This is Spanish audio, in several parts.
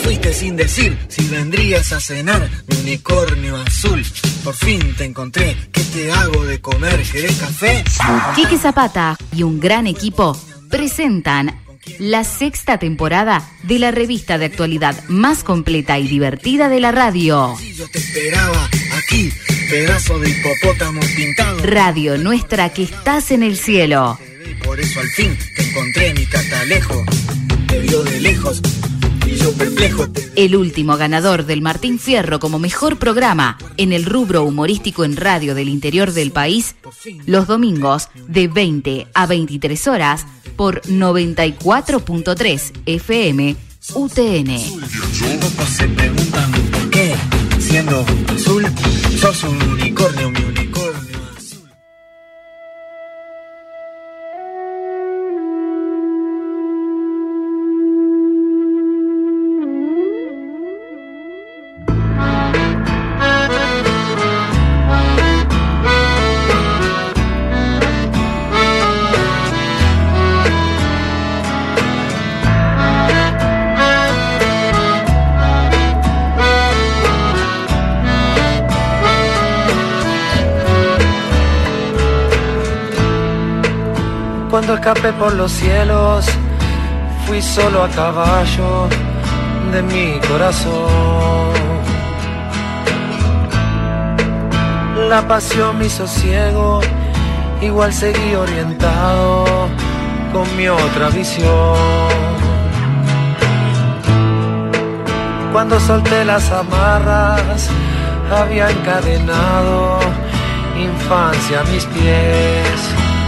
fuiste sin decir si vendrías a cenar, mi unicornio azul. Por fin te encontré, ¿qué te hago de comer? ¿Querés café? Quique Zapata y un gran equipo presentan la 6ª temporada de la revista de actualidad más completa y divertida de la radio. Yo te esperaba aquí, pedazo de hipopótamo pintado. Radio Nuestra, que estás en el cielo. Por eso al fin te encontré, mi catalejo. Te vio de lejos y yo perplejo. El último ganador del Martín Fierro como mejor programa en el rubro humorístico en radio del interior del país, los domingos de 20 a 23 horas por 94.3 FM UTN. Pocos se preguntan por qué, siendo azul, sos un unicornio, mi unicornio azul. Cuando escapé por los cielos, fui solo a caballo de mi corazón. La pasión me hizo ciego, igual seguí orientado con mi otra visión. Cuando solté las amarras, había encadenado infancia a mis pies.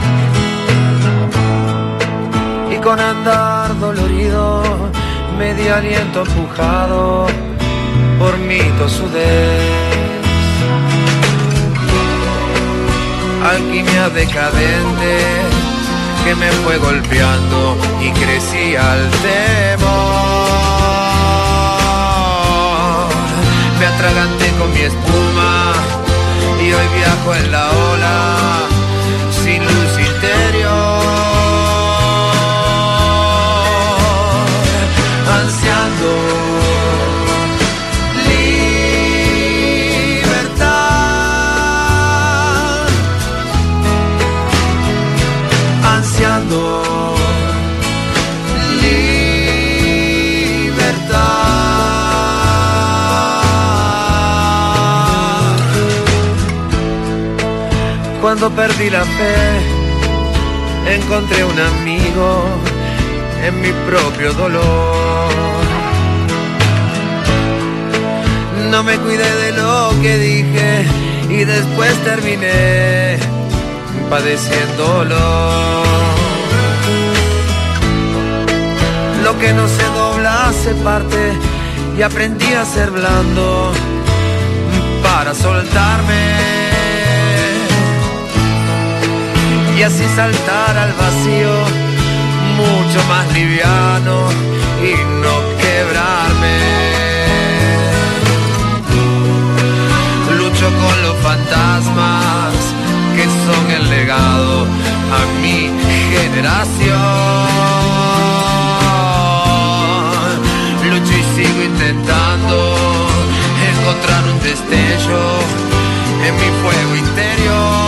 Con andar dolorido, medio aliento empujado por mi tosudez. Alquimia decadente que me fue golpeando y crecí al temor. Me atraganté con mi espuma y hoy viajo en la ola sin luz interior. Ansiando libertad, ansiando libertad. Cuando perdí la fe, encontré un amigo en mi propio dolor. No me cuidé de lo que dije y después terminé padeciéndolo. Lo que no se dobla se parte y aprendí a ser blando para soltarme y así saltar al vacío mucho más liviano y no quebrarme. Lucho con los fantasmas que son el legado a mi generación. Lucho y sigo intentando encontrar un destello en mi fuego interior.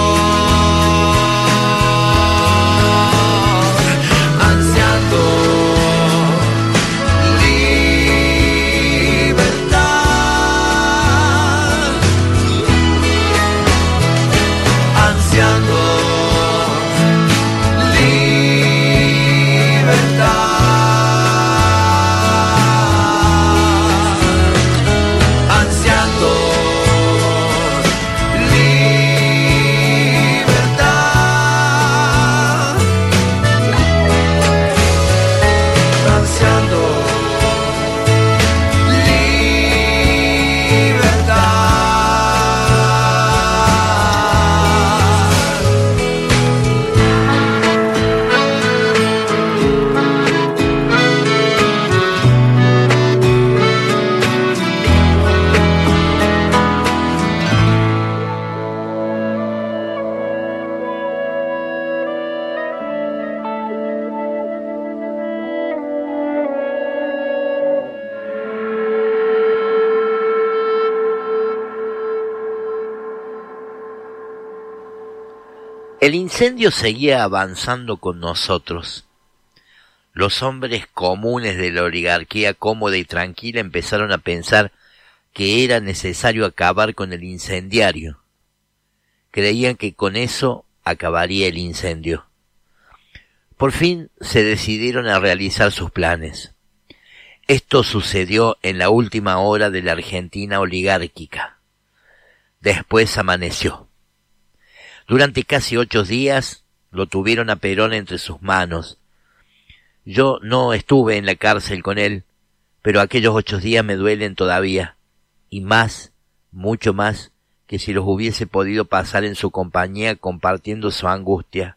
El incendio seguía avanzando con nosotros. Los hombres comunes de la oligarquía cómoda y tranquila empezaron a pensar que era necesario acabar con el incendiario. Creían que con eso acabaría el incendio. Por fin se decidieron a realizar sus planes. Esto sucedió en la última hora de la Argentina oligárquica. Después amaneció. Durante casi 8 días lo tuvieron a Perón entre sus manos. Yo no estuve en la cárcel con él, pero aquellos 8 días me duelen todavía, y más, mucho más, que si los hubiese podido pasar en su compañía compartiendo su angustia.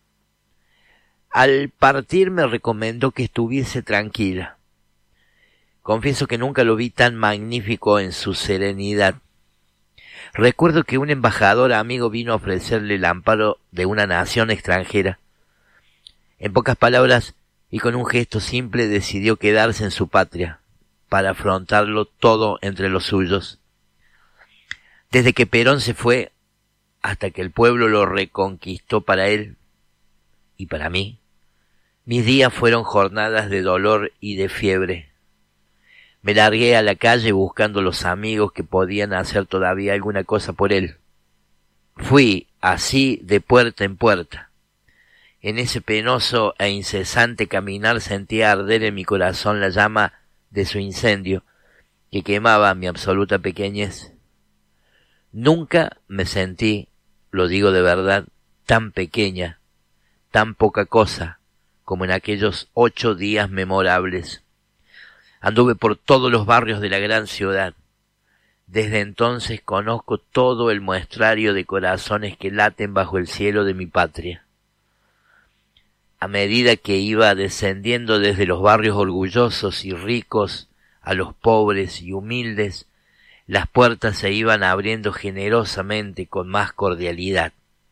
Al partir me recomendó que estuviese tranquila. Confieso que nunca lo vi tan magnífico en su serenidad. Recuerdo que un embajador amigo vino a ofrecerle el amparo de una nación extranjera. En pocas palabras, y con un gesto simple, decidió quedarse en su patria, para afrontarlo todo entre los suyos. Desde que Perón se fue, hasta que el pueblo lo reconquistó para él y para mí, mis días fueron jornadas de dolor y de fiebre. Me largué a la calle buscando los amigos que podían hacer todavía alguna cosa por él. Fui así de puerta en puerta. En ese penoso e incesante caminar sentía arder en mi corazón la llama de su incendio, que quemaba mi absoluta pequeñez. Nunca me sentí, lo digo de verdad, tan pequeña, tan poca cosa, como en aquellos 8 días memorables. Anduve por todos los barrios de la gran ciudad. Desde entonces conozco todo el muestrario de corazones que laten bajo el cielo de mi patria. A medida que iba descendiendo desde los barrios orgullosos y ricos a los pobres y humildes, las puertas se iban abriendo generosamente con más cordialidad.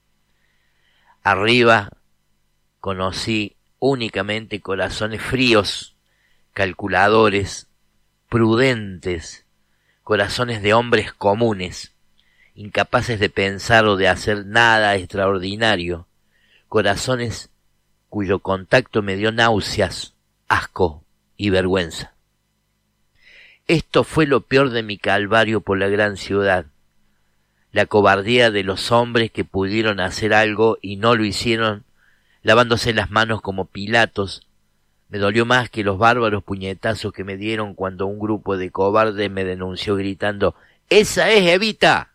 Arriba conocí únicamente corazones fríos, calculadores, prudentes, corazones de hombres comunes, incapaces de pensar o de hacer nada extraordinario, corazones cuyo contacto me dio náuseas, asco y vergüenza. Esto fue lo peor de mi calvario por la gran ciudad, la cobardía de los hombres que pudieron hacer algo y no lo hicieron, lavándose las manos como Pilatos. Me dolió más que los bárbaros puñetazos que me dieron cuando un grupo de cobardes me denunció gritando «¡Esa es Evita!».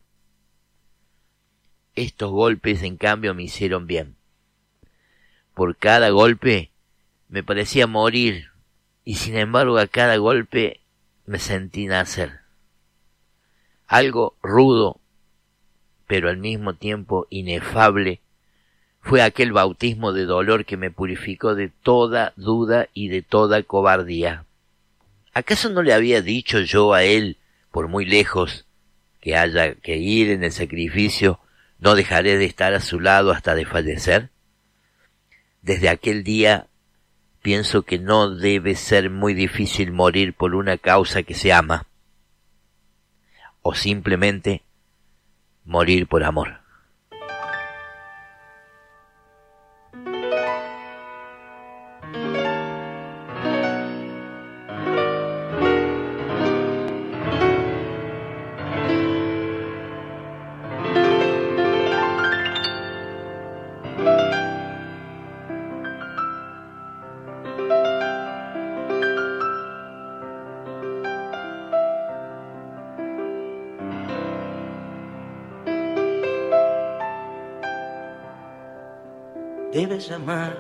Estos golpes, en cambio, me hicieron bien. Por cada golpe me parecía morir, y sin embargo a cada golpe me sentí nacer. Algo rudo, pero al mismo tiempo inefable, fue aquel bautismo de dolor que me purificó de toda duda y de toda cobardía. ¿Acaso no le había dicho yo a él, por muy lejos que haya que ir en el sacrificio, no dejaré de estar a su lado hasta de fallecer? Desde aquel día pienso que no debe ser muy difícil morir por una causa que se ama, o simplemente morir por amor. Debes amar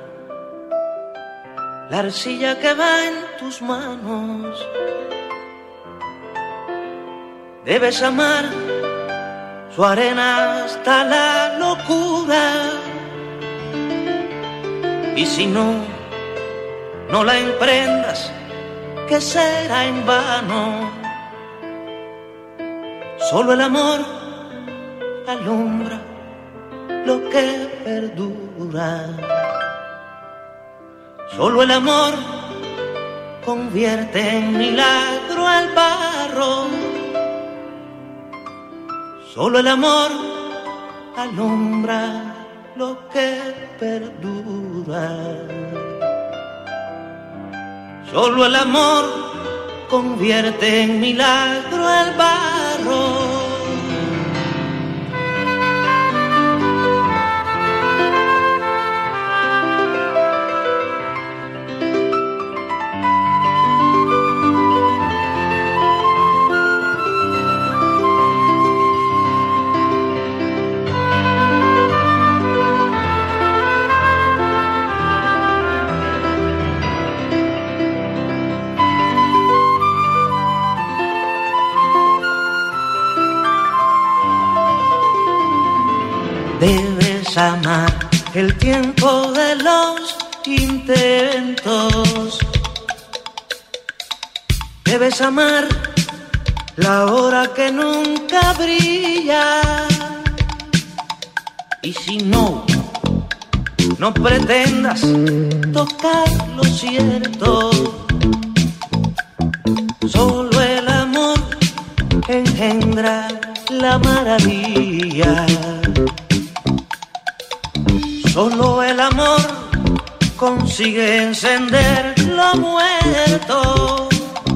la arcilla que va en tus manos. Debes amar su arena hasta la locura. Y si no la emprendas, que será en vano. Solo el amor alumbra lo que perdura. Solo el amor convierte en milagro al barro. Solo el amor alumbra lo que perdura. Solo el amor convierte en milagro el barro. Debes amar el tiempo de los intentos. Debes amar la hora que nunca brilla. Y si no pretendas tocar lo cierto. Solo el amor engendra la maravilla. Solo el amor consigue encender lo muerto.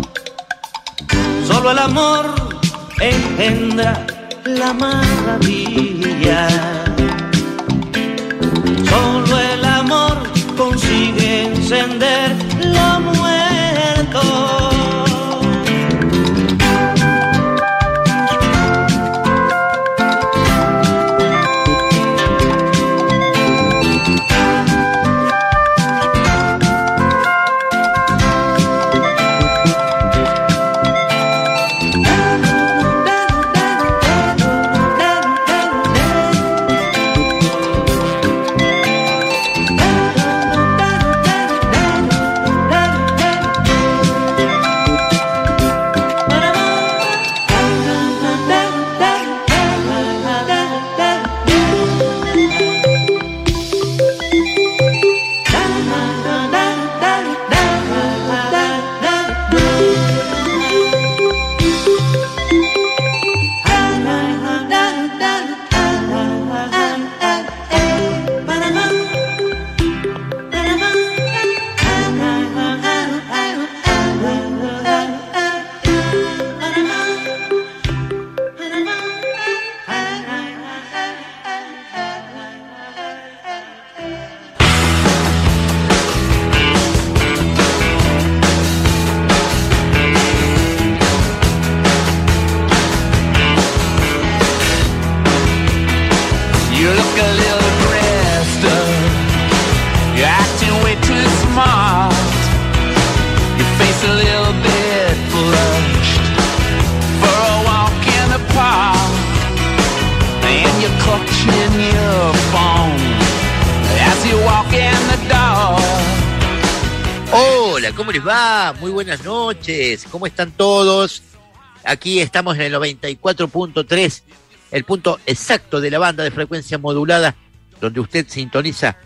Solo el amor engendra la maravilla. Solo el amor consigue encender lo muerto. ¿Cómo les va? Muy buenas noches. ¿Cómo están todos? Aquí estamos en el 94.3, el punto exacto de la banda de frecuencia modulada, donde usted sintoniza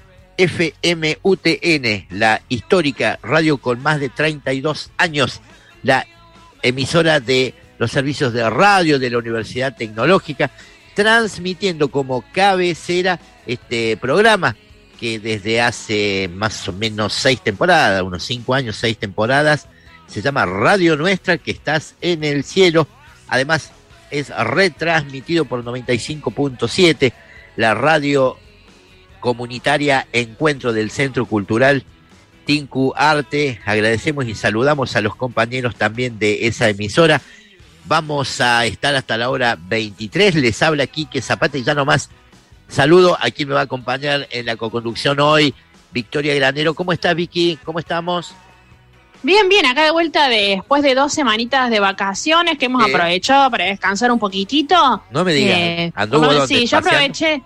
FMUTN, la histórica radio con más de 32 años, la emisora de los servicios de radio de la Universidad Tecnológica, transmitiendo como cabecera este programa que desde hace más o menos 6 temporadas, unos 5 años, 6 temporadas, se llama Radio Nuestra, que estás en el cielo. Además, es retransmitido por 95.7, la radio comunitaria Encuentro del Centro Cultural Tinku Arte. Agradecemos y saludamos a los compañeros también de esa emisora. Vamos a estar hasta la hora 23. Les habla Quique Zapata y ya nomás saludo a quien me va a acompañar en la coconducción hoy, Victoria Granero. ¿Cómo estás, Vicky? ¿Cómo estamos? Bien, acá de vuelta después de 2 semanitas de vacaciones que hemos aprovechado para descansar un poquitito. No me digas, ¿anduvo dónde? Sí, yo aproveché.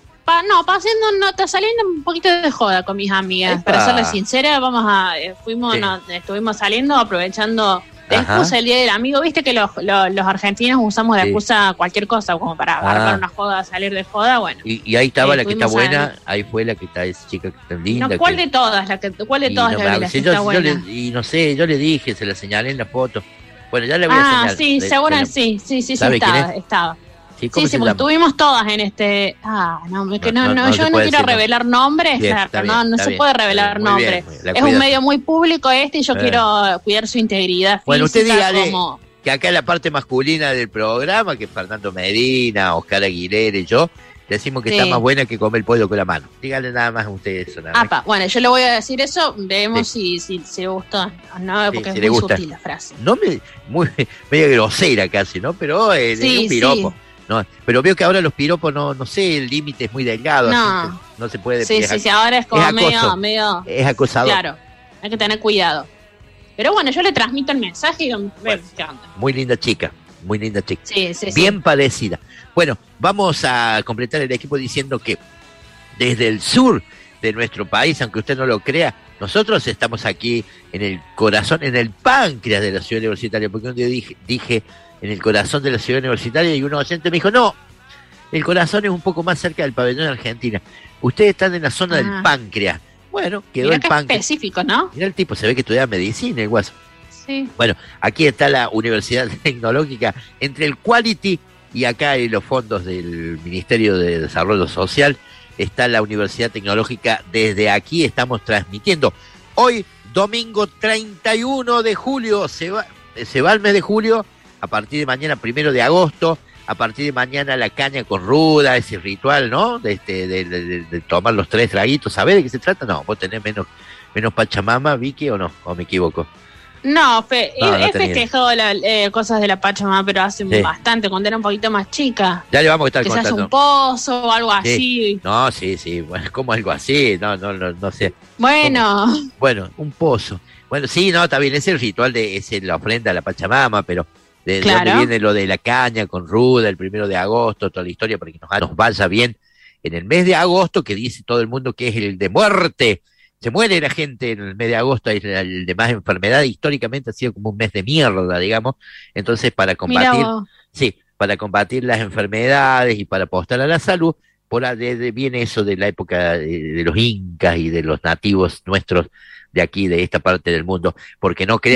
Está saliendo un poquito de joda con mis amigas. Para serles sincera, estuvimos saliendo aprovechando de excusa el Día del Amigo. Viste que los argentinos usamos de excusa cualquier cosa, como para armar una joda, salir de joda, bueno. Y ahí estaba la que está buena, ahí fue la que está, esa chica que está linda. No, ¿cuál de todas? ¿Cuál de todas la que está buena? Y no sé, yo le dije, se la señalé en la foto. Bueno, ya le voy a señalar. Sí, seguro, sí, estaba. Sí, ¿cómo se porque llama? estuvimos todas en este... yo no quiero revelar nombres, Bien, claro, bien, no se bien, puede revelar muy bien, nombres. la Es cuidas. un medio muy público y yo quiero cuidar su integridad Bueno, usted física dígale como... que acá en la parte masculina del programa, que Fernando Medina, Oscar Aguilera y yo, decimos que Sí. está más buena que comer pollo con la mano. Dígale nada más a usted eso. Nada más. Bueno, yo le voy a decir eso, vemos si le gustó o no, porque si es le muy gusta. sutil la frase. No muy medio grosera casi, ¿no? Pero es un piropo. Sí. No, pero veo que ahora los piropos no sé, el límite es muy delgado, No. así que no se puede. Sí, ahora es como acoso. medio... Es acosador. Claro, hay que tener cuidado. Pero bueno, yo le transmito el mensaje y digo, Bueno. ¿qué onda? Muy linda chica. Sí. Bien parecida. Bueno, vamos a completar el equipo diciendo que desde el sur de nuestro país, aunque usted no lo crea, nosotros estamos aquí en el corazón, en el páncreas de la ciudad universitaria, porque un día dije en el corazón de la ciudad universitaria y un oyente me dijo, no, el corazón es un poco más cerca del pabellón de Argentina. Ustedes están en la zona del páncreas. Bueno, quedó Mirá el qué páncreas. específico, ¿no? Mira el tipo, se ve que estudia medicina, el guaso. Sí. Bueno, aquí está la Universidad Tecnológica, entre el Quality y acá en los fondos del Ministerio de Desarrollo Social, está la Universidad Tecnológica. Desde aquí estamos transmitiendo. Hoy, domingo 31 de julio, se va el mes de julio, a partir de mañana, 1 de agosto, a partir de mañana la caña con ruda, ese ritual, ¿no? De tomar los 3 traguitos. ¿Sabés de qué se trata? No, vos tenés menos Pachamama, Vicky, ¿o no? ¿O me equivoco? No, No he tenía. festejado cosas de la Pachamama, pero hace Sí. bastante, cuando era un poquito más chica. Ya le vamos a estar Que se hace contando. un pozo o algo Sí. así. No, sí, bueno, como algo así, no sé. Bueno, Bueno, un pozo. Bueno, sí, no, está bien, es el ritual es la ofrenda a la Pachamama, pero de Claro. dónde viene lo de la caña con ruda, el 1 de agosto, toda la historia, para que nos vaya bien en el mes de agosto, que dice todo el mundo que es el de muerte. Se muere la gente en el mes de agosto, es el de más enfermedad, históricamente ha sido como un mes de mierda, digamos. Entonces, para mira combatir, vos. sí, para combatir las enfermedades y para apostar a la salud, viene eso de la época de los incas y de los nativos nuestros de aquí, de esta parte del mundo, porque no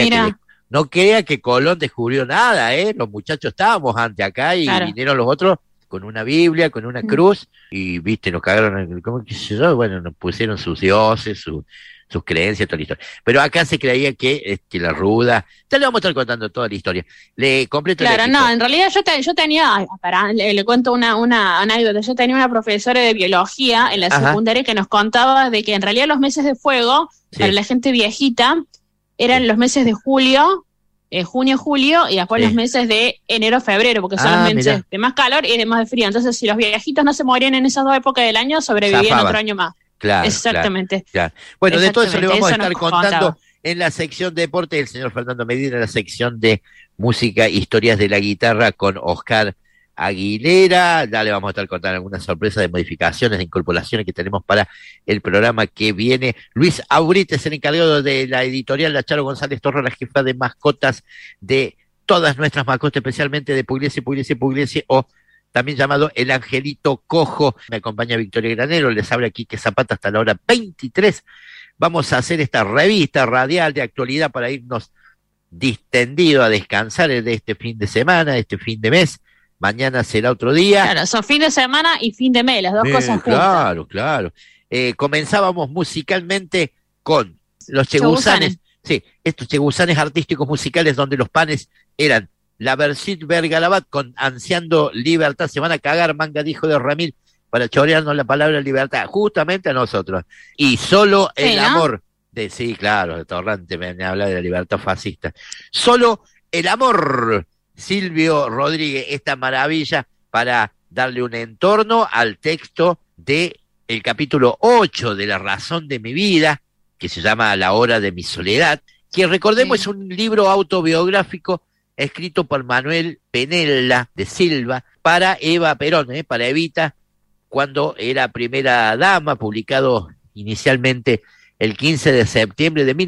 crea que Colón descubrió nada, los muchachos estábamos antes acá y Claro. vinieron los otros con una Biblia, con una cruz, y viste, nos cagaron, ¿cómo que se yo? Bueno, nos pusieron sus dioses, sus creencias, toda la historia. Pero acá se creía que la ruda, ya le vamos a estar contando toda la historia. Le completo el Claro, equipo. no, en realidad yo tenía, le cuento una anécdota, yo tenía una profesora de biología en la Ajá. secundaria que nos contaba de que en realidad los meses de fuego, Sí. para la gente viejita, eran los meses de julio, junio, julio, y después Sí. los meses de enero, febrero, porque son los meses mirá. de más calor y de más de frío. Entonces, si los viejitos no se morían en esas 2 épocas del año, sobrevivían Zafaban. otro año más. Claro, Exactamente. claro. Bueno, de todo eso le vamos a Exactamente, estar eso nos contando contaba. en la sección de deporte del señor Fernando Medina, en la sección de música, historias de la guitarra con Oscar Aguilera. Ya le vamos a estar contando algunas sorpresas de modificaciones, de incorporaciones que tenemos para el programa que viene. Luis Aurit es el encargado de la editorial, la Charo González Torres, la jefa de mascotas de todas nuestras mascotas, especialmente de Pugliese, o también llamado El Angelito Cojo. Me acompaña Victoria Granero, les habla Quique Zapata hasta la hora 23. Vamos a hacer esta revista radial de actualidad para irnos distendido a descansar de este fin de semana, de este fin de mes. Mañana será otro día. Claro, son fin de semana y fin de mes, las dos cosas juntas. Claro. Comenzábamos musicalmente con los chegusanes. Sí, estos chegusanes artísticos musicales donde los panes eran la Versit Vergalabat con Ansiando Libertad. Se van a cagar, manga, dijo de Ramil, para chorearnos la palabra libertad, justamente a nosotros. Y solo el amor. Sí, claro, Torrante me habla de la libertad fascista. Solo el amor. Silvio Rodríguez, esta maravilla para darle un entorno al texto de el capítulo 8 de La razón de mi vida, que se llama La hora de mi soledad, que recordemos es un libro autobiográfico escrito por Manuel Penella de Silva para Eva Perón, para Evita, cuando era primera dama, publicado inicialmente el 15 de septiembre de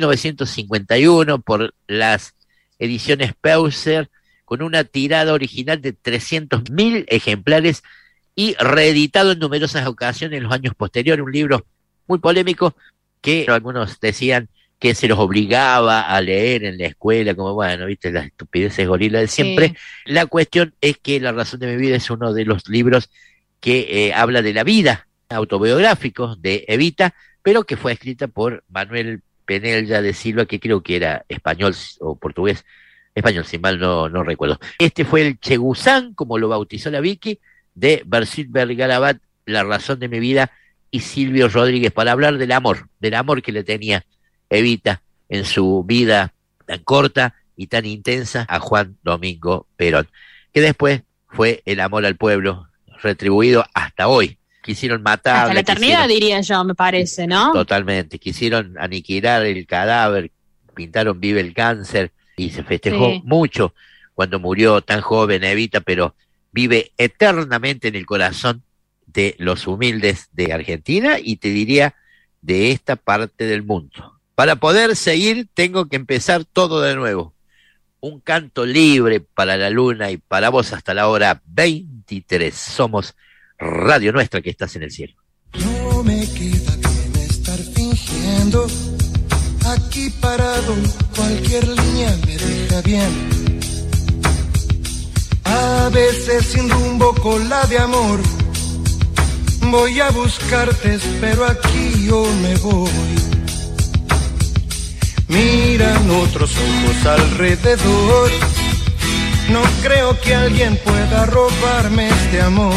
1951 por las ediciones Peuser, con una tirada original de 300.000 ejemplares y reeditado en numerosas ocasiones en los años posteriores, un libro muy polémico que algunos decían que se los obligaba a leer en la escuela, como bueno, viste, las estupideces gorilas de siempre. Sí. La cuestión es que La razón de mi vida es uno de los libros que habla de la vida, autobiográfico de Evita, pero que fue escrita por Manuel Penella de Silva, que creo que era español o portugués, español, si mal no recuerdo. Este fue el Chegusán, como lo bautizó la Vicky, de Bercil Bergarabat, La razón de mi vida, y Silvio Rodríguez, para hablar del amor que le tenía Evita en su vida tan corta y tan intensa a Juan Domingo Perón, que después fue el amor al pueblo, retribuido hasta hoy. Quisieron matar. Hasta la eternidad, diría yo, me parece, ¿no? Totalmente. Quisieron aniquilar el cadáver, pintaron Vive el cáncer, y se festejó mucho cuando murió tan joven Evita, pero vive eternamente en el corazón de los humildes de Argentina y te diría de esta parte del mundo. Para poder seguir tengo que empezar todo de nuevo. Un canto libre para la luna y para vos hasta la hora 23. Somos Radio Nuestra, que estás en el cielo. No me queda bien estar fingiendo. Aquí parado, cualquier línea me deja bien. A veces sin rumbo con la de amor. Voy a buscarte, espero aquí yo me voy. Miran otros ojos alrededor. No creo que alguien pueda robarme este amor.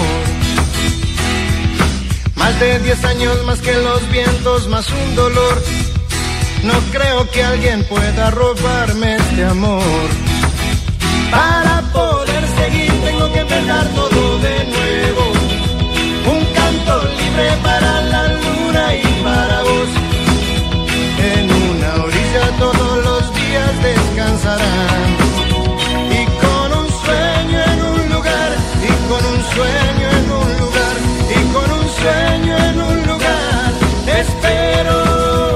Más de 10 años, más que los vientos, más un dolor. No creo que alguien pueda robarme este amor. Para poder seguir tengo que empezar todo de nuevo. Un canto libre para la luna y para vos. En una orilla todos los días descansarán. Y con un sueño en un lugar, y con un sueño en un lugar, y con un sueño en un lugar, te espero.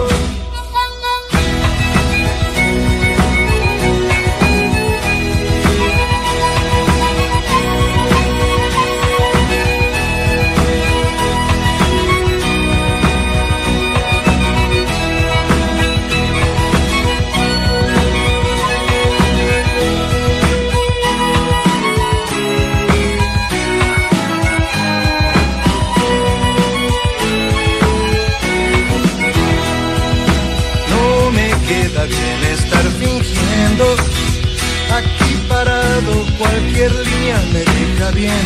Aquí parado, cualquier línea me deja bien.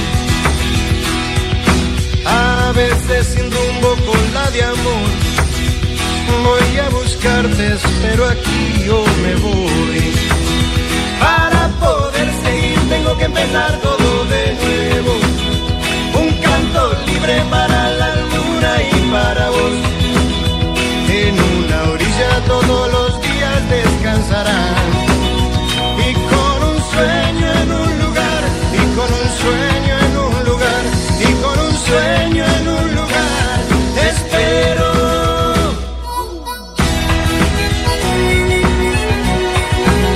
A veces sin rumbo con la de amor. Voy a buscarte, espero aquí yo me voy. Para poder seguir tengo que empezar todo de nuevo. Un canto libre para la luna y para vos. En una orilla todos los días descansarán. Y con un sueño en un lugar, y con un sueño en un lugar, y con un sueño en un lugar, te espero.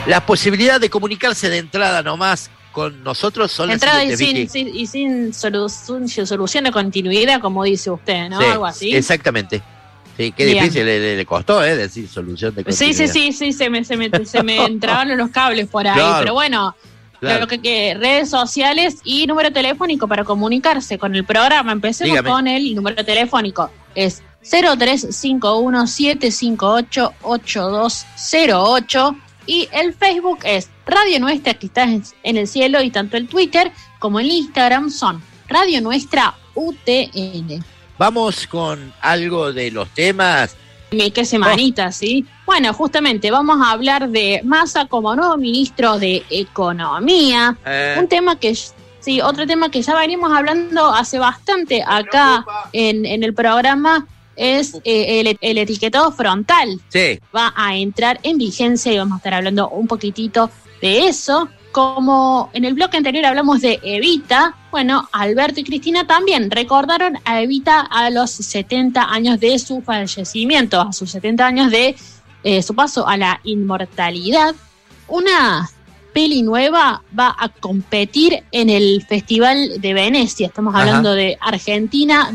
La posibilidad de comunicarse de entrada nomás con nosotros son las entrada siguientes, y sin solución de continuidad, como dice usted, ¿no? Sí, Algo así. Exactamente. Sí, qué Bien. difícil le costó, decir solución de continuidad. Sí, se me entraban los cables por ahí, Claro, pero bueno, claro. lo que redes sociales y número telefónico para comunicarse con el programa. Empecemos Dígame. con el número telefónico. Es 0351-758-8208 y el Facebook es Radio Nuestra, que está en el cielo, y tanto el Twitter como el Instagram son Radio Nuestra UTN. Vamos con algo de los temas. Qué semanita, ¿sí? Bueno, justamente vamos a hablar de Massa como nuevo ministro de Economía. Un tema que, sí, otro tema que ya venimos hablando hace bastante acá en el programa es el etiquetado frontal. Sí. Va a entrar en vigencia y vamos a estar hablando un poquitito de eso. Como en el bloque anterior hablamos de Evita, bueno, Alberto y Cristina también recordaron a Evita a los 70 años de su fallecimiento, a sus 70 años de su paso a la inmortalidad. Una peli nueva va a competir en el Festival de Venecia. Estamos hablando de Argentina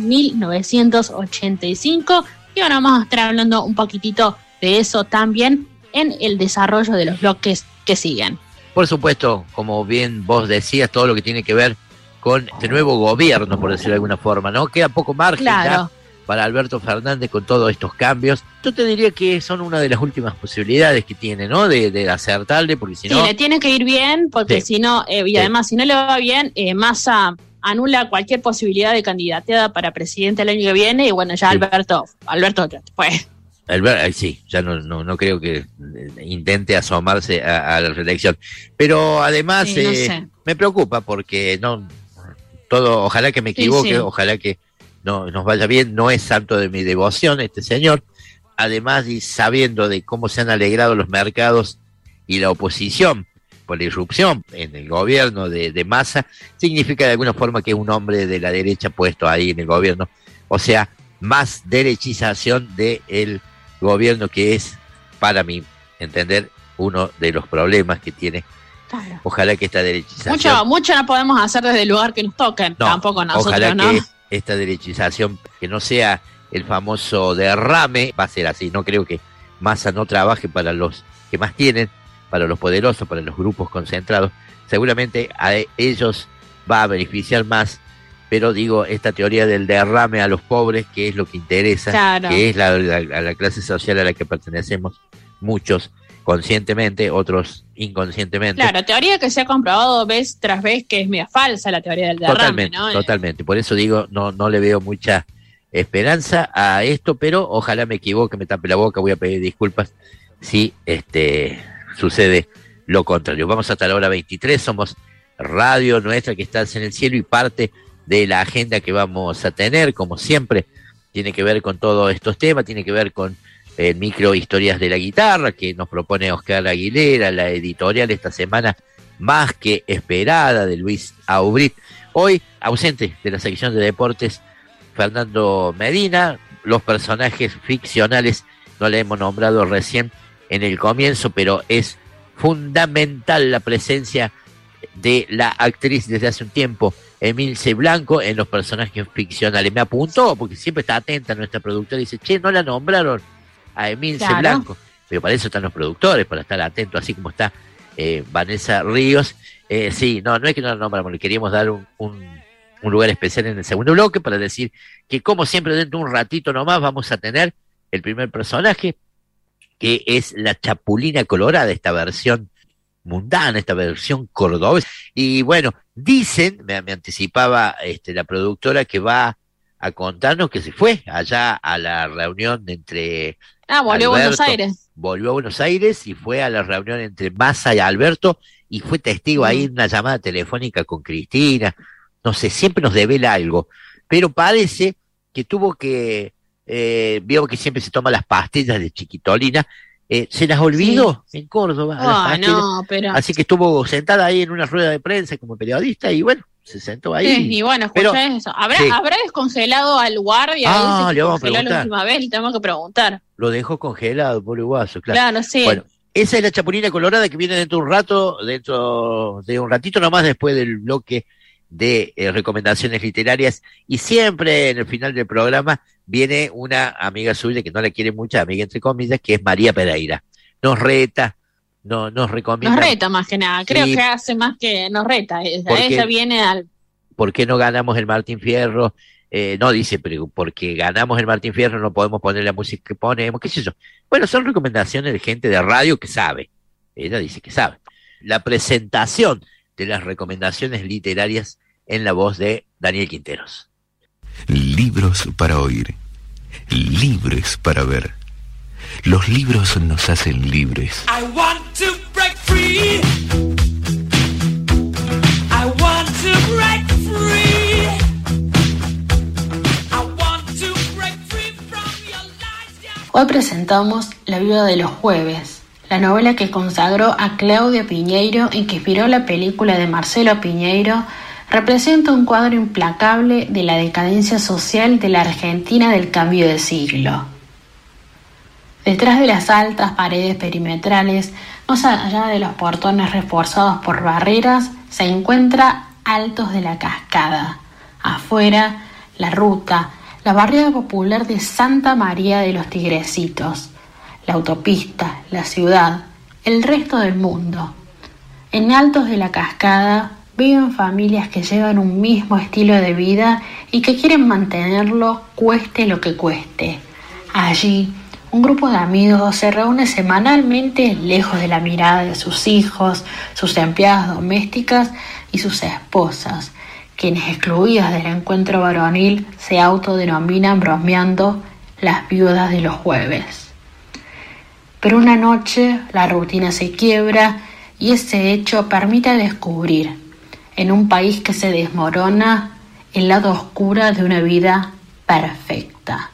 1985. Y bueno, vamos a estar hablando un poquitito de eso también en el desarrollo de los bloques que siguen. Por supuesto, como bien vos decías, todo lo que tiene que ver con este nuevo gobierno, por decirlo de alguna forma, ¿no? Queda poco margen ya para Alberto Fernández con todos estos cambios. Yo te diría que son una de las últimas posibilidades que tiene, ¿no? De acertarle, porque si no... Sí, le tiene que ir bien, porque si no, y además si no le va bien, Massa anula cualquier posibilidad de candidateada para presidente el año que viene, y bueno, ya Alberto pues... Sí, ya no creo que intente asomarse a la reelección. Pero además Sí, no sé. me preocupa porque ojalá que me equivoque, ojalá que no nos vaya bien. No es santo de mi devoción este señor. Además, y sabiendo de cómo se han alegrado los mercados y la oposición por la irrupción en el gobierno de Massa, significa de alguna forma que es un hombre de la derecha puesto ahí en el gobierno. O sea, más derechización del gobierno, que es, para mí entender, uno de los problemas que tiene. Claro. Ojalá que esta derechización... Mucho no podemos hacer desde el lugar que nos toquen, tampoco nosotros, ojalá ¿no? que esta derechización, que no sea el famoso derrame, va a ser así. No creo que Massa no trabaje para los que más tienen, para los poderosos, para los grupos concentrados. Seguramente a ellos va a beneficiar más. Pero digo, esta teoría del derrame a los pobres, que es lo que interesa, claro, que es la clase social a la que pertenecemos, muchos conscientemente, otros inconscientemente. Claro, teoría que se ha comprobado vez tras vez que es media falsa, la teoría del derrame, ¿no? Totalmente, por eso digo, no le veo mucha esperanza a esto, pero ojalá me equivoque, me tape la boca, voy a pedir disculpas si sucede lo contrario. Vamos hasta la hora 23, somos Radio Nuestra, que está en el cielo, y parte de la agenda que vamos a tener, como siempre, tiene que ver con todos estos temas, tiene que ver con el micro Historias de la Guitarra, que nos propone Oscar Aguilera, la editorial esta semana más que esperada de Luis Aubrit. Hoy, ausente de la sección de deportes, Fernando Medina. Los personajes ficcionales no le hemos nombrado recién en el comienzo, pero es fundamental la presencia de la actriz desde hace un tiempo, Emilce Blanco, en los personajes ficcionales. Me apuntó, porque siempre está atenta nuestra productora, y dice, no la nombraron a Emilce Blanco. Pero para eso están los productores, para estar atentos, así como está Vanessa Ríos. Sí, no es que no la nombramos, le queríamos dar un lugar especial en el segundo bloque para decir que, como siempre, dentro de un ratito nomás vamos a tener el primer personaje, que es la Chapulina Colorada, esta versión mundana, esta versión cordobesa. Y bueno, dicen, me anticipaba la productora, que va a contarnos que se fue allá a la reunión entre... volvió a Buenos Aires. Volvió a Buenos Aires y fue a la reunión entre Massa y Alberto, y fue testigo ahí en una llamada telefónica con Cristina. No sé, siempre nos devela algo, pero parece que tuvo que... vio que siempre se toma las pastillas de chiquitolina, se las olvidó en Córdoba. Pero... Así que estuvo sentada ahí en una rueda de prensa como periodista, y bueno, se sentó ahí. Sí, y bueno, escucha eso. ¿Habrá descongelado al guardia? Le vamos a preguntar. La última vez, le tenemos que preguntar. Lo dejó congelado, pobre guaso, claro. Claro, sí. Bueno, Esa es la Chapulina Colorada, que viene dentro de un ratito nomás, después del bloque de recomendaciones literarias, y siempre en el final del programa viene una amiga suya que no la quiere mucho, amiga entre comillas, que es María Pereira. Nos reta, nos recomienda. Nos reta más que nada, creo que hace más que nos reta. Ella viene al... ¿Por qué no ganamos el Martín Fierro? No, dice, pero porque ganamos el Martín Fierro no podemos poner la música que ponemos, qué sé yo. Bueno, son recomendaciones de gente de radio que sabe. Ella dice que sabe. La presentación de las recomendaciones literarias en la voz de Daniel Quinteros. Libros para oír, libres para ver. Los libros nos hacen libres. I want to break free. I want to break free. I want to break free from your lies. Hoy presentamos La Viuda de los Jueves, la novela que consagró a Claudia Piñeiro y que inspiró la película de Marcelo Piñeiro. Representa un cuadro implacable de la decadencia social de la Argentina del cambio de siglo. Detrás de las altas paredes perimetrales, más allá de los portones reforzados por barreras, se encuentra Altos de la Cascada. Afuera, la ruta, la barriada popular de Santa María de los Tigrecitos, la autopista, la ciudad, el resto del mundo. En Altos de la Cascada viven familias que llevan un mismo estilo de vida y que quieren mantenerlo cueste lo que cueste. Allí, un grupo de amigos se reúne semanalmente lejos de la mirada de sus hijos, sus empleadas domésticas y sus esposas, quienes, excluidas del encuentro varonil, se autodenominan bromeando las viudas de los jueves. Pero una noche la rutina se quiebra y ese hecho permite descubrir, en un país que se desmorona, el lado oscuro de una vida perfecta.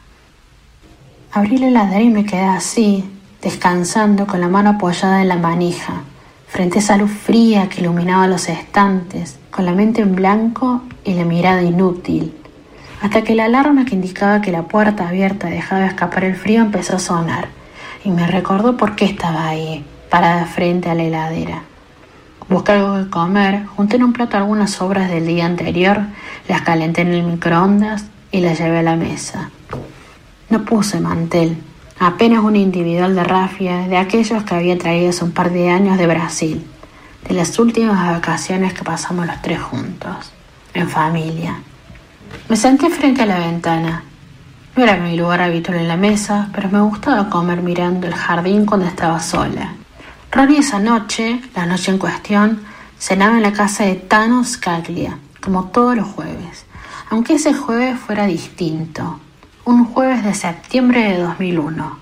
Abrí la heladera y me quedé así, descansando con la mano apoyada en la manija, frente a esa luz fría que iluminaba los estantes, con la mente en blanco y la mirada inútil, hasta que la alarma que indicaba que la puerta abierta dejaba escapar el frío empezó a sonar, y me recordó por qué estaba ahí, parada frente a la heladera. Busqué algo que comer, junté en un plato algunas sobras del día anterior, las calenté en el microondas y las llevé a la mesa. No puse mantel, apenas un individual de rafia de aquellos que había traído hace un par de años de Brasil, de las últimas vacaciones que pasamos los tres juntos, en familia. Me senté frente a la ventana. No era mi lugar habitual en la mesa, pero me gustaba comer mirando el jardín cuando estaba sola. Ronnie esa noche, la noche en cuestión, cenaba en la casa de Tano Scaglia, como todos los jueves, aunque ese jueves fuera distinto. Un jueves de septiembre de 2001,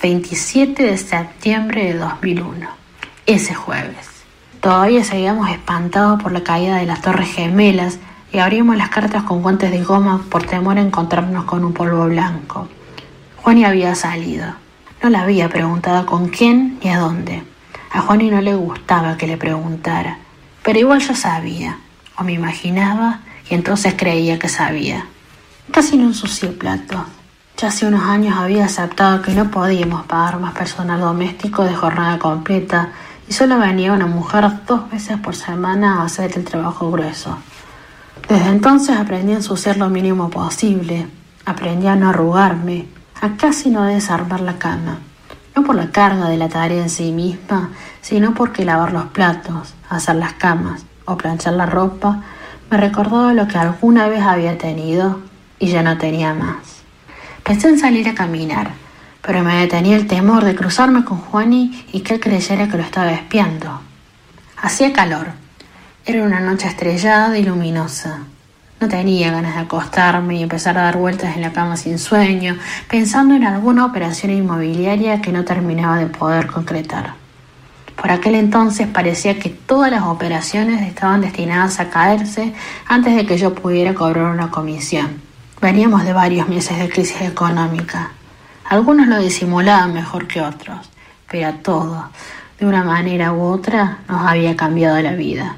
27 de septiembre de 2001, ese jueves. Todavía seguíamos espantados por la caída de las Torres Gemelas y abrimos las cartas con guantes de goma por temor a encontrarnos con un polvo blanco. Juani había salido. No le había preguntado con quién ni a dónde. A Juani no le gustaba que le preguntara, pero igual yo sabía, o me imaginaba, y entonces creía que sabía. Casi no ensucié platos. Ya hace unos años había aceptado que no podíamos pagar más personal doméstico de jornada completa y solo venía una mujer 2 veces por semana a hacer el trabajo grueso. Desde entonces aprendí a ensuciar lo mínimo posible, aprendí a no arrugarme, a casi no desarmar la cama. No por la carga de la tarea en sí misma, sino porque lavar los platos, hacer las camas o planchar la ropa me recordó lo que alguna vez había tenido y ya no tenía más. Pensé en salir a caminar, pero me detenía el temor de cruzarme con Juani y que él creyera que lo estaba espiando. Hacía calor. Era una noche estrellada y luminosa. No tenía ganas de acostarme y empezar a dar vueltas en la cama sin sueño, pensando en alguna operación inmobiliaria que no terminaba de poder concretar. Por aquel entonces parecía que todas las operaciones estaban destinadas a caerse antes de que yo pudiera cobrar una comisión. Veníamos de varios meses de crisis económica. Algunos lo disimulaban mejor que otros, pero a todos, de una manera u otra, nos había cambiado la vida.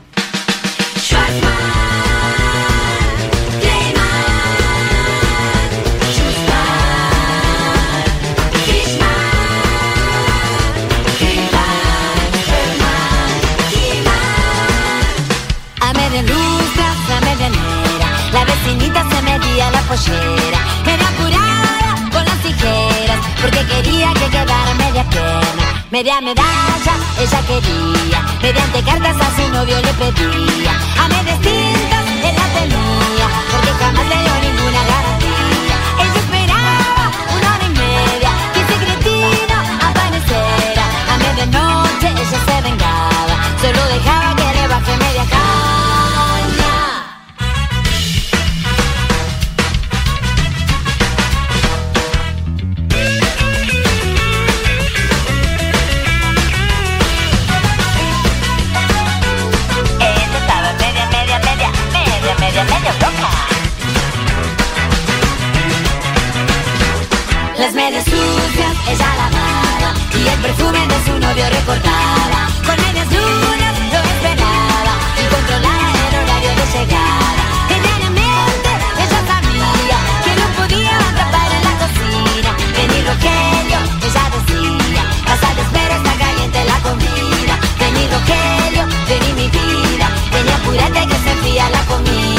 pollera, media apurada con las tijeras, porque quería que quedara media pierna, media medalla, ella quería, mediante cartas a su novio le pedía, a medias tintas él la tenía, porque jamás le dio ninguna garantía. Ella esperaba 1 hora y media, que ese cretino apareciera, a medianoche ella se vengaba, solo dejaba que le baje media caña. Las medias sucias ella lavaba y el perfume de su novio recortaba. Con medias lunas lo esperaba y controlaba el horario de llegada. Que diariamente ella sabía que no podía atrapar en la cocina. Vení Rogelio, ella decía, pásate, espera, está caliente la comida. Vení Rogelio, vení mi vida, vení apúrate que se enfría la comida.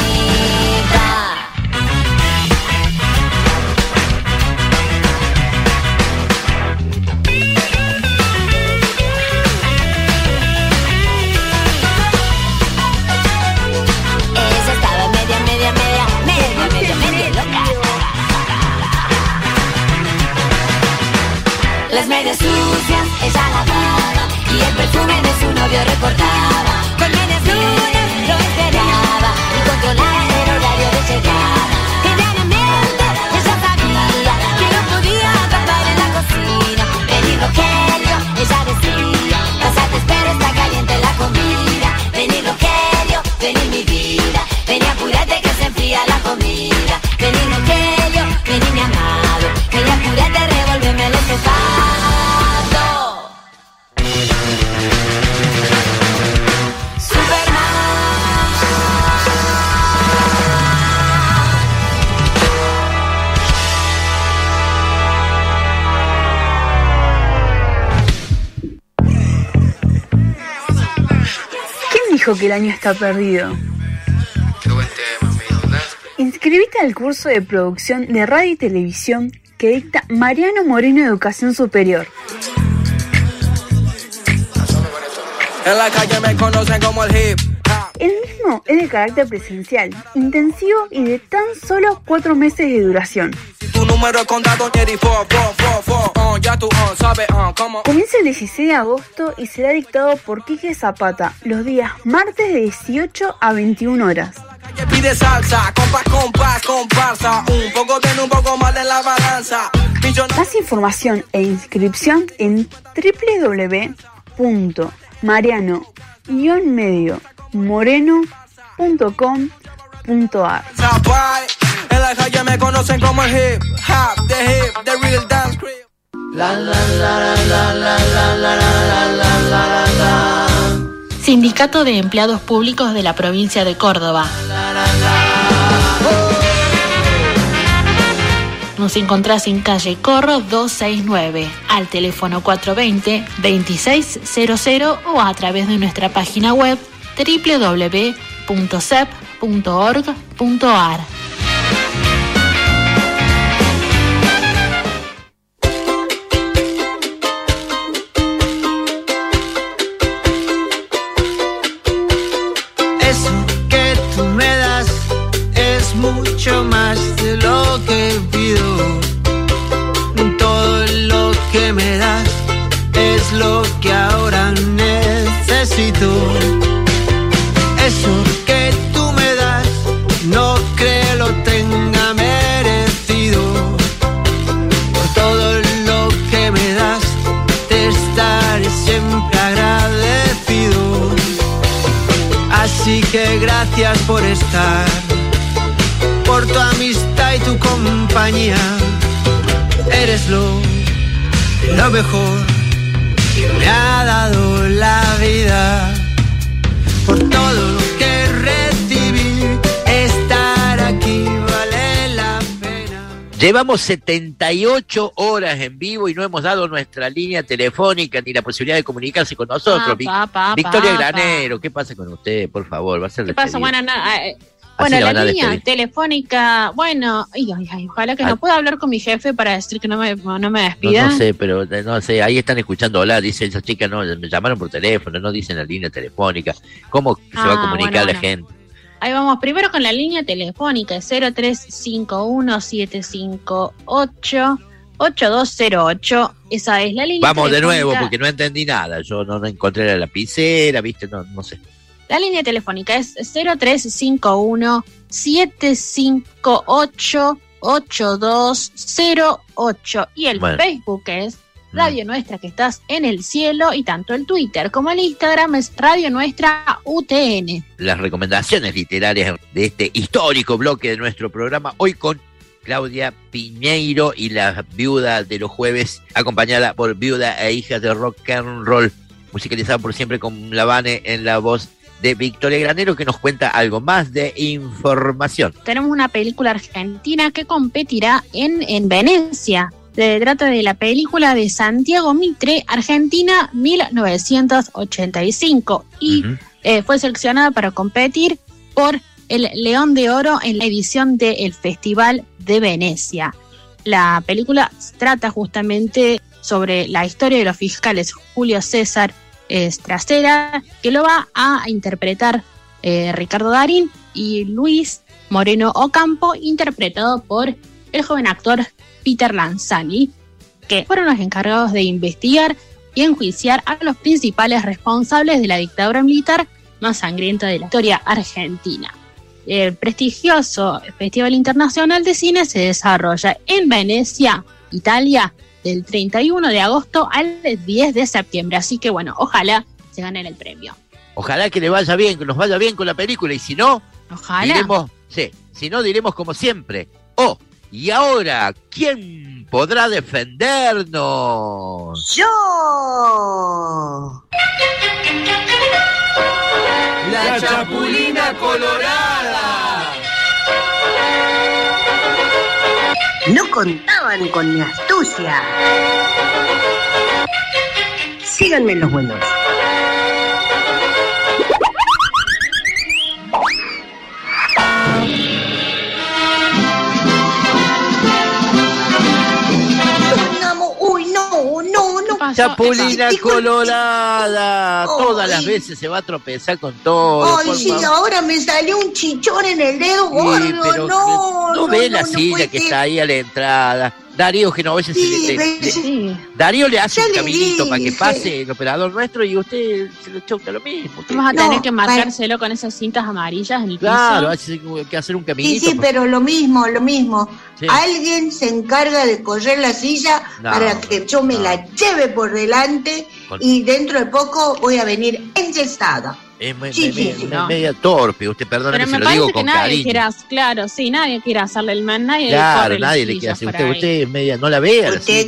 Las medias sucias ella lavaba y el perfume de su novio recortaba. Con medias lunas lo esperaba y controlaba el horario de llegada. Que diariamente ella sabía que no podía atrapar en la cocina. Vení Rogelio, ella decía, pásate, espero, está caliente la comida. Vení Rogelio, vení mi vida, vení apúrate que se enfría la comida. Vení Rogelio, vení mi amado, vení apúrate, revolveme el estofado. Dijo que el año está perdido. Qué buen tema, amigo, ¿no? Inscribite al curso de producción de radio y televisión que dicta Mariano Moreno de Educación Superior. En la calle me conocen como el hip. El mismo es de carácter presencial, intensivo y de tan solo 4 meses de duración. Tu número es contado, ya tú sabes cómo. Comienza el 16 de agosto y será dictado por Quique Zapata los días martes de 18 a 21 horas. Pide salsa, comparsa, un poco bien, un poco mal en la balanza. Más información e inscripción en www.mariano-moreno.com.ar. En la calle me conocen como el hip hop, the real dance crew. La la la la la la la la la la la. Sindicato de Empleados Públicos de la Provincia de Córdoba. Nos encontrás en calle Corro 269, al teléfono 420-2600 o a través de nuestra página web www.cep.org.ar. Mucho más de lo que pido. Todo lo que me das es lo que ahora necesito. Eso que tú me das no creo lo tenga merecido. Por todo lo que me das te estaré siempre agradecido. Así que gracias por estar, por tu amistad y tu compañía. Eres lo mejor que me ha dado la vida. Por todo lo que recibí, estar aquí vale la pena. Llevamos 78 horas en vivo y no hemos dado nuestra línea telefónica ni la posibilidad de comunicarse con nosotros. Victoria Granero, ¿qué pasa con usted? Por favor, va a ser ¿Qué pasa? Bueno, Bueno, la van la a línea despedir. telefónica, bueno, ojalá que no pueda hablar con mi jefe para decir que no me despida. No sé, pero no sé, ahí están escuchando, hola, dice esa chica, no, me llamaron por teléfono, no dicen la línea telefónica. ¿Cómo se va a comunicar la gente? Ahí vamos, primero con la línea telefónica, 0351-758-8208. Esa es la línea Vamos de telefónica. nuevo, porque no entendí nada. Yo no encontré la lapicera, ¿viste? No sé. La línea telefónica es 0351-758-8208. Y el Facebook es Radio Nuestra, que estás en el cielo, y tanto el Twitter como el Instagram es Radio Nuestra UTN. Las recomendaciones literarias de este histórico bloque de nuestro programa, hoy con Claudia Piñeiro y la viuda de los jueves, acompañada por Viuda e Hijas de Rock and Roll, musicalizada por siempre con la Vane en la voz de Victoria Granero, que nos cuenta algo más de información. Tenemos una película argentina que competirá en Venecia. Se trata de la película de Santiago Mitre, Argentina 1985, y fue seleccionada para competir por el León de Oro en la edición del Festival de Venecia. La película trata justamente sobre la historia de los fiscales Julio César Estracera, que lo va a interpretar Ricardo Darín, y Luis Moreno Ocampo, interpretado por el joven actor Peter Lanzani, que fueron los encargados de investigar y enjuiciar a los principales responsables de la dictadura militar más sangrienta de la historia argentina. El prestigioso Festival Internacional de Cine se desarrolla en Venecia, Italia, del 31 de agosto al 10 de septiembre. Así que bueno, ojalá se ganen el premio. Ojalá que le vaya bien, que nos vaya bien con la película, y si no, ojalá. Diremos como siempre, y ahora, ¿quién podrá defendernos? ¡Yo! La Chapulina Colorada. No contaban con mi astucia. Síganme los buenos. Chapulina Colorada, todas las veces se va a tropezar con todo. Ay, sí, ahora me salió un chichón en el dedo gordo. No ve la silla que está ahí a la entrada. Darío Genovese, Darío le hace un caminito para que pase el operador nuestro, y usted se le choca lo mismo. Vamos a tener que marcárselo con esas cintas amarillas en el piso. Claro, hay que hacer un caminito. Sí, pero lo mismo. Sí. Alguien se encarga de correr la silla para que yo me la lleve por delante, y dentro de poco voy a venir enyesada. Es media torpe, usted perdóneme, se lo digo con cariño. Nadie quiere hacerle el mal, nadie le quiere hacer. Usted es media, no la vea. ¿Usted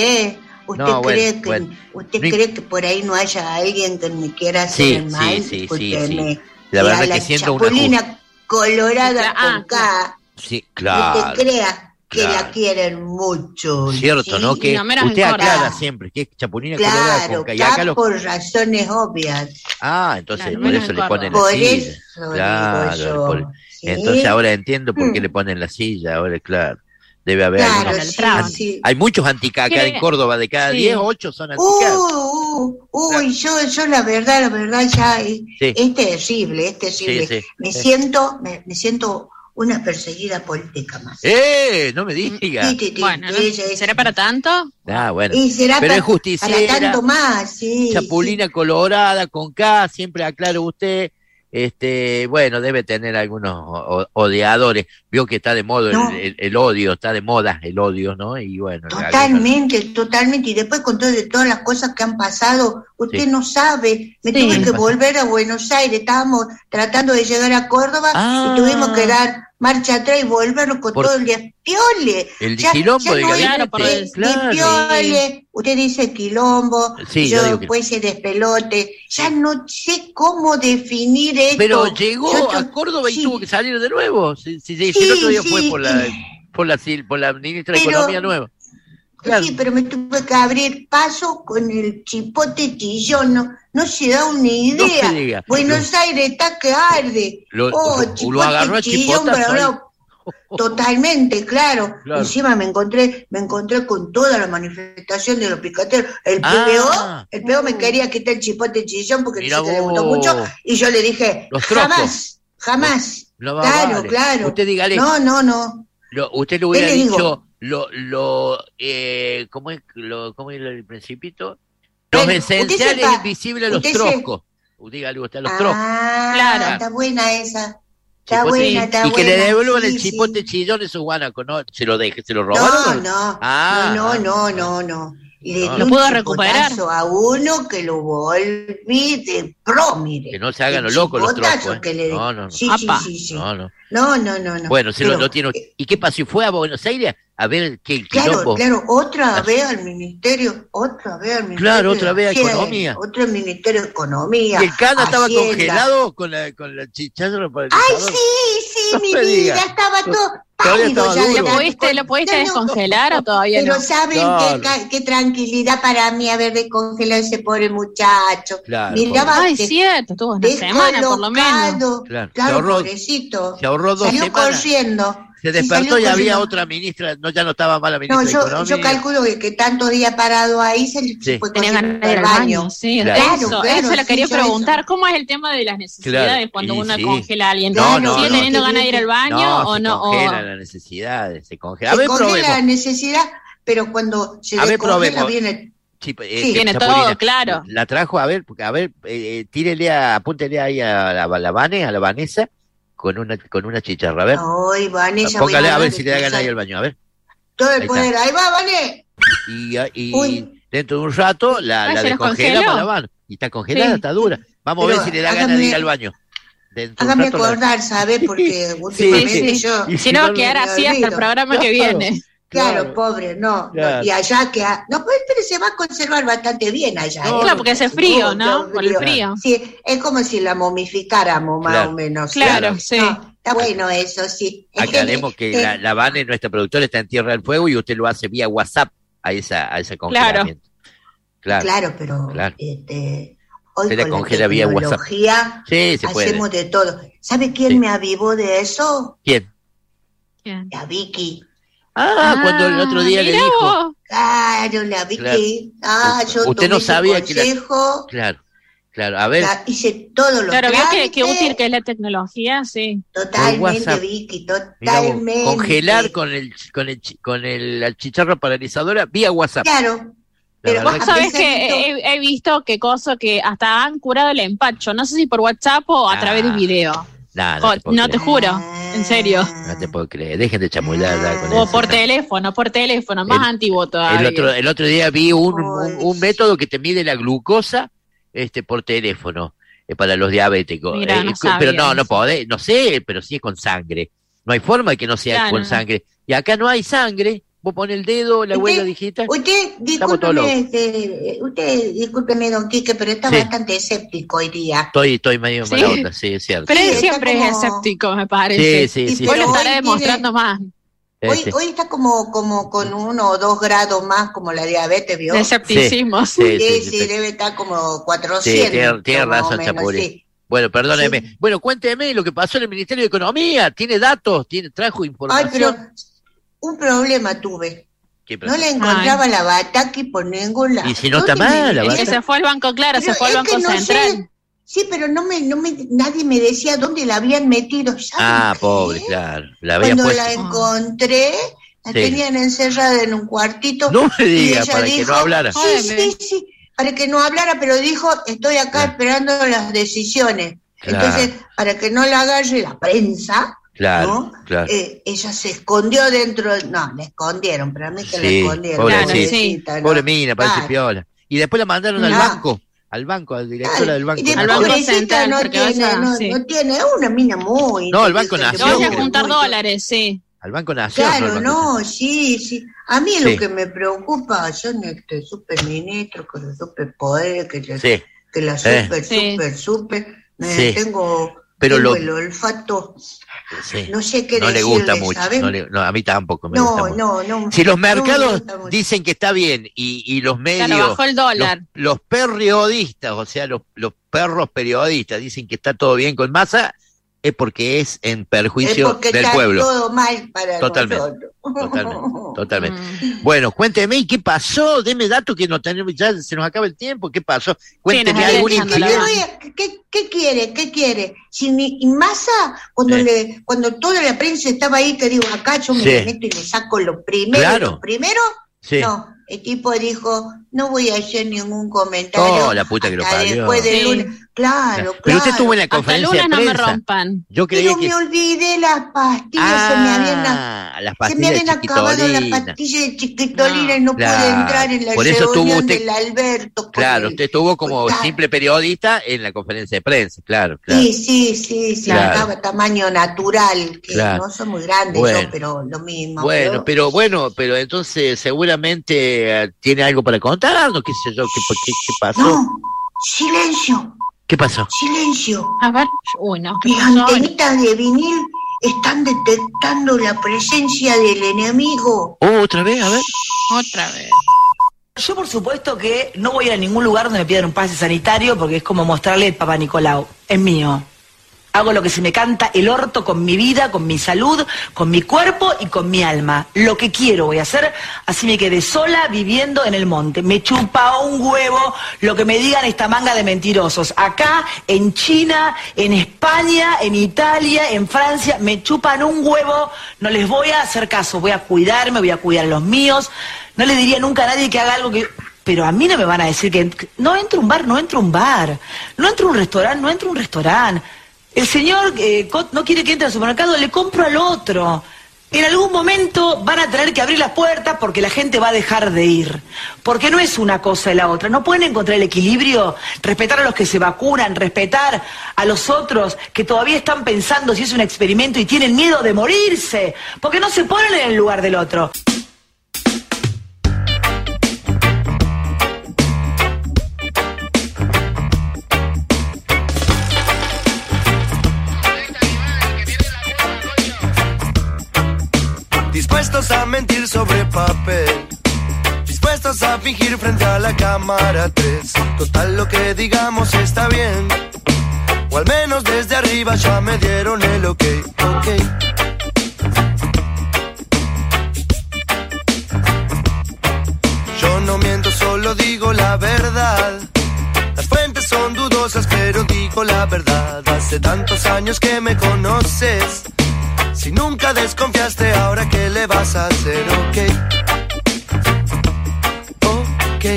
cree que por ahí no haya alguien que me quiera hacer el mal? Sí. La verdad que siento una Chapulina Colorada con K. Sí, claro. Usted crea que la quieren mucho. Cierto, ¿no? Que usted aclara siempre que es Chapulina Colorada con K. Y acá por razones obvias. Entonces por eso le ponen la silla. Claro. Entonces ahora entiendo por qué le ponen la silla. Ahora, claro. Debe haber algunos. Hay muchos anticacas en Córdoba, de cada 10, 8 son anticacas. Yo la verdad ya es terrible, Me siento una perseguida política más. No me diga. Bueno, ¿será para tanto? Bueno. Y será pero es justiciera, para tanto más, Chapulina Colorada con K, siempre aclaro usted. Bueno, debe tener algunos odiadores. Vio que está de moda el odio, está de moda el odio, ¿no? Y bueno. Totalmente. Y después con todas las cosas que han pasado, usted no sabe. Tuve que volver a Buenos Aires. Estábamos tratando de llegar a Córdoba y tuvimos que dar marcha atrás y volvernos con todo el despiole. El quilombo de gabinete. Despiole. Usted dice quilombo, yo después se despelote. Ya no sé cómo definir esto. Pero llegó a Córdoba y tuvo que salir de nuevo. El otro día fue por la ministra de Economía nueva. Claro. Sí, pero me tuve que abrir paso con el chipote chillón, no se da una idea. me diga. Buenos Aires está que arde. Lo chipote agarró a chillón, chipotazo pero ahí. no, totalmente, claro. Claro. Encima me encontré con toda la manifestación de los picateros. El PO me quería quitar el chipote chillón porque Mira dice que le gustó vos. mucho, y yo le dije, Los trozos. jamás. No va, Claro, vale. claro. Usted dígale. No. Usted le hubiera ¿Qué le digo? dicho ¿cómo es el principito? Los Bueno, esenciales usted sepa, invisibles, los usted troscos. Dígale usted, los troscos. Claro. Está buena esa. Está Chipote- buena, está y que buena. le devuelvan sí, el sí. chipote chillón de su guanaco, ¿no? ¿Se lo robaron? No. Le No. di ¿Lo un pudo recuperar? chipotazo a uno que lo volví de pro, mire. Que no se hagan El los locos los chipotazo troscos, que le di. No. Sí. No. No. Bueno, se Pero, lo tiene. ¿Y qué pasó? ¿Y fue a Buenos Aires a ver qué el quilombo? Claro, otra vez al ministerio, Claro, otra vez a de Hacienda, Economía. Otro ministerio de Economía. ¿Y el cana estaba Hacienda. congelado con la chicharra para el Ay, guisado? sí, No mi me vida, diga. estaba todo Todavía pálido estaba ya de duro. tanto ¿Lo pudiste No, descongelar o todavía Pero no? saben No, qué tranquilidad para mí haber descongelado ese pobre muchacho. Claro, Miraba Ay, que cierto, estuvo una semana por lo menos. descolocado. Claro, Claro, se ahorró- pobrecito. se ahorró 2 Salió semanas. corriendo. Se Sí, despertó salió y había corriendo. otra ministra, ya no estaba más la ministra No, de Economía. yo calculo que tantos días parado ahí se Sí. fue Tenía corriendo ganas de ir al baño. Sí, Claro. eso le sí, quería yo preguntar. eso. ¿Cómo es el tema de las necesidades Claro, cuando y uno sí. congela a alguien? No, ¿Sigue no, teniendo no. ganas de ir al baño o se no? congelan las necesidades, se congela. A Se ver, congela la probemos. necesidad, pero cuando se A ver, descongela probemos. viene... Sí, Viene Chapulina, todo, claro. La trajo, a ver, apúntele ahí a la Vanessa con una chicharra, a ver. Ay, Vanessa, Póngale voy a ver hablar si de le da ganas cosas. de ir al baño, a ver. Todo el Ahí poder. está. Ahí va, Vané. Y Uy. dentro de un rato la Ay, se les descongela congeló. para la mano. Y está congelada, Sí. está dura. Vamos a Pero ver si le da ganas de ir al baño. Dentro de un Hágame rato la- acordar, ¿sabes? Porque últimamente sí. yo... Y Si no, va a me quedar así hasta el olvido. programa que Claro. viene. Claro, pobre, no. Claro. Y allá que... No, pues, pero se va a conservar bastante bien allá. No, Claro, porque hace frío, Mucho ¿no? Por el frío. Sí, es como si la momificáramos más Claro. o menos. Claro, sí. No, está bueno eso, sí. Aclaremos que la Vane, nuestra productora, está en Tierra del Fuego y usted lo hace vía WhatsApp a ese congelamiento. Claro, pero Claro. hoy Se le con la congela vía WhatsApp. tecnología Sí, se puede. hacemos de todo. ¿Sabe quién Sí. me avivó de eso? ¿Quién? Bien. La Vicky. Cuando el otro día le mirá dijo. vos. Claro, la Vicky. Yo Usted no tomé su sabía que la- consejo, Claro, a ver. hice todos los Claro, vio qué trámites, útil que es la tecnología, sí. Totalmente, WhatsApp. Vicky, Mirá vos, totalmente. congelar con la chicharra paralizadora vía WhatsApp. Claro. La Pero verdad Vos que- sabés que he visto que que hasta han curado el empacho. No sé si por WhatsApp o a través de video. Nah, No te juro, en serio. No te puedo creer. Dejen de chamular ya con O eso. por teléfono, más antiguo todavía. El otro día vi un método que te mide la glucosa por teléfono para los diabéticos. Mira, no pero sabía no eso. podés, no sé, pero sí es con sangre. No hay forma de que no sea Claro, con no. sangre. Y acá no hay sangre. Vos pones el dedo, la huella digital. Usted, Estamos todos locos. discúlpeme, don Quique, pero está Sí. bastante escéptico hoy día. Estoy medio Sí. mala onda, sí, es cierto. Pero Sí, él está siempre como- es escéptico, me parece. Sí, sí, sí. Hoy pero lo estará hoy demostrando más. Hoy está como con 1 o 2 grados más, como la diabetes, ¿vio? De escepticismo. Sí, Sí, debe estar como 400. Sí, tiene más o razón, menos, Chapuri. sí. Bueno, perdóneme. Bueno, cuénteme lo que pasó en el Ministerio de Economía. ¿Tiene datos? ¿Trajo Ay, información? pero un problema tuve. ¿Qué No le encontraba la Bataki por ningún lado. Y si no está ¿Dónde me mal, la metí? Que se fue al banco, claro, Pero se fue al es banco que no central. sé. Sí, pero nadie me decía dónde la habían metido. ¿Saben qué? Pobre, claro. La había Cuando puesto. la encontré, la Sí. tenían encerrada en un cuartito. No me y diga, ella para que no hablara. Sí, para que no hablara, pero dijo, estoy acá esperando las decisiones. Claro. Entonces, para que no la agarre la prensa, Claro, ¿no? claro. Ella se escondió dentro, no, la escondieron, pero a mí que la Sí, escondieron. pobrecita. pobrecita, ¿no? Pobre mina, parece Claro. piola. Y después la mandaron al No. banco, a la directora del banco. Y después, Al Banco pobrecita, Central, no porque tiene, vaya, no, sí. no tiene, es una mina muy... No, el Banco inteligente, Nación, Te vaya a creo. juntar dólares, sí. Al Banco Nación. Claro, al Banco no, sí. A mí Sí. lo que me preocupa son estos superministros, con los superpoderes, Sí. que la Sí. super, Sí. super, Sí. tengo Pero tengo el olfato. Sí. No sé qué no le decirle, gusta mucho. ¿saben? No, a mí tampoco me gusta mucho. No. Si los mercados No, dicen que está bien y los medios, Claro, bajó el dólar. Los periodistas, o sea, los perros periodistas dicen que está todo bien con Massa, es porque es en perjuicio del pueblo. Está todo mal para Totalmente. Mm. Bueno, cuénteme, ¿qué pasó? Deme datos que no tenemos, ya se nos acaba el tiempo. ¿Qué pasó? Cuénteme algún incidente. ¿Qué quiere? Si Massa, cuando toda la prensa estaba ahí, que digo, acá yo me meto y le saco lo primero. Claro. Lo primero, sí. No. El tipo dijo, no voy a hacer ningún comentario. Oh, la puta que lo parió. Después del lunes. Claro. Pero usted estuvo en la conferencia de prensa. No me rompan. Yo creía Pero me olvidé las pastillas, se me habían acabado las pastillas de chiquitolina y no pude entrar en la reunión del Alberto. Claro, usted estuvo como simple periodista en la conferencia de prensa, claro. Sí, claro. Estaba tamaño natural, que no son muy grandes, pero lo mismo. Pero entonces seguramente tiene algo para contarnos, qué sé yo, qué pasó. No, silencio. ¿Qué pasó? Silencio. A ver, no. Mis antenitas de vinil están detectando la presencia del enemigo. ¿Otra vez? A ver. Otra vez. Yo por supuesto que no voy a ir a ningún lugar donde me pidan un pase sanitario porque es como mostrarle el Papá Nicolau. Es mío. Hago lo que se me canta el orto con mi vida, con mi salud, con mi cuerpo y con mi alma. Lo que quiero voy a hacer, así me quedé sola viviendo en el monte. Me chupa un huevo lo que me digan esta manga de mentirosos. Acá, en China, en España, en Italia, en Francia, me chupan un huevo. No les voy a hacer caso, voy a cuidarme, voy a cuidar a los míos. No le diría nunca a nadie que haga algo que... Pero a mí no me van a decir que... No entro a un bar, no entro a un bar. No entro a un restaurante, no entro a un restaurante. El señor no quiere que entre al supermercado, le compro al otro. En algún momento van a tener que abrir las puertas porque la gente va a dejar de ir. Porque no es una cosa y la otra. No pueden encontrar el equilibrio, respetar a los que se vacunan, respetar a los otros que todavía están pensando si es un experimento y tienen miedo de morirse. Porque no se ponen en el lugar del otro. Dispuestos a mentir sobre papel, dispuestos a fingir frente a la cámara 3. Total, lo que digamos está bien, o al menos desde arriba ya me dieron el ok. Yo no miento, solo digo la verdad. Las fuentes son dudosas, pero digo la verdad. Hace tantos años que me conoces. Si nunca desconfiaste, ahora ¿qué le vas a hacer? Ok.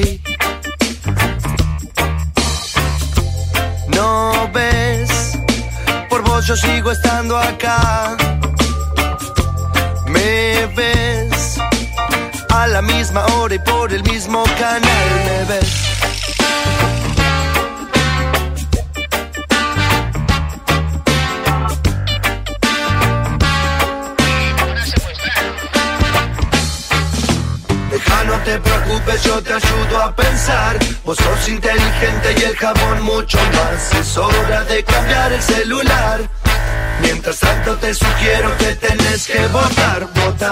No ves, por vos yo sigo estando acá. Me ves a la misma hora y por el mismo canal. Me ves. No te preocupes, yo te ayudo a pensar. Vos sos inteligente y el jabón mucho más. Es hora de cambiar el celular. Mientras tanto te sugiero que tenés que votar.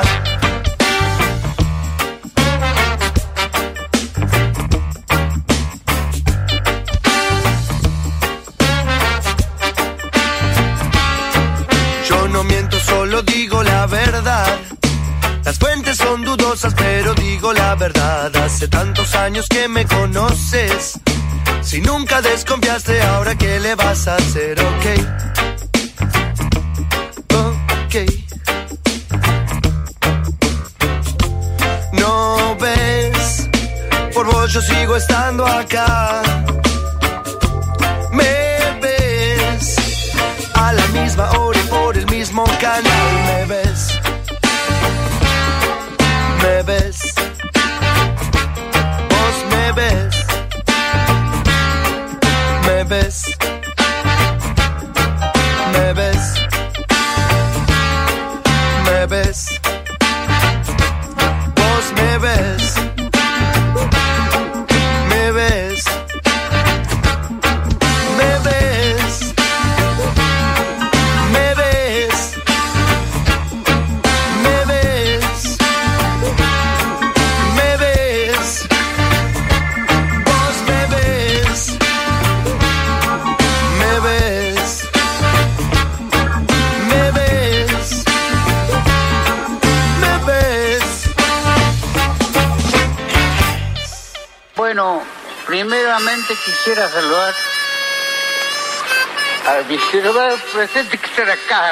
Yo no miento, solo digo la verdad. Las fuentes son dudosas, pero digo la verdad. Hace tantos años que me conoces. Si nunca desconfiaste, ahora ¿qué le vas a hacer? Ok. No ves, por vos yo sigo estando acá. Me ves a la misma hora y por el mismo canal. Me ves. Me ves, vos me ves, me ves, me ves, me ves, vos me ves, me ves, Primeramente quisiera saludar a mi ciudadano presente que está acá.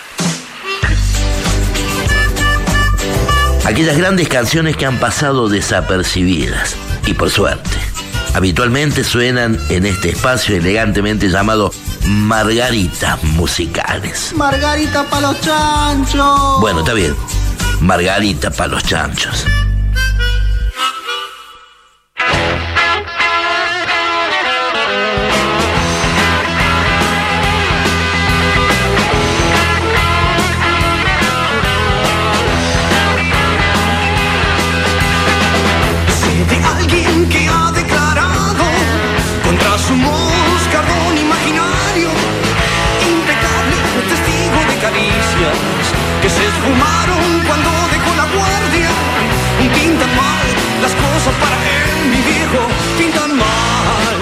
Aquellas grandes canciones que han pasado desapercibidas, y por suerte, habitualmente suenan en este espacio elegantemente llamado Margaritas Musicales. Margarita pa' los chanchos. Bueno, está bien, Margarita pa' los chanchos. Que se esfumaron cuando dejó la guardia. Pintan mal las cosas para él, mi viejo, pintan mal.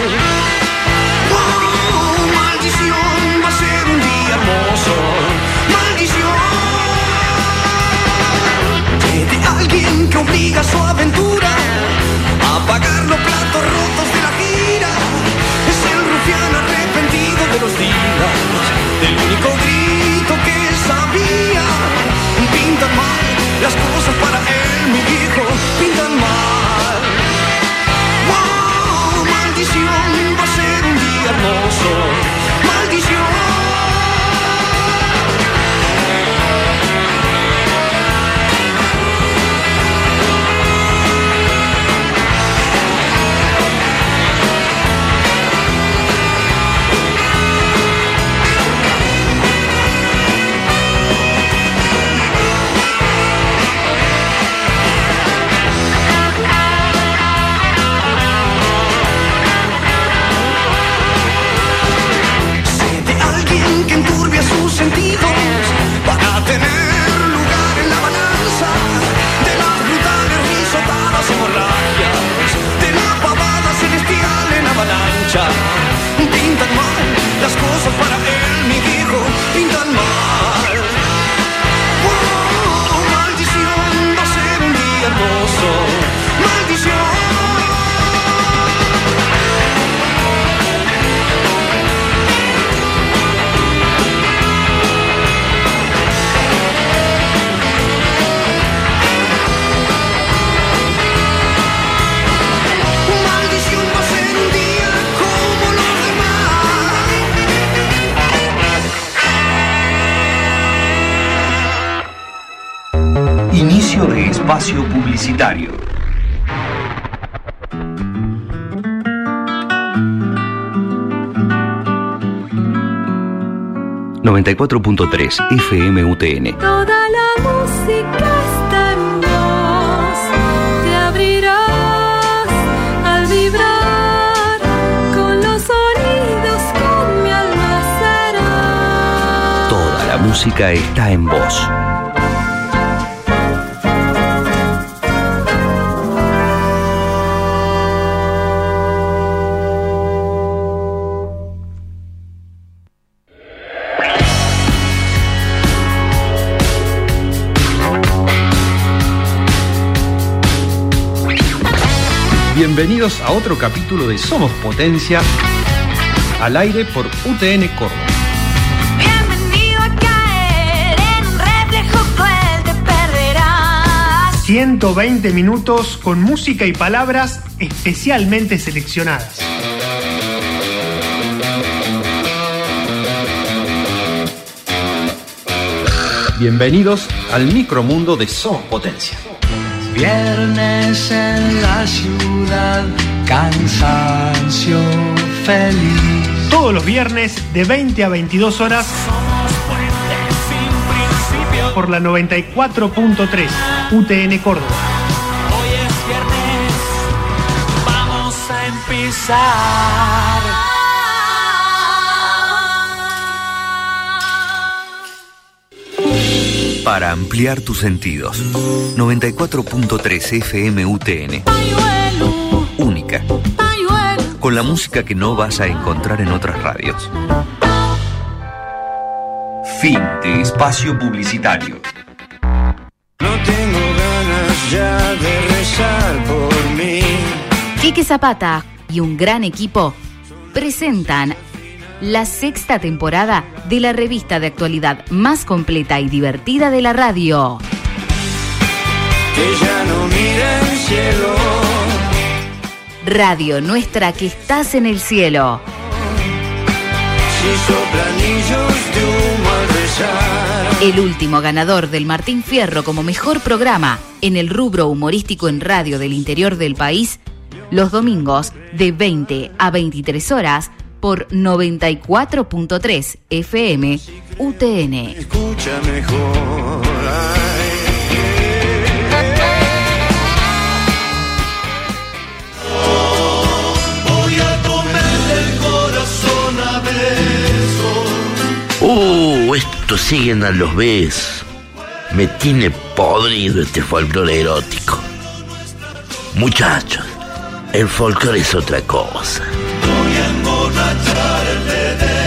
Oh, maldición, va a ser un día hermoso. Maldición de alguien que obliga a su aventura a pagar los platos rotos de la gira. Es el rufián arrepentido de los días, del único grito que sabía. Pintan mal las cosas para él, mi viejo, pintan mal. Wow, maldición, va a ser un día hermoso. Maldición. Sus sentidos van a tener lugar en la balanza de las brutales risotadas hemorragias, de la pavada celestial en avalancha. Pintan mal las cosas para él, mi viejo, pintan mal. Oh, maldición, va a ser un día hermoso. Maldición. Inicio de espacio publicitario. ...94.3 FM UTN. Toda la música está en vos. Te abrirás al vibrar. Con los sonidos con mi alma será. Toda la música está en vos. Bienvenidos a otro capítulo de Somos Potencia, al aire por UTN Córdoba. Bienvenido a caer en un reflejo cruel, te perderás. 120 minutos con música y palabras especialmente seleccionadas. Bienvenidos al micromundo de Somos Potencia. Viernes en la ciudad, cansancio feliz. Todos los viernes de 20 a 22 horas por la 94.3 UTN Córdoba. Hoy es viernes, vamos a empezar. Para ampliar tus sentidos. 94.3 FM UTN. Única. Con la música que no vas a encontrar en otras radios. Fin de espacio publicitario. No tengo ganas ya de rezar por mí. Quique Zapata, y un gran equipo presentan la 6ª temporada de la revista de actualidad más completa y divertida de la radio. Que ya no mira el cielo. Radio Nuestra, que estás en el cielo. Si soplan anillos de humo al rezar. El último ganador del Martín Fierro como mejor programa en el rubro humorístico en radio del interior del país, los domingos de 20 a 23 horas por 94.3 FM UTN. Escucha mejor. Voy a comerle el corazón a besos. Estos siguen a los besos. Me tiene podrido este folclore erótico. Muchachos, el folclore es otra cosa. Voy a emborracharme de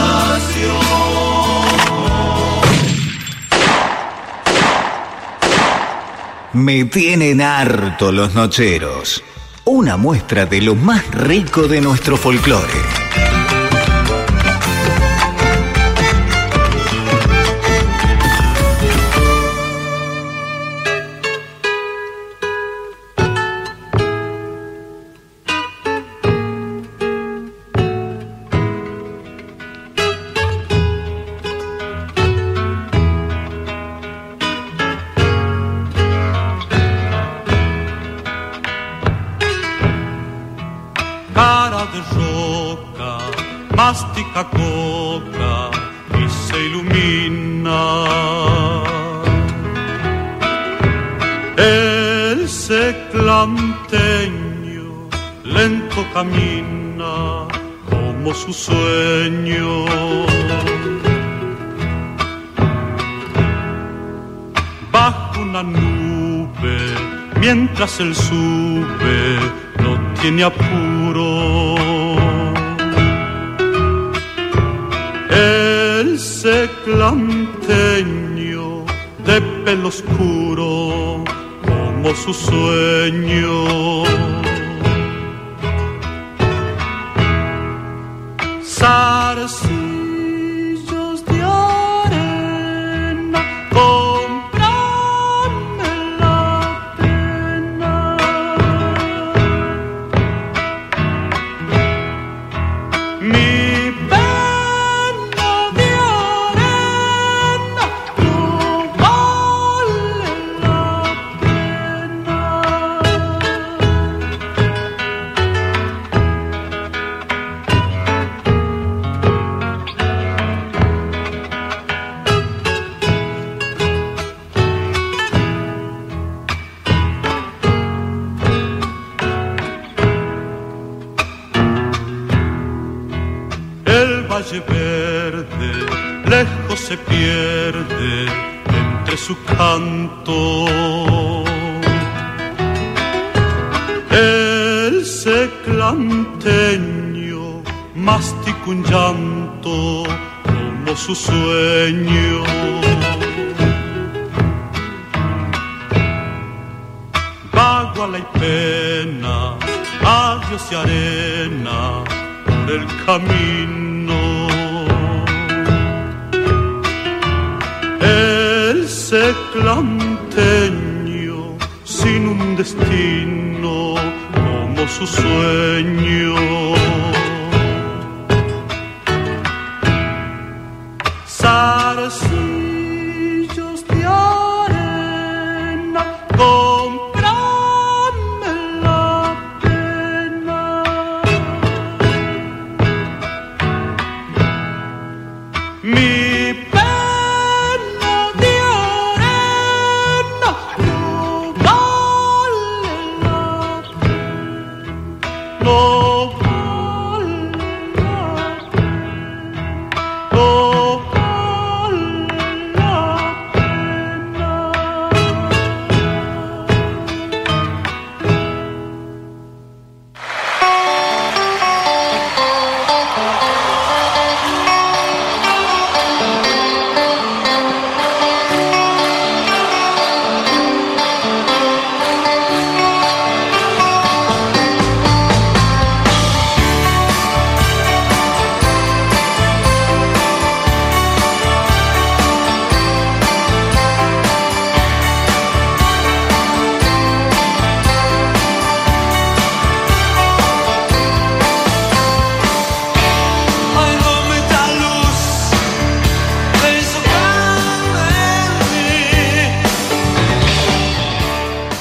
pasión. Me tienen harto los nocheros. Una muestra de lo más rico de nuestro folclore. Mastica coca y se ilumina. El seclanteño lento camina como su sueño. Bajo una nube, mientras él sube, no tiene apuro. El seclanteño de pelo oscuro como su sueño. Zarcillos de arena, cómprame la pena. Mi valle verde, lejos se pierde entre su canto. El seclanteño mastica un llanto como su sueño. Vago y pena, adiós y arena por el camino. El seclanteño sin un destino como su sueño. Zarcillos de arena, cómprame la pena. Mi pena de arena no vale la pena, no vale la pena, no vale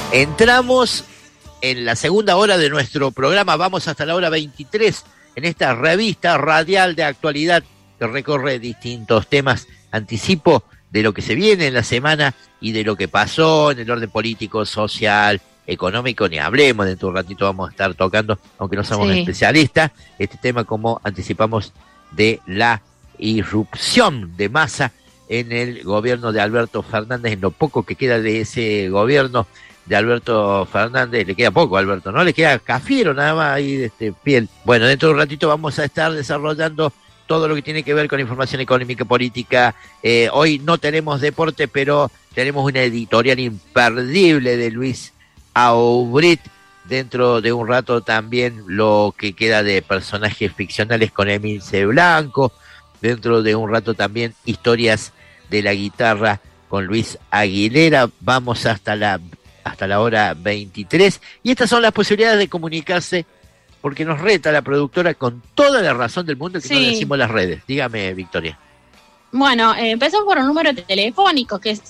Entramos en la segunda hora de nuestro programa, vamos hasta la hora 23 en esta revista radial de actualidad que recorre distintos temas, anticipo de lo que se viene en la semana y de lo que pasó en el orden político, social, económico, ni hablemos, dentro de un ratito vamos a estar tocando, aunque no somos especialistas, este tema como anticipamos de la irrupción de Massa en el gobierno de Alberto Fernández, en lo poco que queda de ese gobierno de Alberto Fernández, le queda poco a Alberto, ¿no? Le queda Cafiero nada más ahí, piel. Bueno, dentro de un ratito vamos a estar desarrollando todo lo que tiene que ver con información económica y política. Hoy no tenemos deporte, pero tenemos una editorial imperdible de Luis Aubrit. Dentro de un rato también lo que queda de personajes ficcionales con Emilce Blanco. Dentro de un rato también historias de la guitarra con Luis Aguilera. Vamos hasta la hora 23. Y estas son las posibilidades de comunicarse, porque nos reta la productora con toda la razón del mundo que no decimos las redes. Dígame, Victoria. Bueno, empezamos por un número telefónico que es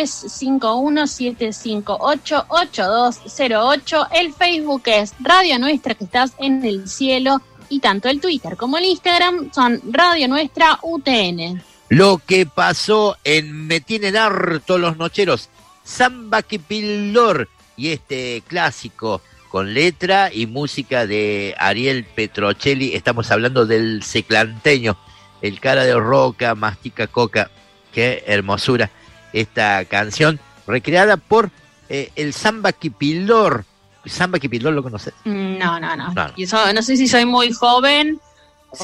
0351-758-8208. El Facebook es Radio Nuestra, que estás en el cielo. Y tanto el Twitter como el Instagram son Radio Nuestra UTN. Lo que pasó en Me Tienen Harto los Nocheros, Samba que Pildor, y este clásico con letra y música de Ariel Petrocelli. Estamos hablando del seclanteño, el cara de roca, mastica coca. Qué hermosura esta canción, recreada por el Samba que Pildor. ¿Samba que Pildor lo conoces? No. No sé si soy muy joven. Sí.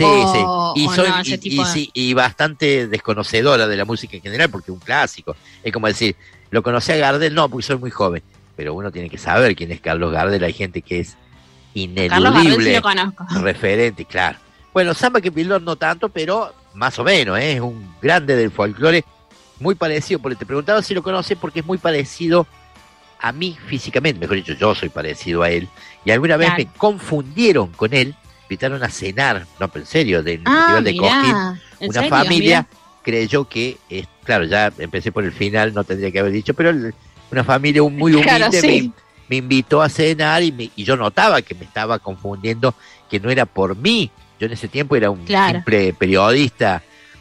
Y bastante desconocedora de la música en general, porque es un clásico. Es como decir, ¿lo conocí a Gardel? No, porque soy muy joven. Pero uno tiene que saber quién es Carlos Gardel. Hay gente que es ineludible, sí lo conozco, referente, claro. Bueno, Samba que Pildor no tanto, pero más o menos, es un grande del folclore, muy parecido, porque te preguntaba si lo conoces, porque es muy parecido a mí físicamente, mejor dicho, yo soy parecido a él, y alguna vez me confundieron con él, invitaron a cenar, no, pero en serio, del Festival de Cosquín, una familia creyó que, claro, ya empecé por el final, no tendría que haber dicho, pero una familia muy humilde me invitó a cenar y yo notaba que me estaba confundiendo, que no era por mí. Yo en ese tiempo era un simple periodista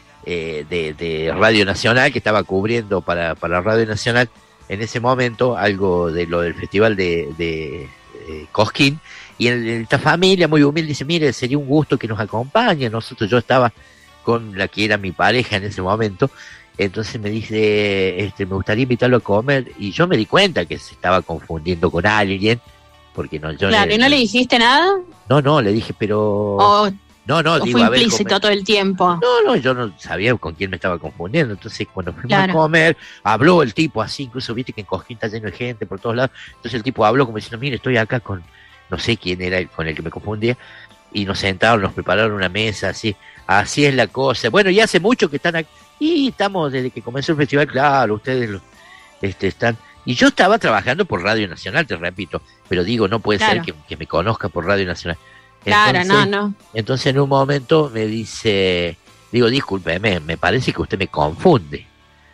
de Radio Nacional que estaba cubriendo para Radio Nacional en ese momento algo de lo del Festival de Cosquín, y esta familia muy humilde dice, mire, sería un gusto que nos acompañe. Yo estaba con la que era mi pareja en ese momento. Entonces me dice, me gustaría invitarlo a comer, y yo me di cuenta que se estaba confundiendo con alguien, porque no, yo ¿y no le dijiste nada? No, le dije, pero digo, fue implícito todo el tiempo. No, yo no sabía con quién me estaba confundiendo. Entonces cuando fuimos a comer, habló el tipo así, incluso viste que en Cosquín está lleno de gente por todos lados. Entonces el tipo habló como diciendo, mire, estoy acá con, no sé quién era con el que me confundía, y nos sentaron, nos prepararon una mesa, así es la cosa. Bueno, y hace mucho que están aquí. Y estamos desde que comenzó el festival, claro, ustedes están. Y yo estaba trabajando por Radio Nacional, te repito, pero digo, no puede ser que me conozca por Radio Nacional. Entonces, no. Entonces en un momento me dice, digo, discúlpeme, me parece que usted me confunde.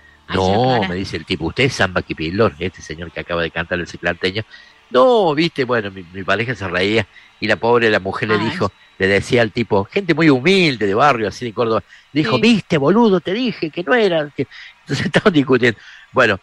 No, me dice el tipo, usted es Samba que Pildor, este señor que acaba de cantar el seclanteño. No, viste, bueno, mi pareja se reía, y la mujer le decía al tipo, gente muy humilde de barrio, así de Córdoba, le dijo, viste, boludo, te dije que no era. Entonces estaban discutiendo. Bueno,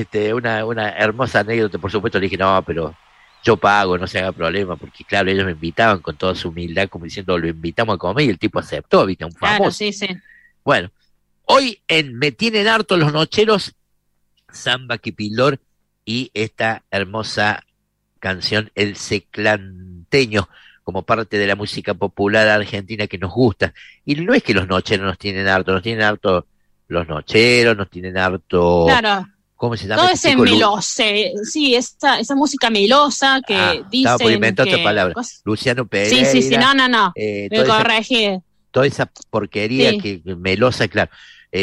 una hermosa anécdota, por supuesto. Le dije, no, pero yo pago, no se haga problema, porque claro, ellos me invitaban con toda su humildad, como diciendo, lo invitamos a comer, y el tipo aceptó, viste, un famoso. Sí. Bueno, hoy Me Tienen Harto los Nocheros, Samba que Pildor, y esta hermosa canción, El Seclanteño, como parte de la música popular argentina que nos gusta. Y no es que los nocheros nos tienen harto los nocheros, nos tienen harto... Claro. ¿Cómo se llama? Todo ese melose, sí, esa música melosa que dicen estaba por inventar otra palabra. Luciano Pereira. Sí, no. Me corregí. Toda esa porquería que melosa, claro.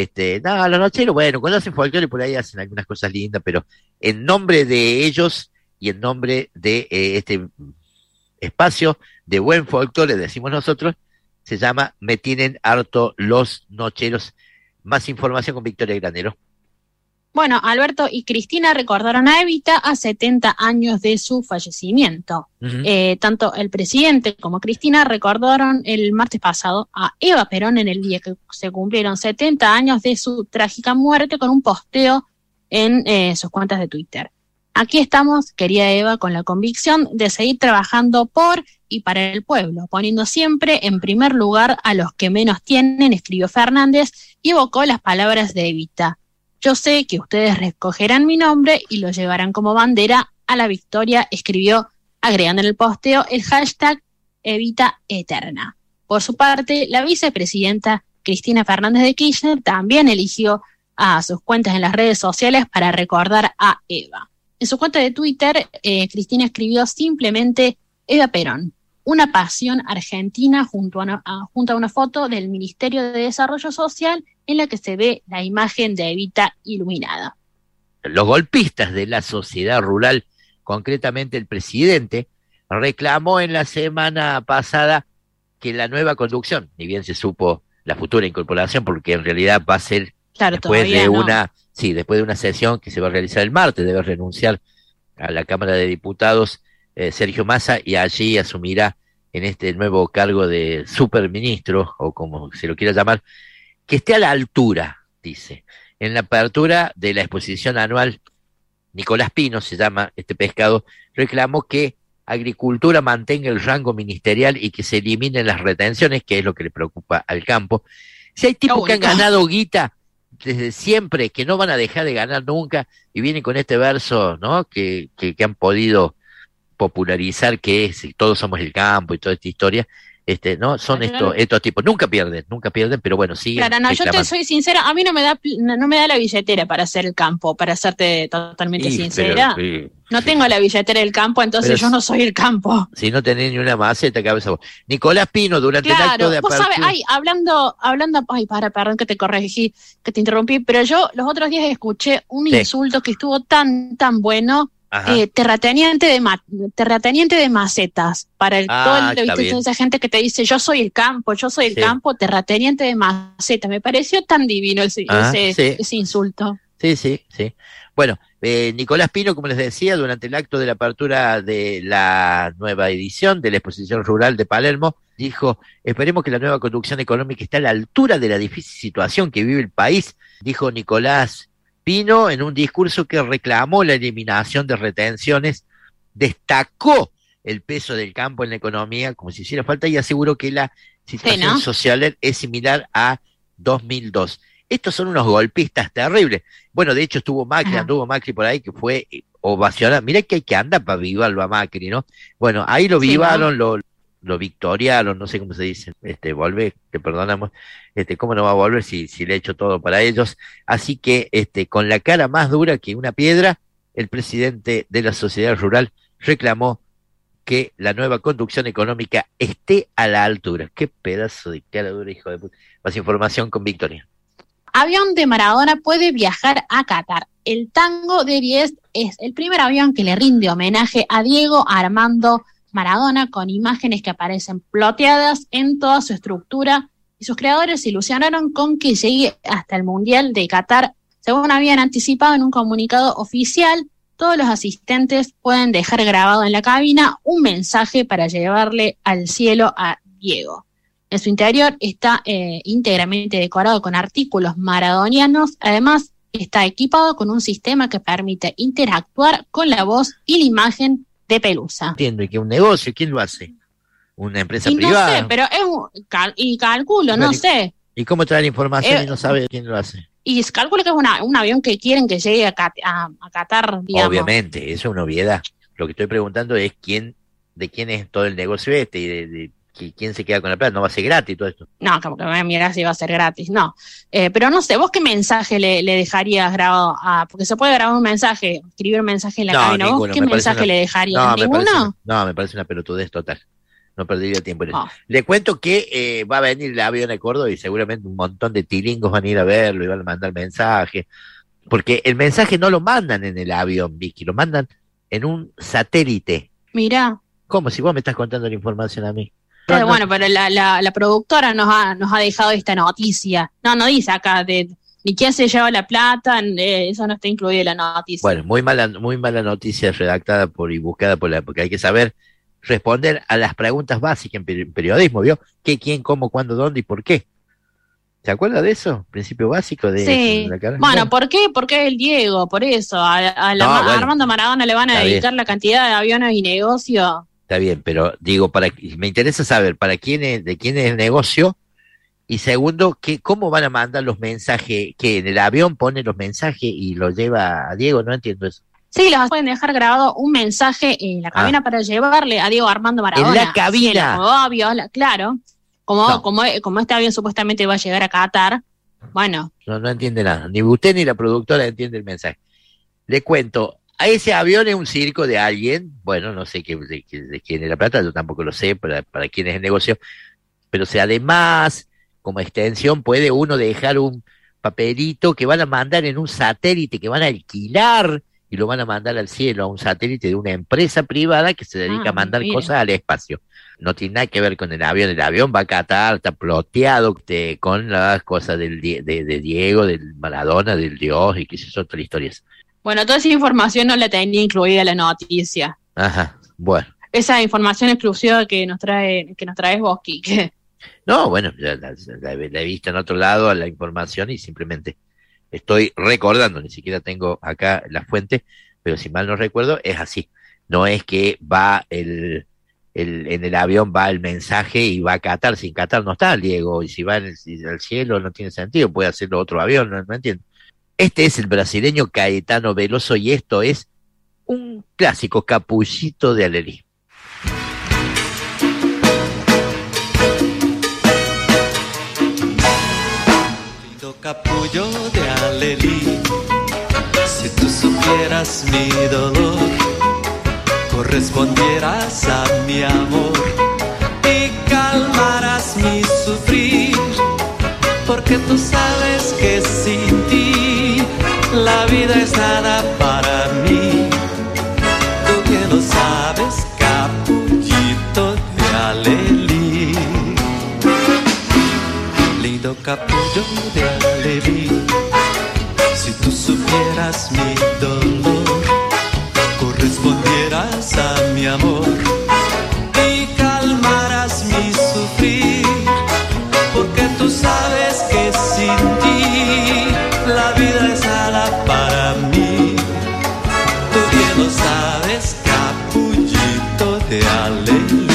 Los nocheros, bueno, cuando hacen folclore por ahí hacen algunas cosas lindas, pero en nombre de ellos y en nombre de este espacio de buen folclore, decimos nosotros, se llama Me Tienen Harto los Nocheros. Más información con Victoria Granero. Bueno, Alberto y Cristina recordaron a Evita a 70 años de su fallecimiento. Tanto el presidente como Cristina recordaron el martes pasado a Eva Perón en el día que se cumplieron 70 años de su trágica muerte con un posteo en sus cuentas de Twitter. Aquí estamos, querida Eva, con la convicción de seguir trabajando por y para el pueblo, poniendo siempre en primer lugar a los que menos tienen, escribió Fernández y evocó las palabras de Evita. Yo sé que ustedes recogerán mi nombre y lo llevarán como bandera a la victoria, escribió, agregando en el posteo el hashtag Evita Eterna. Por su parte, la vicepresidenta Cristina Fernández de Kirchner también eligió a sus cuentas en las redes sociales para recordar a Eva. En su cuenta de Twitter, Cristina escribió simplemente Eva Perón, una pasión argentina junto a una foto del Ministerio de Desarrollo Social en la que se ve la imagen de Evita iluminada. Los golpistas de la sociedad rural, concretamente el presidente, reclamó en la semana pasada que la nueva conducción, ni bien se supo la futura incorporación, porque en realidad va a ser después de una sesión que se va a realizar el martes, debe renunciar a la Cámara de Diputados Sergio Massa y allí asumirá en este nuevo cargo de superministro, o como se lo quiera llamar, que esté a la altura, dice. En la apertura de la exposición anual, Nicolás Pino, se llama este pescado, reclamó que Agricultura mantenga el rango ministerial y que se eliminen las retenciones, que es lo que le preocupa al campo. Si hay tipos que han ganado guita desde siempre, que no van a dejar de ganar nunca, y vienen con este verso, ¿no?, que han podido popularizar, que es todos somos el campo y toda esta historia, ¿no? Son estos tipos, nunca pierden, pero bueno, siguen. Claro, no, yo te soy sincera, a mí no me da la billetera para hacer el campo, para serte totalmente sincera. No tengo la billetera del campo, entonces yo no soy el campo. Si no tenés ni una maceta, cabeza vos. Nicolás Pino, durante el acto de apertura. Vos sabés, hablando, perdón que te corregí, que te interrumpí, pero yo los otros días escuché un insulto que estuvo tan bueno. Terrateniente de macetas para todo esa gente que te dice yo soy el campo, terrateniente de macetas. Me pareció tan divino ese insulto. Sí. Bueno, Nicolás Pino, como les decía, durante el acto de la apertura de la nueva edición de la exposición rural de Palermo, dijo: esperemos que la nueva conducción económica esté a la altura de la difícil situación que vive el país, dijo Nicolás Pino en un discurso que reclamó la eliminación de retenciones, destacó el peso del campo en la economía como si hiciera falta y aseguró que la situación social es similar a 2002. Estos son unos golpistas terribles. Bueno, de hecho anduvo Macri por ahí, que fue ovacionado. Mirá que hay que andar para vivarlo a Macri, ¿no? Bueno, ahí lo vivaron, lo victoriaron, no sé cómo se dice, volvé, te perdonamos, cómo no va a volver si le he hecho todo para ellos. Así que, con la cara más dura que una piedra, el presidente de la sociedad rural reclamó que la nueva conducción económica esté a la altura. Qué pedazo de cara dura, hijo de puta. Más información con Victoria. Avión de Maradona puede viajar a Qatar. El Tango de 10 es el primer avión que le rinde homenaje a Diego Armando Maradona, con imágenes que aparecen ploteadas en toda su estructura, y sus creadores se ilusionaron con que llegue hasta el Mundial de Qatar. Según habían anticipado en un comunicado oficial, todos los asistentes pueden dejar grabado en la cabina un mensaje para llevarle al cielo a Diego. En su interior está íntegramente decorado con artículos maradonianos. Además, está equipado con un sistema que permite interactuar con la voz y la imagen de Pelusa. Entiendo, y que un negocio, ¿quién lo hace? ¿Una empresa privada? No sé, pero calculo, no sé. ¿Y cómo trae la información y no sabe quién lo hace? Y calculo que es un avión que quieren que llegue a Qatar, digamos. Obviamente, eso es una obviedad. Lo que estoy preguntando es de quién es todo el negocio y de quién se queda con la plata. No va a ser gratis todo esto. No, como que me miras si va a ser gratis, no. Pero no sé, ¿vos qué mensaje le dejarías grabado? Porque se puede grabar un mensaje, escribir un mensaje en la cabina. Ninguno, ¿Vos qué mensaje le dejarías? ¿Ninguno? Me parece una pelotudez total. No perdería tiempo en eso. Le cuento que va a venir el avión a Córdoba y seguramente un montón de tilingos van a ir a verlo y van a mandar mensajes. Porque el mensaje no lo mandan en el avión, Vicky, lo mandan en un satélite. Mirá. ¿Cómo? Si vos me estás contando la información a mí. Bueno, pero la productora nos ha dejado esta noticia. No dice acá de ni quién se lleva la plata, eso no está incluido en la noticia. Bueno, muy mala noticia redactada y buscada por la época. Hay que saber responder a las preguntas básicas en periodismo, ¿vio? ¿Qué, quién, cómo, cuándo, dónde y por qué? ¿Se acuerda de eso? Principio básico de sí. La cara. Bueno, ¿por qué? Porque el Diego, por eso. A Armando Maradona le van a dedicar la cantidad de aviones y negocio. Está bien, pero digo, me interesa saber de quién es el negocio, y segundo, cómo van a mandar los mensajes, que en el avión pone los mensajes y los lleva a Diego, no entiendo eso. Sí, los pueden dejar grabado un mensaje en la cabina para llevarle a Diego Armando Maradona. ¿En la cabina? Sí, obvio, claro. Como este avión supuestamente va a llegar a Qatar, bueno. No entiende nada, ni usted ni la productora entiende el mensaje. Le cuento, a ese avión es un circo de alguien, bueno, no sé de quién es la plata, yo tampoco lo sé, para quién es el negocio, pero además, como extensión, puede uno dejar un papelito que van a mandar en un satélite, que van a alquilar, y lo van a mandar al cielo, a un satélite de una empresa privada que se dedica a mandar cosas al espacio. No tiene nada que ver con el avión va a Qatar, está ploteado con las cosas de Diego, del Maradona, del Dios, y qué sé yo, otras historias. Bueno, toda esa información no la tenía incluida en la noticia. Ajá, bueno. Esa información exclusiva que nos traes vos, Quique. No, bueno, la he visto en otro lado la información y simplemente estoy recordando, ni siquiera tengo acá la fuente, pero si mal no recuerdo, es así. No es que va en el avión va el mensaje y va a Qatar, sin Qatar no está Diego, y si va al cielo no tiene sentido, puede hacerlo otro avión, no entiendo. Este es el brasileño Caetano Veloso y esto es un clásico, Capullito de Alelí. Capullo de Alelí, si tú supieras mi dolor, correspondieras a mi amor y calmarás mi sufrir, porque tú sabes que sin ti la vida es nada para mí. Tú bien lo sabes, Capullito de Alelí. Lindo capullo de Alelí, si tú supieras mi dolor, correspondieras a mi amor y calmarás mi sufrir, porque tú sabes que sin ti la vida es nada para mí. Tú bien lo sabes, Capullito de Alelí.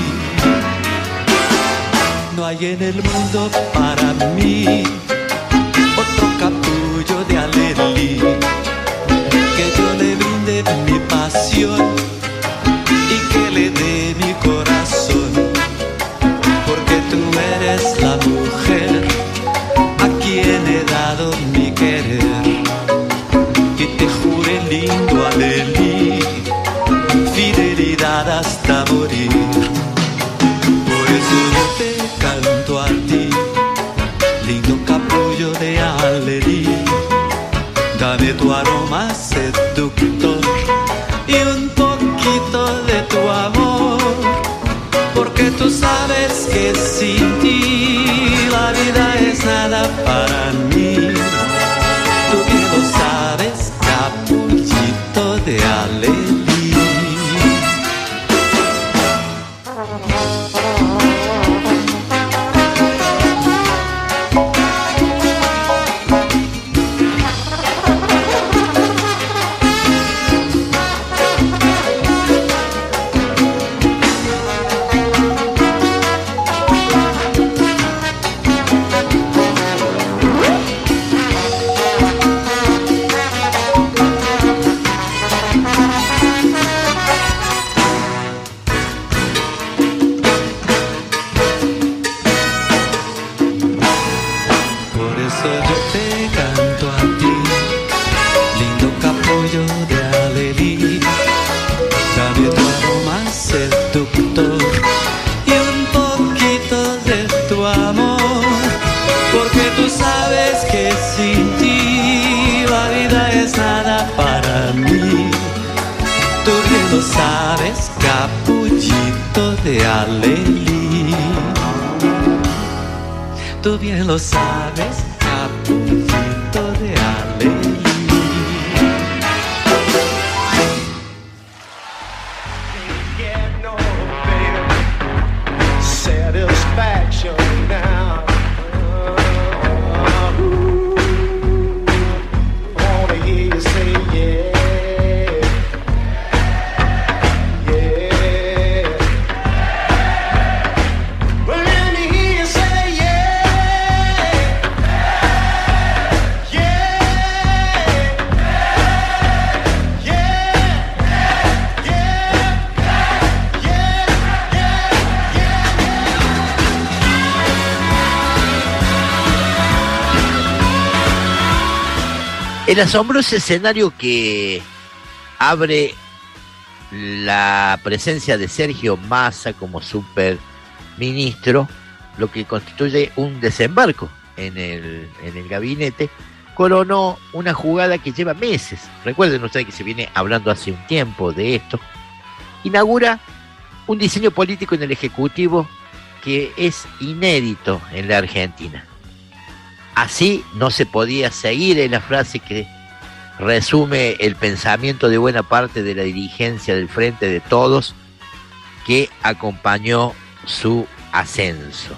No hay en el mundo para mí otro capullo de Alelí, que yo le brinde mi pasión y que le dé mi corazón, porque tú eres la mujer a quien he dado mi querer, y te juré, lindo Alelí, fidelidad hasta morir. Por eso yo te canto a ti, lindo capullo de Alelí. Dame tu aroma seductor y un poquito de tu amor, porque tú sabes que sin ti la vida es nada para mí. Tú bien lo sabes, Capullito de Alelí. Sabes, Capullito de Alelí. Tú bien lo sabes, Capullito El asombroso escenario que abre la presencia de Sergio Massa como superministro, lo que constituye un desembarco en el gabinete, coronó una jugada que lleva meses. Recuerden ustedes que se viene hablando hace un tiempo de esto. Inaugura un diseño político en el Ejecutivo que es inédito en la Argentina. Así no se podía seguir, en la frase que resume el pensamiento de buena parte de la dirigencia del Frente de Todos que acompañó su ascenso.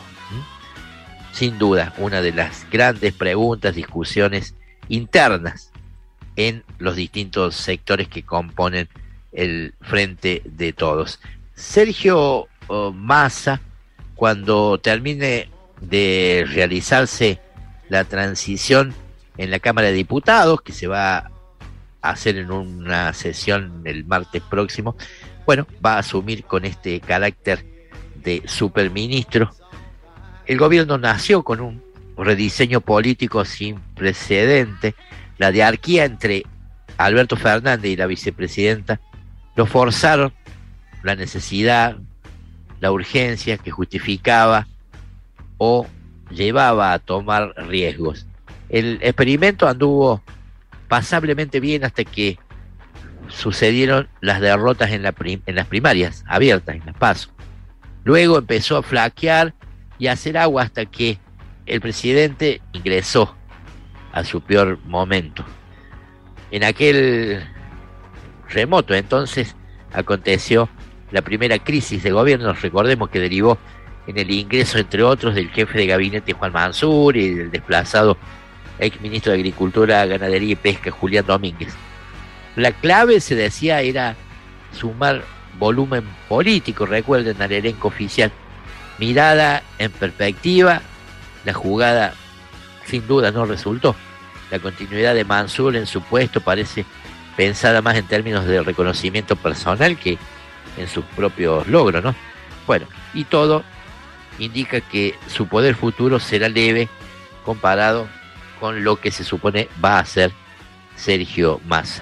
Sin duda, una de las grandes preguntas, discusiones internas en los distintos sectores que componen el Frente de Todos. Sergio Massa, cuando termine de realizarse la transición en la Cámara de Diputados, que se va a hacer en una sesión el martes próximo, bueno, va a asumir con este carácter de superministro. El gobierno nació con un rediseño político sin precedente. La diarquía entre Alberto Fernández y la vicepresidenta lo forzaron, la necesidad, la urgencia que justificaba o llevaba a tomar riesgos. El experimento anduvo pasablemente bien hasta que sucedieron las derrotas en las primarias abiertas, en las PASO. Luego empezó a flaquear y a hacer agua hasta que el presidente ingresó a su peor momento. En aquel remoto entonces aconteció la primera crisis de gobierno, recordemos que derivó en el ingreso, entre otros, del jefe de gabinete Juan Mansur y del desplazado ex ministro de Agricultura, Ganadería y Pesca Julián Domínguez. La clave, se decía, era sumar volumen político, recuerden al elenco oficial. Mirada en perspectiva, la jugada sin duda no resultó. La continuidad de Mansur en su puesto parece pensada más en términos de reconocimiento personal que en sus propios logros, ¿no? Bueno, y todo indica que su poder futuro será leve comparado con lo que se supone va a ser Sergio Massa.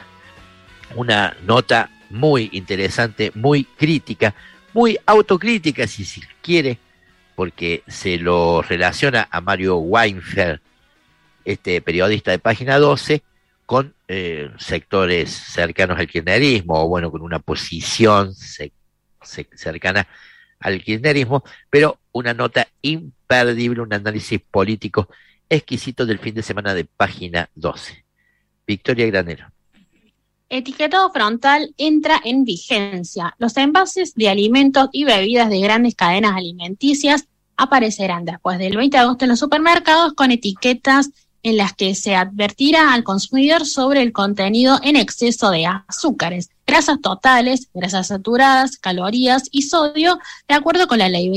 Una nota muy interesante, muy crítica, muy autocrítica si se quiere, porque se lo relaciona a Mario Weinfeld, este periodista de Página 12, con sectores cercanos al kirchnerismo, o bueno, con una posición cercana al kirchnerismo, pero una nota imperdible, un análisis político exquisito del fin de semana de Página 12. Victoria Granero. Etiquetado frontal entra en vigencia. Los envases de alimentos y bebidas de grandes cadenas alimenticias aparecerán después del 20 de agosto en los supermercados con etiquetas en las que se advertirá al consumidor sobre el contenido en exceso de azúcares, grasas totales, grasas saturadas, calorías y sodio, de acuerdo con la Ley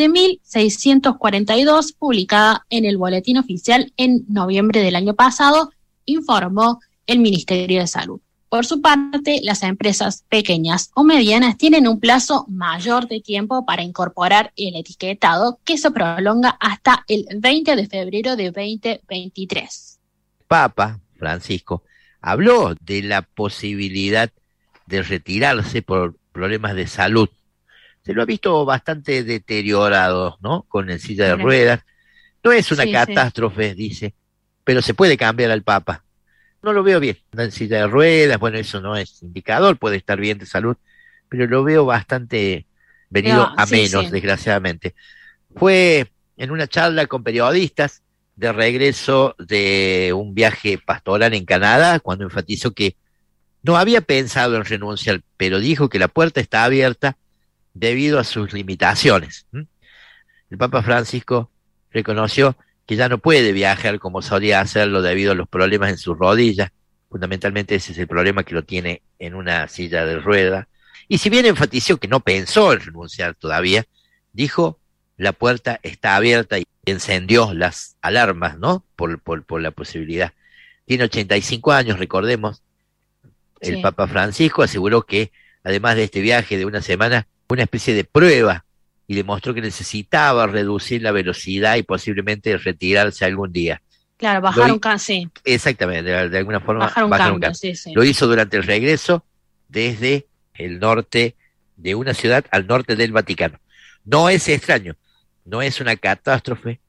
27.642, publicada en el Boletín Oficial en noviembre del año pasado, informó el Ministerio de Salud. Por su parte, las empresas pequeñas o medianas tienen un plazo mayor de tiempo para incorporar el etiquetado, que se prolonga hasta el 20 de febrero de 2023. Papa Francisco habló de la posibilidad de retirarse por problemas de salud. Se lo ha visto bastante deteriorado, ¿no? Con el silla de ruedas. No es una catástrofe, dice, pero se puede cambiar al Papa. No lo veo bien, anda en silla de ruedas, bueno, eso no es indicador, puede estar bien de salud, pero lo veo bastante venido a menos, desgraciadamente. Fue en una charla con periodistas de regreso de un viaje pastoral en Canadá, cuando enfatizó que no había pensado en renunciar, pero dijo que la puerta está abierta debido a sus limitaciones. El Papa Francisco reconoció que ya no puede viajar como solía hacerlo debido a los problemas en sus rodillas. Fundamentalmente ese es el problema, que lo tiene en una silla de ruedas. Y si bien enfatizó que no pensó en renunciar todavía, dijo, la puerta está abierta, y encendió las alarmas, ¿no? Por la posibilidad. Tiene 85 años, recordemos. El Papa Francisco aseguró que, además de este viaje de una semana, una especie de prueba, y demostró que necesitaba reducir la velocidad y posiblemente retirarse algún día. Claro, bajaron casi. Exactamente, de alguna forma Bajaron cambio, sí. Lo hizo durante el regreso desde el norte de una ciudad al norte del Vaticano. No es extraño, no es una catástrofe.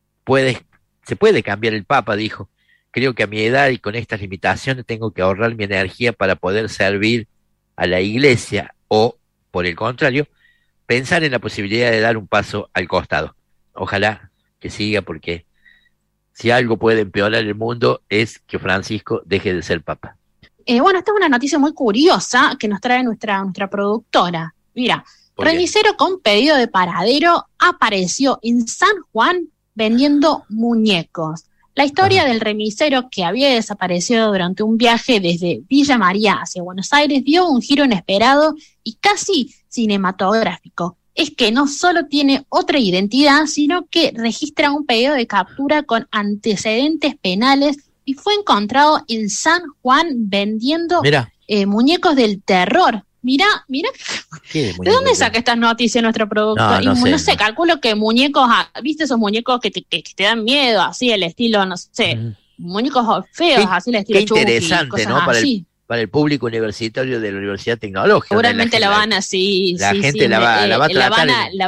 Se puede cambiar el Papa, dijo. Creo que a mi edad y con estas limitaciones tengo que ahorrar mi energía para poder servir a la Iglesia o, por el contrario, pensar en la posibilidad de dar un paso al costado. Ojalá que siga, porque si algo puede empeorar el mundo es que Francisco deje de ser Papa. Bueno, esta es una noticia muy curiosa que nos trae nuestra productora. Mira, remisero con pedido de paradero apareció en San Juan vendiendo muñecos. La historia del remisero, que había desaparecido durante un viaje desde Villa María hacia Buenos Aires, dio un giro inesperado y casi cinematográfico. Es que no solo tiene otra identidad, sino que registra un pedido de captura con antecedentes penales y fue encontrado en San Juan vendiendo muñecos del terror. Mirá, ¿de dónde saca estas noticias nuestro productor? No sé, calculo que muñecos, ¿viste esos muñecos que te dan miedo, así, el estilo, no sé, muñecos feos, así, el estilo Chucky? Qué interesante, ¿no? Para el público universitario de la Universidad Tecnológica. Seguramente la van a, la gente la va a tratar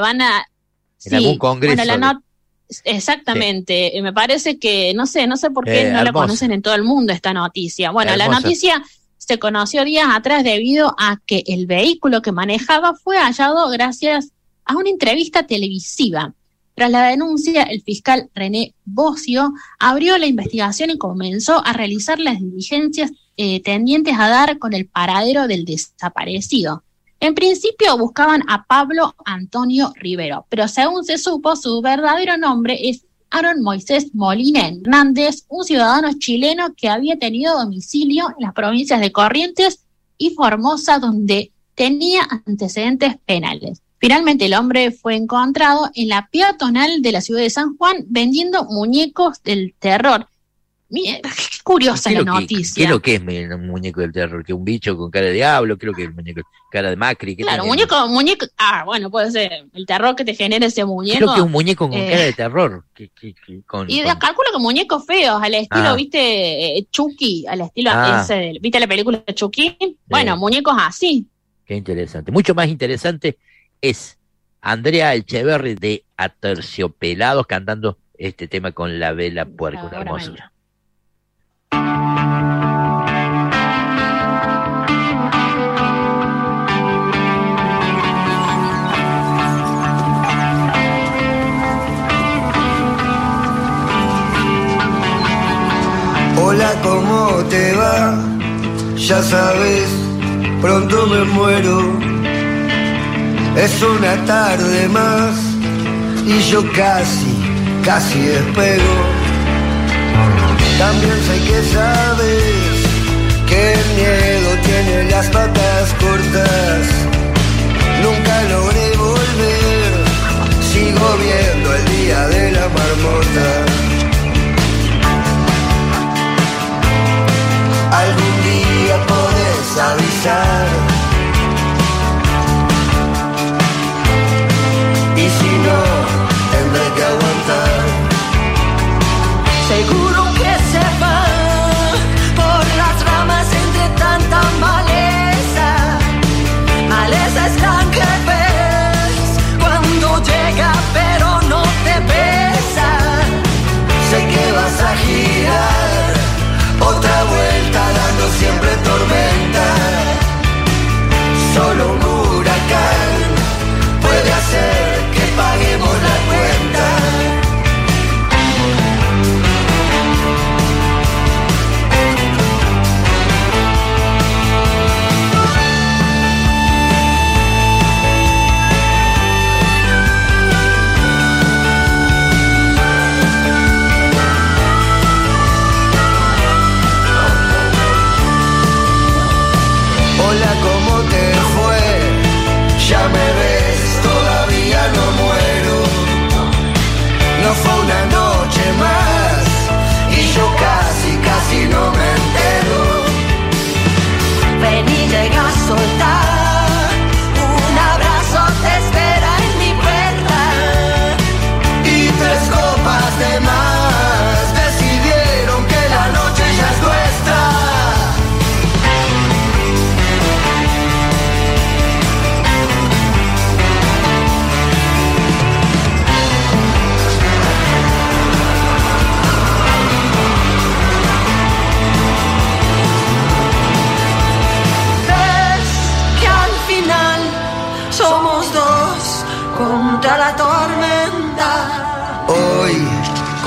en algún congreso. Bueno, exactamente, me parece que, no sé por qué no la conocen en todo el mundo esta noticia. Bueno, la noticia se conoció días atrás debido a que el vehículo que manejaba fue hallado gracias a una entrevista televisiva. Tras la denuncia, el fiscal René Bocio abrió la investigación y comenzó a realizar las diligencias tendientes a dar con el paradero del desaparecido. En principio buscaban a Pablo Antonio Rivero, pero según se supo, su verdadero nombre es Aaron Moisés Molina Hernández, un ciudadano chileno que había tenido domicilio en las provincias de Corrientes y Formosa, donde tenía antecedentes penales. Finalmente, el hombre fue encontrado en la peatonal de la ciudad de San Juan vendiendo muñecos del terror. Mira, qué curiosa la noticia. ¿Qué es lo que es un muñeco del terror? ¿Que un bicho con cara de diablo? ¿Qué es lo que es el muñeco? ¿Cara de Macri? Claro, muñeco. Bueno, puede ser el terror que te genera ese muñeco. Creo que es un muñeco con cara de terror. Calculo que muñecos feos, al estilo, ¿viste? Chucky, al estilo ese. ¿Viste la película de Chucky? Bueno, muñecos así. Qué interesante. Mucho más interesante es Andrea Echeverri de Aterciopelados cantando este tema con la vela puerca, una hermosura. Hola, ¿cómo te va? Ya sabes, pronto me muero. Es una tarde más y yo casi despego. También sé que sabes que el miedo tiene las patas cortas. Nunca logré volver, sigo viendo el día de la marmota. Algún día podés avisar, y si no, tendré que aguantar. Seguro que se va,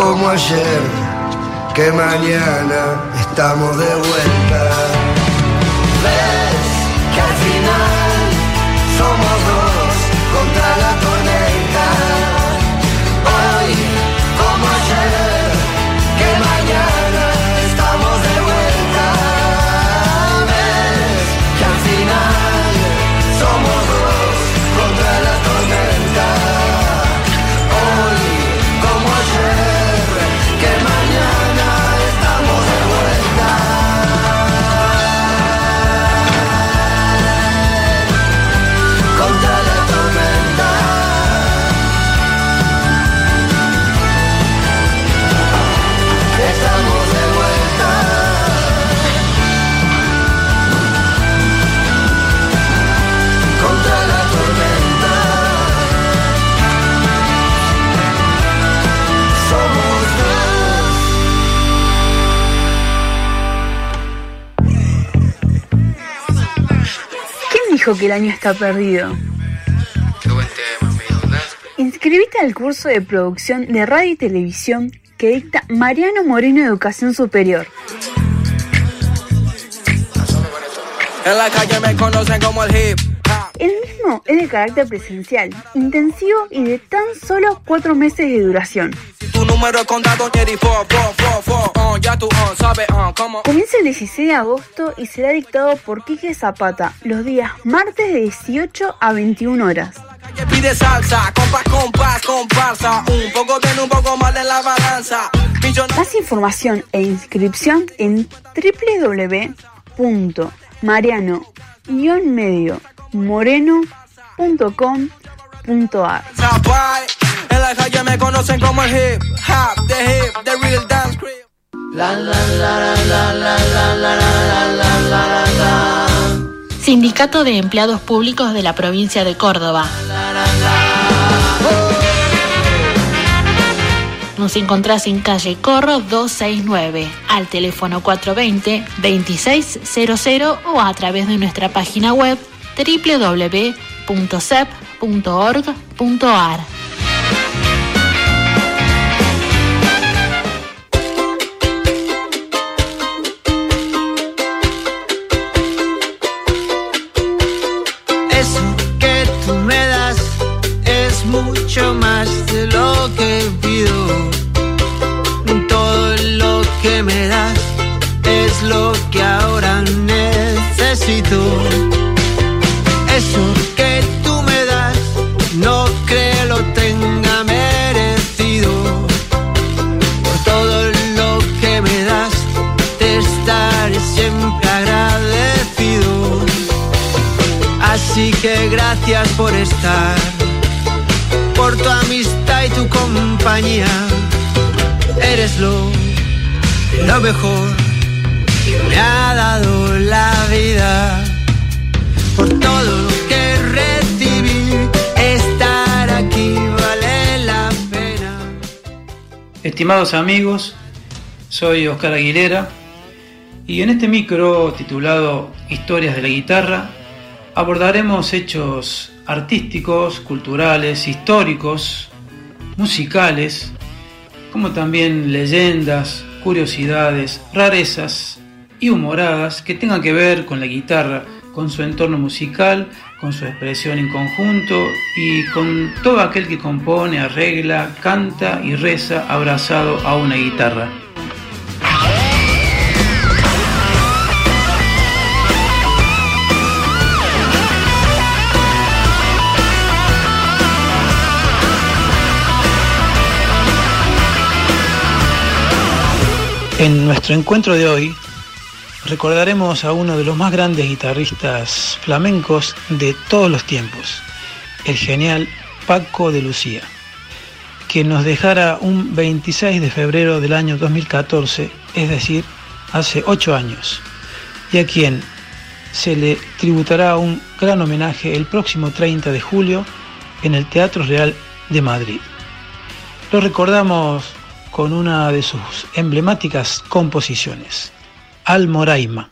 como ayer, que mañana estamos de vuelta. Ves que al final somos dos contra la tormenta. Hoy como ayer, que mañana estamos de vuelta. Ves que al final somos dos contra la tormenta. Hoy como ayer, que mañana estamos de vuelta. Contra la tormenta. Estamos de vuelta. Contra la tormenta. Somos dos. ¿Quién dijo que el año está perdido? Inscribite al curso de producción de radio y televisión que dicta Mariano Moreno Educación Superior. En la calle me conocen como el hip. El mismo es de carácter presencial, intensivo y de tan solo 4 meses de duración. Tu número es contado, ya tú sabes cómo. Comienza el 16 de agosto y será dictado por Quique Zapata los días martes de 18 a 21 horas. Pide salsa, comparsa, un poco bien, un poco mal en la balanza. Más información e inscripción en www.mariano-moreno.com.ar. En la calle me conocen como el hip hop, the real dance crew. Sindicato de Empleados Públicos de la Provincia de Córdoba. Nos encontrás en calle Corro 269, al teléfono 420-2600 o a través de nuestra página web www.cep.org.ar. Eso que tú me das es mucho más de lo que pido. Todo lo que me das es lo que ahora necesito. Eso que tú me das no creo lo tenga merecido. Por todo lo que me das te estaré siempre agradecido. Así que gracias por estar, por tu amistad y tu compañía. Eres lo mejor que me ha dado la vida. Por todo lo que recibí, estar aquí vale la pena. Estimados amigos, soy Oscar Aguilera y en este micro titulado Historias de la Guitarra abordaremos hechos artísticos, culturales, históricos, musicales, como también leyendas, curiosidades, rarezas y humoradas que tengan que ver con la guitarra, con su entorno musical, con su expresión en conjunto y con todo aquel que compone, arregla, canta y reza abrazado a una guitarra. En nuestro encuentro de hoy recordaremos a uno de los más grandes guitarristas flamencos de todos los tiempos, el genial Paco de Lucía, que nos dejara un 26 de febrero del año 2014, es decir, hace 8 años, y a quien se le tributará un gran homenaje el próximo 30 de julio en el Teatro Real de Madrid. Lo recordamos con una de sus emblemáticas composiciones, Almoraima.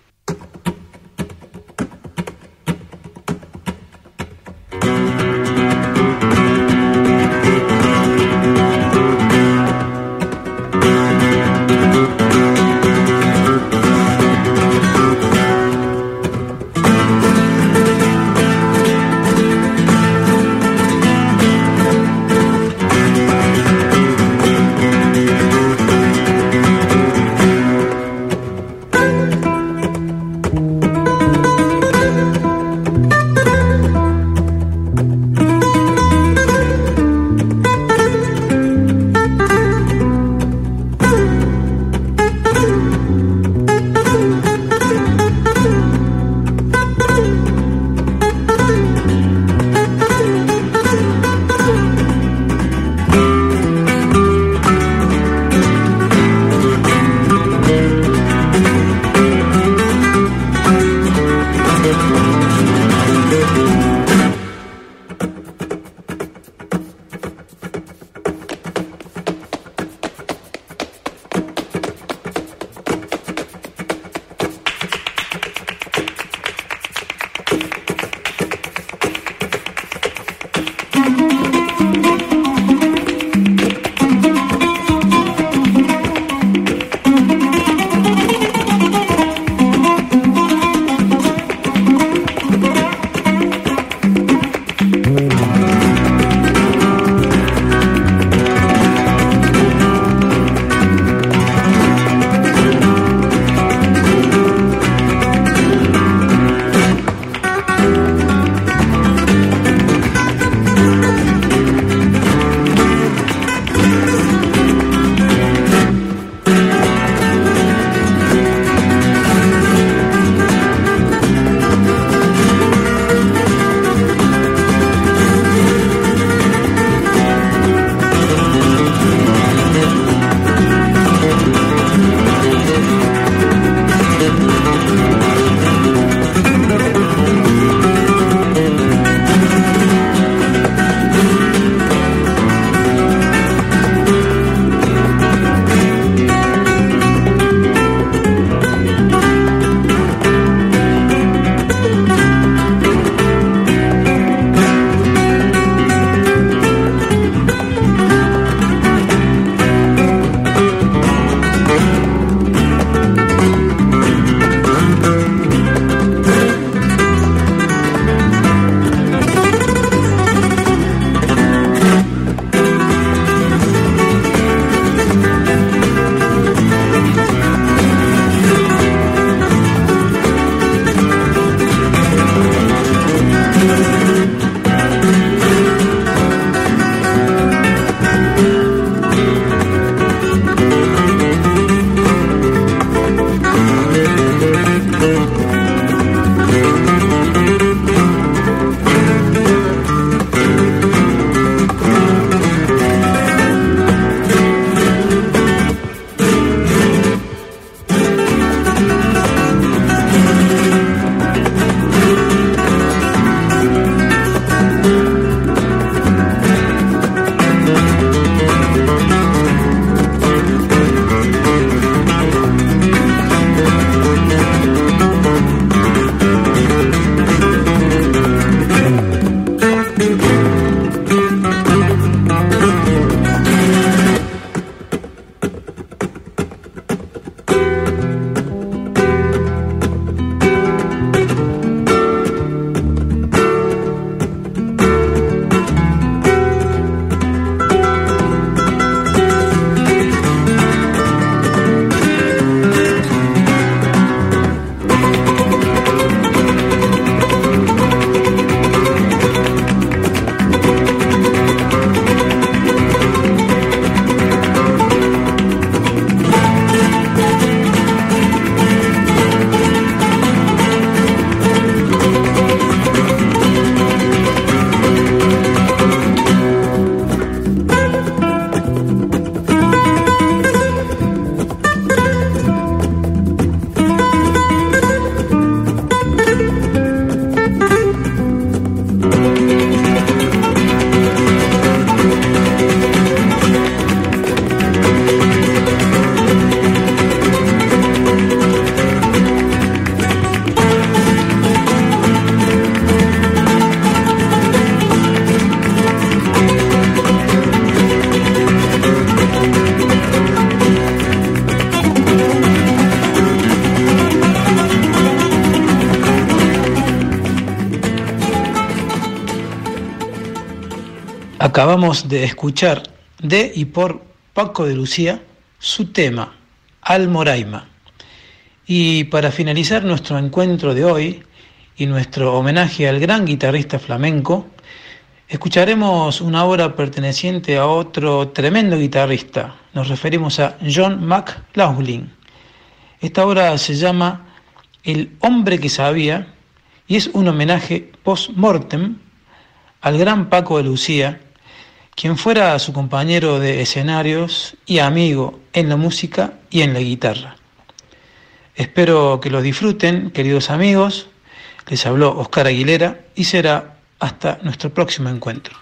Acabamos de escuchar de y por Paco de Lucía su tema, Almoraima. Y para finalizar nuestro encuentro de hoy y nuestro homenaje al gran guitarrista flamenco, escucharemos una obra perteneciente a otro tremendo guitarrista. Nos referimos a John McLaughlin. Esta obra se llama El hombre que sabía y es un homenaje post-mortem al gran Paco de Lucía, quien fuera su compañero de escenarios y amigo en la música y en la guitarra. Espero que lo disfruten, queridos amigos. Les habló Oscar Aguilera y será hasta nuestro próximo encuentro.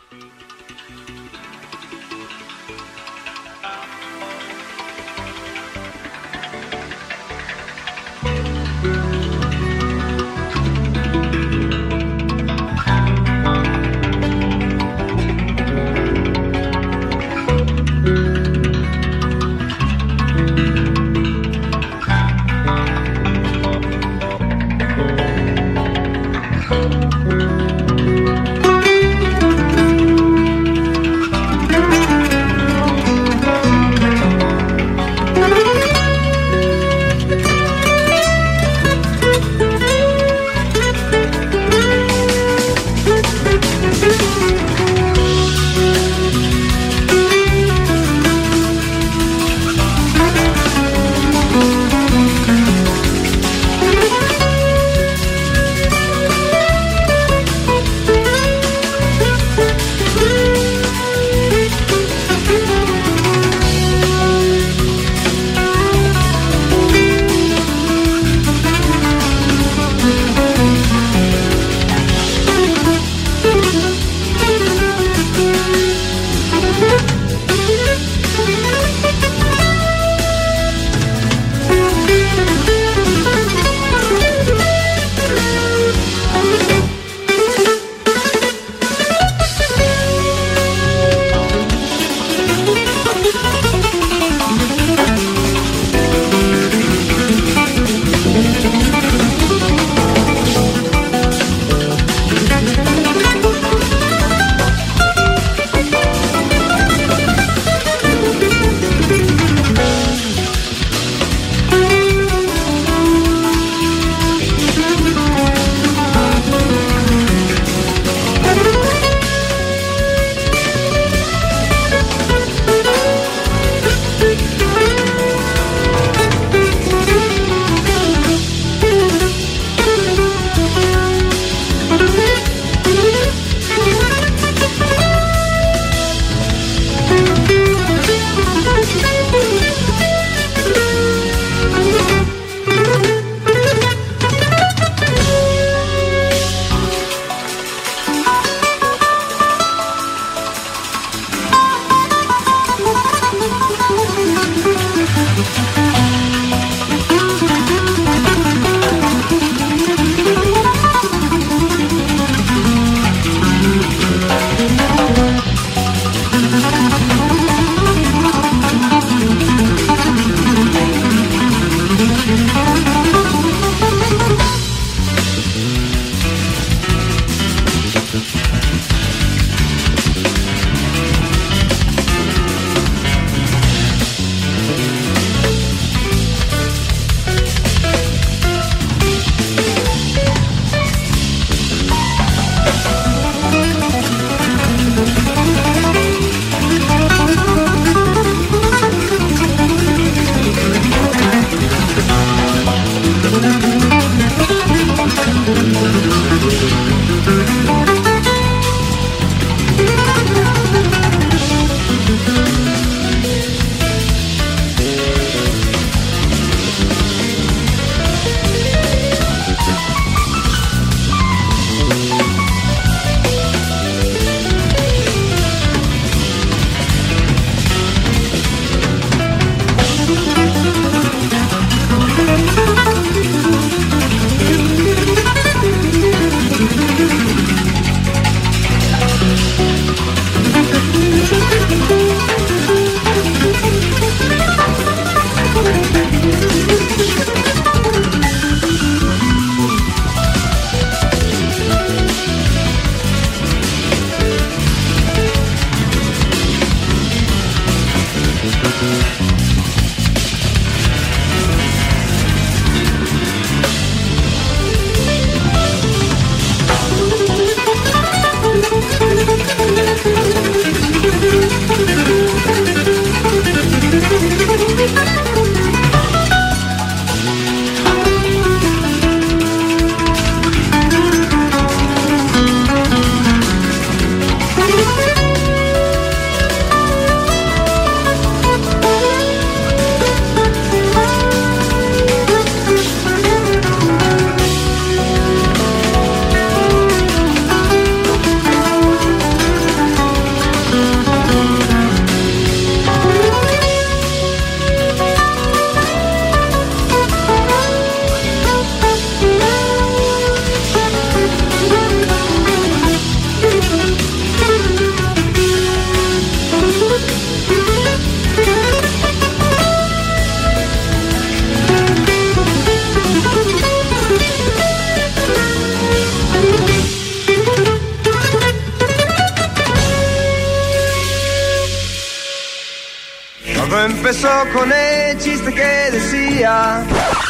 empezó con el chiste que decía: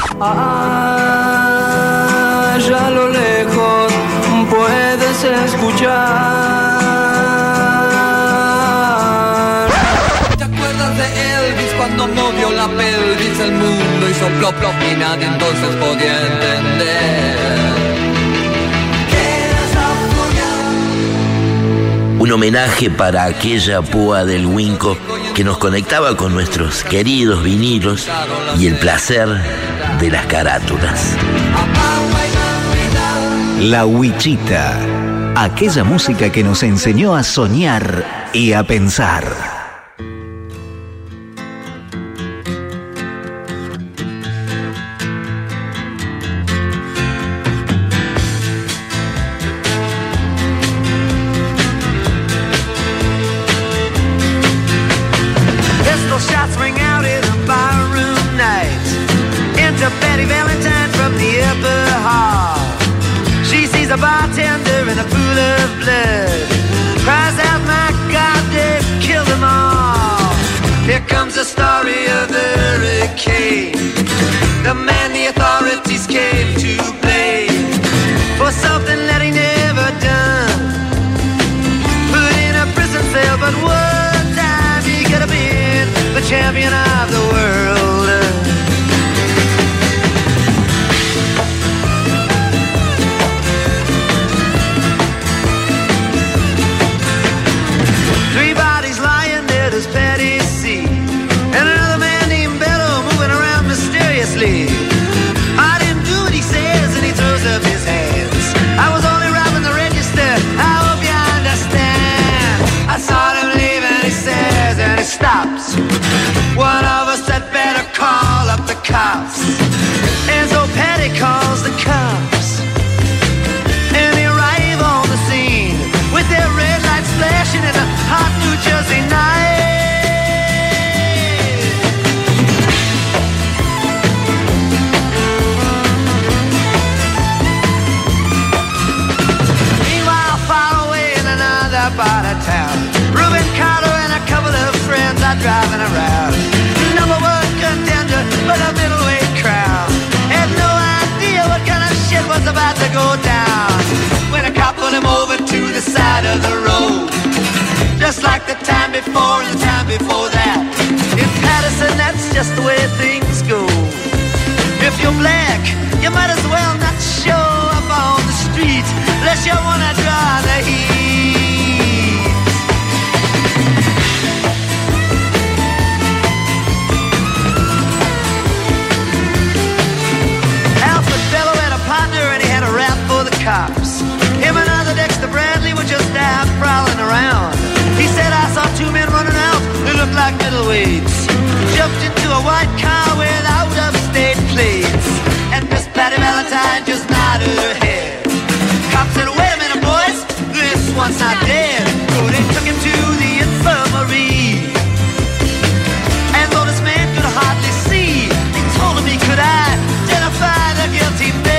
allá a lo lejos puedes escuchar. ¿Te acuerdas de Elvis cuando movió la pelvis? El mundo hizo plop plop y nadie entonces podía entender. Un homenaje para aquella púa del Winco que nos conectaba con nuestros queridos vinilos y el placer de las carátulas. La Huichita, aquella música que nos enseñó a soñar y a pensar. A bartender in a pool of blood cries out, my God, they've killed them all. Here comes the story of the hurricane, the man the authorities came to blame for something that he never done. Put in a prison cell, but one time he could have been the champion of the world. I didn't do what he says, and he throws up his hands. I was only robbing the register, I hope you understand. I saw him leave and he says, and he stops. One of us had better call up the cops. And so Patty calls the cops, and they arrive on the scene with their red lights flashing in a hot New Jersey night. Out of town, Reuben Carter and a couple of friends are driving around. Number one contender for the middleweight crown. Had no idea what kind of shit was about to go down when a cop put him over to the side of the road. Just like the time before and the time before that. In Patterson, that's just the way things go. If you're black, you might as well not show up on the street unless you wanna draw the heat. Cops. Him and other Dexter Bradley were just out prowling around. He said, I saw two men running out who looked like middleweights. Jumped into a white car without upstate plates. And Miss Patty Valentine just nodded her head. Cops said, wait a minute, boys, this one's not dead. So they took him to the infirmary. And though this man could hardly see, they told him he could identify the guilty man.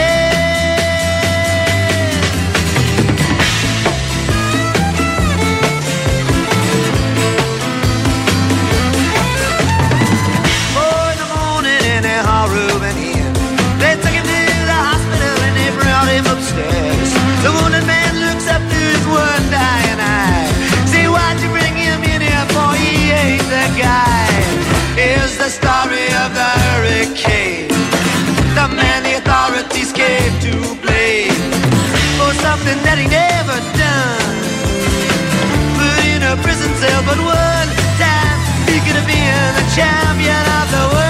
The wounded man looks up through his one dying eye. Say, why'd you bring him in here for? He ain't the guy. Here's the story of the hurricane, the man the authorities came to blame for something that he never done. Put in a prison cell, but one time he could have been the champion of the world.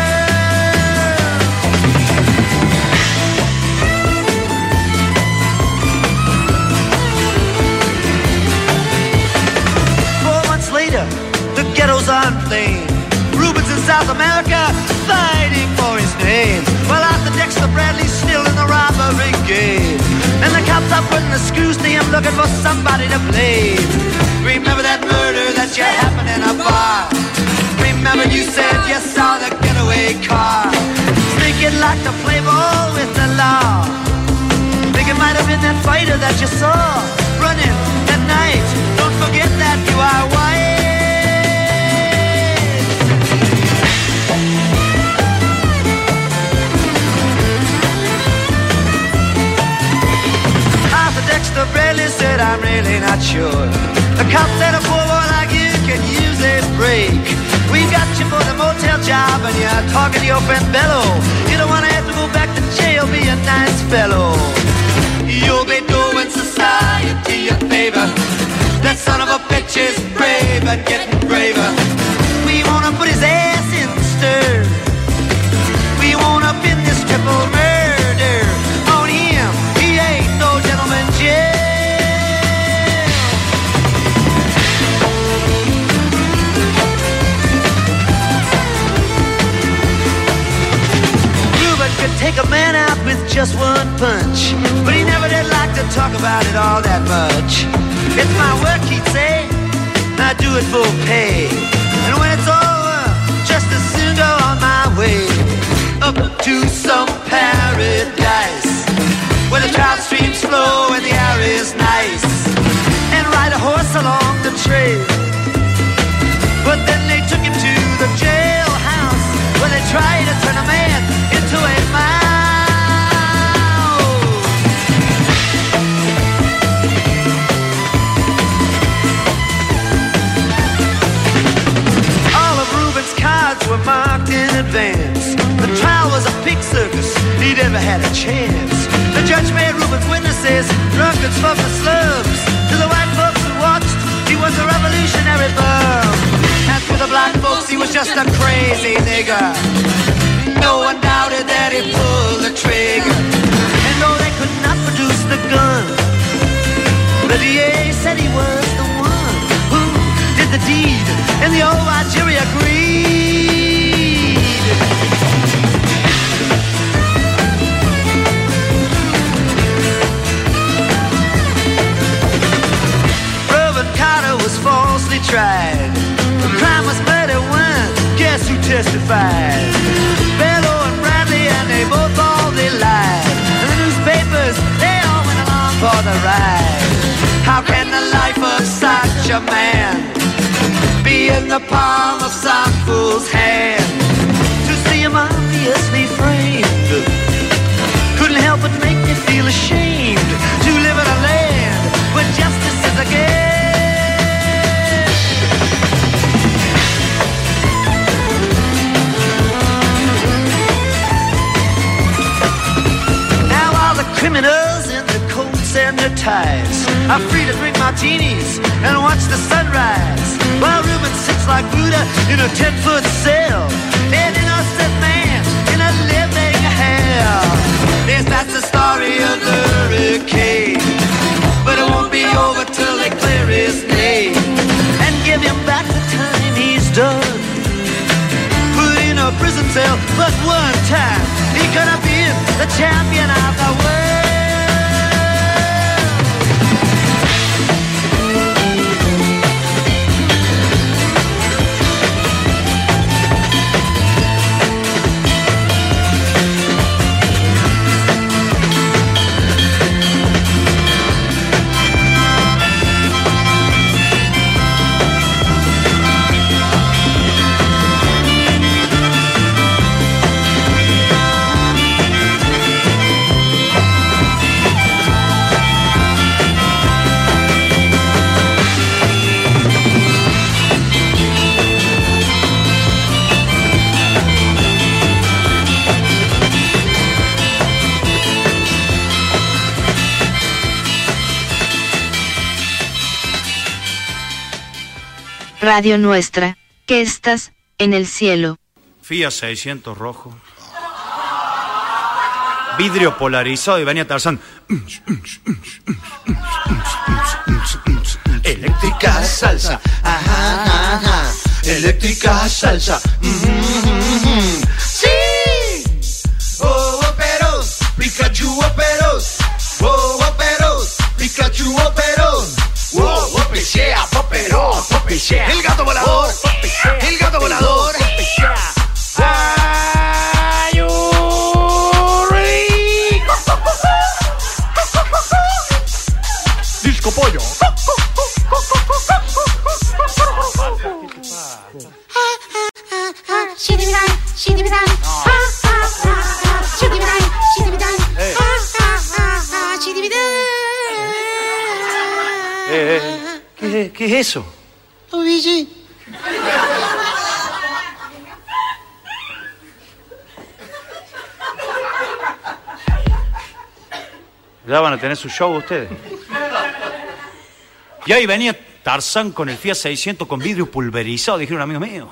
The ghettos are inflamed. Rubens in South America fighting for his name. While Arthur Dexter Bradley's still in the robbery game. And the cops are putting the screws to him, looking for somebody to blame. Remember that murder that you happened in a bar? Remember you said you saw the getaway car? Think you'd like to play ball with the law? Think it might have been that fighter that you saw running at night. Don't forget that you are white. I'm really not sure. The cop said a poor boy like you can use a break. We got you for the motel job and you're talking to your friend Bello. You don't wanna have to go back to jail, be a nice fellow. You'll be doing society a favor. That son of a bitch is brave and getting braver. We wanna put his ass in the stir. We wanna pin this triple murder on him. He ain't no gentleman jail. Reuben could take a man out with just one punch, but he never did like to talk about it all that much. It's my work, he'd say, I do it for pay. And when it's over, just as soon go on my way up to some paradise where the trout streams flow and the air is nice, and ride a horse along the trail. But then they took him to the jailhouse where they tried to turn a man into a mouse. Were marked in advance. The trial was a pig circus, he never had a chance. The judge made Reuben's witnesses drunkards from the slums. To the white folks who watched, he was a revolutionary bum. As for the black folks, he was just a crazy nigger. No one doubted that he pulled the trigger. And though they could not produce the gun, the DA said he was the one who did the deed, and the old white jury agreed. Reuben Carter was falsely tried. The crime was murder one. Guess who testified? Bello and Bradley, and they both all they lied. And the newspapers, they all went along for the ride. How can the life of such a man be in the palm of some fool's hand? To see him obviously framed couldn't help but make me feel ashamed to live in a land where justice is a game. Now all the criminals in the coats and their ties are free to drink martinis and watch the sunrise, while Reuben sits like Buddha in a 10-foot cell, an innocent man in a living hell. Yes, that's the story of the hurricane, but it won't be over till they clear his name and give him back the time he's done. Put in a prison cell, but one time he could have been the champion of the world. Radio Nuestra, que estás en el cielo. Fiat 600 rojo. Vidrio polarizado y venía Tarzán. Eléctrica salsa, ajá, ajá. Eléctrica salsa. Sí. Oh, operos, Pikachu operos. Oh, operos, Pikachu operos. Oh, popechea, popero, popechea. El gato volador, el gato volador. Are you ready? Disco pollo. Shitty-bang, shitty-bang. ¿Qué es eso? Luigi. Ya van a tener su show ustedes. Y ahí venía Tarzán con el Fiat 600 con vidrio pulverizado, dijeron un amigo mío.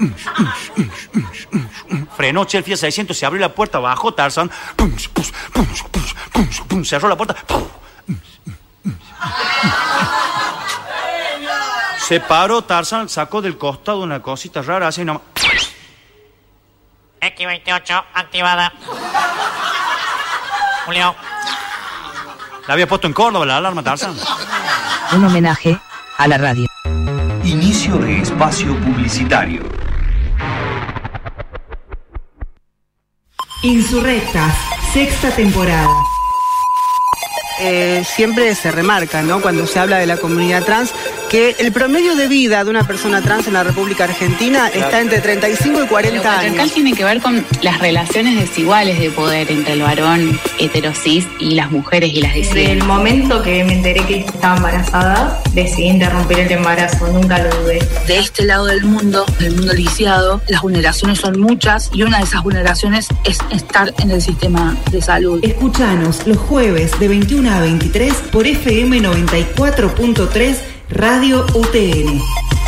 Frenó el Fiat 600, se abrió la puerta, bajó Tarzán, cerró la puerta. Se paró Tarzán, sacó del costado una cosita rara, así nomás. X28 activada. Julio. La había puesto en Córdoba la alarma, Tarzán. Un homenaje a la radio. Inicio de espacio publicitario. Insurrectas, sexta temporada. Siempre se remarca, ¿no?, cuando se habla de la comunidad trans, que el promedio de vida de una persona trans en la República Argentina está entre 35 y 40 Lo patriarcal años. tiene que ver con las relaciones desiguales de poder entre el varón heterosis y las mujeres y las Desde disidencias. el momento que me enteré que estaba embarazada, decidí interrumpir el embarazo, nunca lo dudé. De este lado del mundo lisiado, las vulneraciones son muchas y una de esas vulneraciones es estar en el sistema de salud. Escuchanos los jueves de 21 a 23 por FM 94.3 Radio UTN.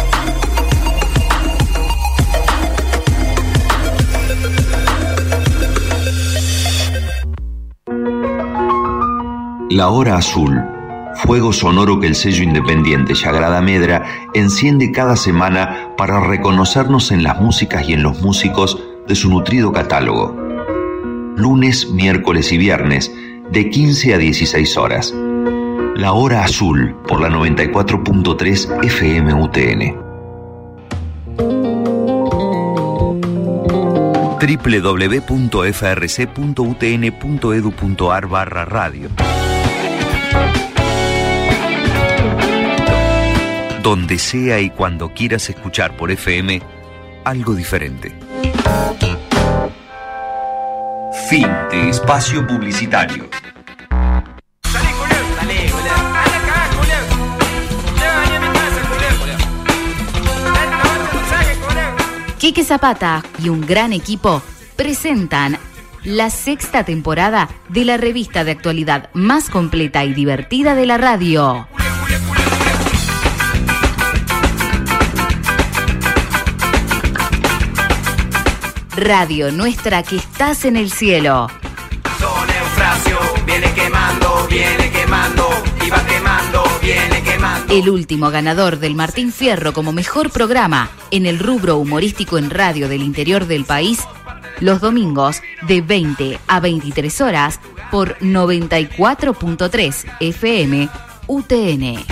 La Hora Azul, fuego sonoro que el sello independiente Sagrada Medra enciende cada semana para reconocernos en las músicas y en los músicos de su nutrido catálogo. Lunes, miércoles y viernes, de 15 a 16 horas. La Hora Azul, por la 94.3 FM UTN. www.frc.utn.edu.ar/radio. Donde sea y cuando quieras escuchar por FM algo diferente. Fin de espacio publicitario. Quique Zapata y un gran equipo presentan la sexta temporada de la revista de actualidad más completa y divertida de la radio. Radio Nuestra, que estás en el cielo. Don Eufrasio viene quemando, y va quemando, viene quemando. El último ganador del Martín Fierro como mejor programa en el rubro humorístico en radio del interior del país, los domingos de 20 a 23 horas por 94.3 FM UTN.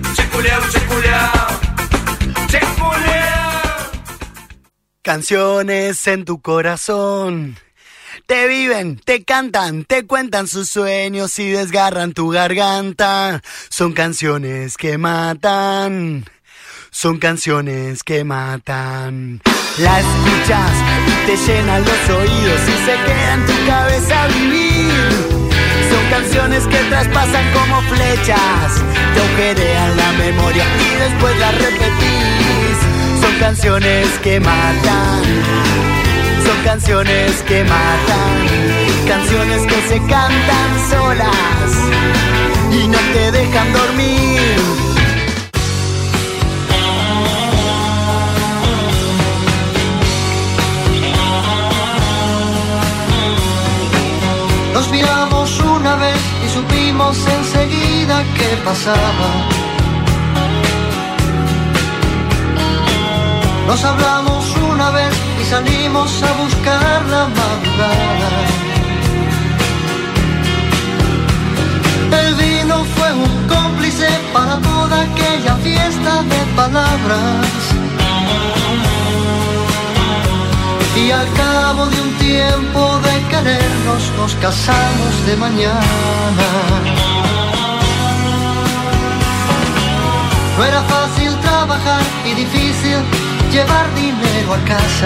Canciones en tu corazón. Te viven, te cantan, te cuentan sus sueños y desgarran tu garganta. Son canciones que matan. Son canciones que matan. La escuchas y te llenan los oídos y se queda en tu cabeza a vivir. Son canciones que traspasan como flechas, te agujerean la memoria y después las repetís. Son canciones que matan. Son canciones que matan. Canciones que se cantan solas y no te dejan dormir. Nos miramos una vez y supimos enseguida qué pasaba. Nos hablamos una vez y salimos a buscar la madrugada. El vino fue un cómplice para toda aquella fiesta de palabras. Y al cabo de un tiempo de querernos nos casamos de mañana. No era fácil trabajar y difícil llevar dinero a casa.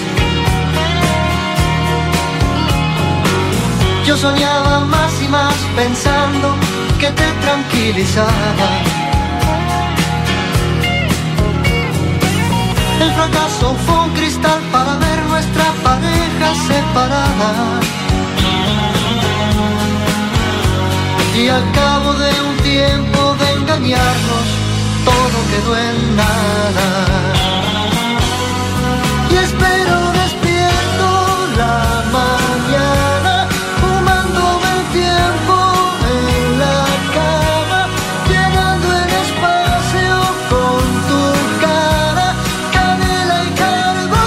Yo soñaba más y más pensando que te tranquilizaba. El fracaso fue un cristal para ver nuestra pareja separada. Y al cabo de un tiempo de engañarnos, todo quedó en nada. Y espero despierto la mañana, fumándome el tiempo en la cama, llenando el espacio con tu cara, canela y carbón.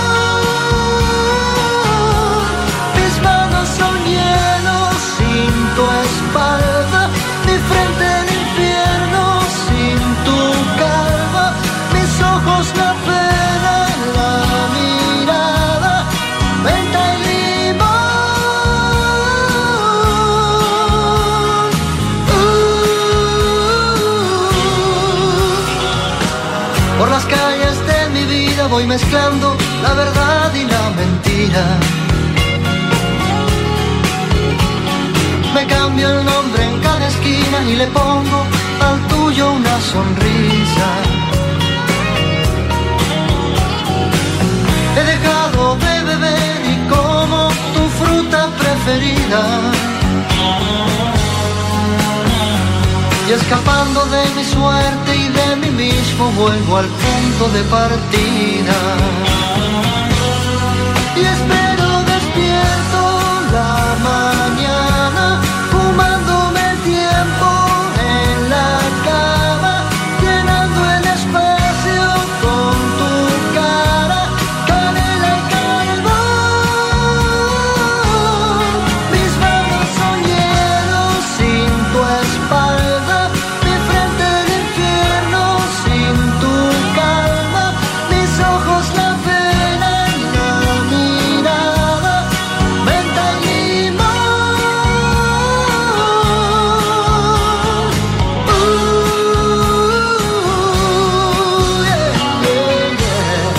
Mis manos son hielo sin tu espalda, mi frente el infierno sin tu calma, mis ojos la pena, la mirada, menta y limón. Por las calles de mi vida voy mezclando la verdad y la mentira. Me cambio el nombre en cada esquina y le pongo al tuyo una sonrisa. He dejado de beber y como tu fruta preferida. Y escapando de mi suerte y de mí mismo vuelvo al punto de partida. Y espero despierto la mañana, fumándome el tiempo en la cama, llenando el espacio con tu cara, canela y carbón. Mis manos son hielo sin tu espalda, mi frente el infierno sin tu calma, mis ojos la pena y la mirada, menta y limón. Yeah, yeah, yeah.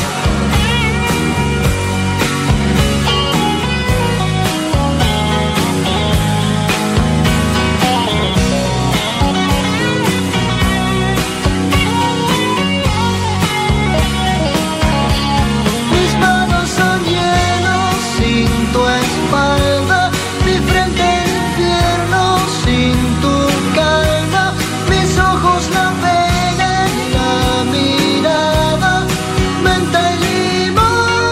Mis manos son hielo sin tu espalda, mi frente el infierno sin tu calma, mis ojos la pena y la mirada, menta y limón.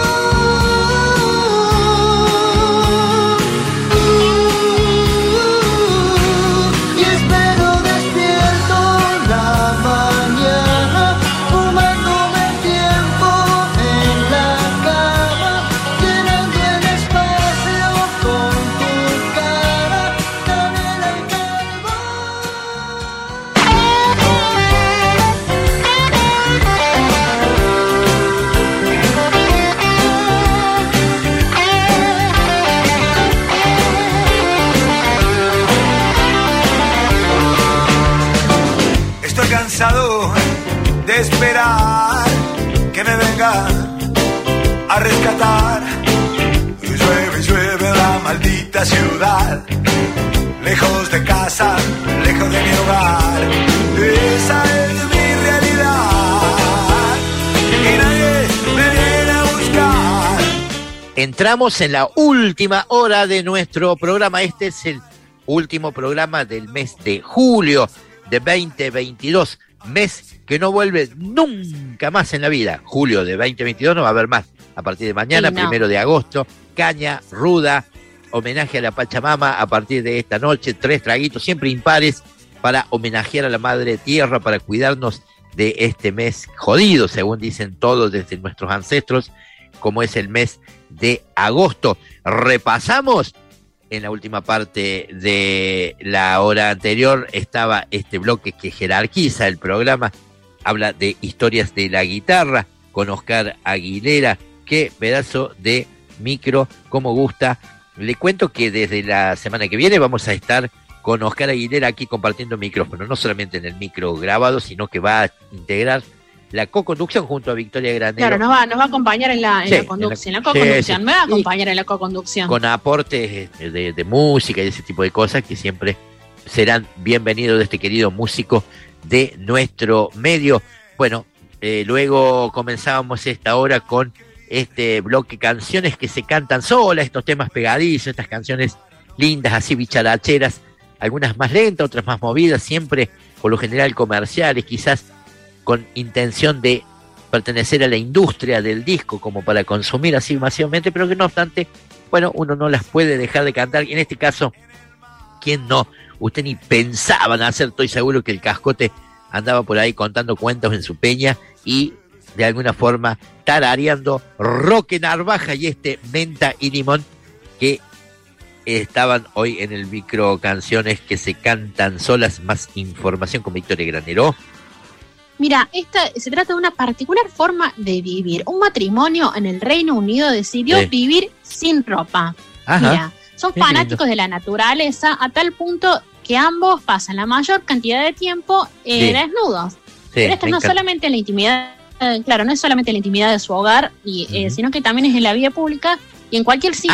Y espero despierto la mañana, fumándome el tiempo en la cama, llenando el espacio con tu cara, canela y carbón. Estoy cansado de esperar que me venga a rescatar. Llueve, llueve la maldita ciudad, lejos de casa, lejos de mi hogar. Esa es mi realidad y nadie me viene a buscar. Entramos en la última hora de nuestro programa. Este es el último programa del mes de julio de 2022, mes que no vuelve nunca más en la vida. Julio de 2022 no va a haber más. A partir de mañana, Sí, no. 1 de agosto, caña, ruda, homenaje a la Pachamama a partir de esta noche, 3 traguitos, siempre impares, para homenajear a la Madre Tierra, para cuidarnos de este mes jodido, según dicen todos desde nuestros ancestros, como es el mes de agosto. Repasamos. En la última parte de la hora anterior estaba este bloque que jerarquiza el programa, habla de historias de la guitarra con Oscar Aguilera. Qué pedazo de micro, cómo gusta. Le cuento que desde la semana que viene vamos a estar con Oscar Aguilera aquí compartiendo micrófono, no solamente en el micro grabado, sino que va a integrar la co-conducción junto a Victoria Granero. Claro, nos va a acompañar en la conducción, en la co-conducción, me va a acompañar en la co-conducción. Con aportes de música y ese tipo de cosas que siempre serán bienvenidos de este querido músico de nuestro medio. Bueno, Luego comenzábamos esta hora con este bloque canciones que se cantan solas, estos temas pegadizos, estas canciones lindas, así bicharacheras, algunas más lentas, otras más movidas, siempre por lo general comerciales, quizás con intención de pertenecer a la industria del disco como para consumir así masivamente, pero que no obstante, bueno, uno no las puede dejar de cantar. Y en este caso, ¿quién no? Usted ni pensaba en hacer, estoy seguro que el Cascote andaba por ahí contando cuentos en su peña y de alguna forma tarareando Roque Narvaja y este Menta y Limón, que estaban hoy en el micro canciones que se cantan solas. Más información con Victoria Granero. Mira, se trata de una particular forma de vivir. Un matrimonio en el Reino Unido decidió vivir sin ropa. Ajá. Mira, son fanáticos de la naturaleza a tal punto que ambos pasan la mayor cantidad de tiempo desnudos. Pero esto no solamente en la intimidad, claro, no es solamente en la intimidad de su hogar, sino que también es en la vida pública y en cualquier sitio,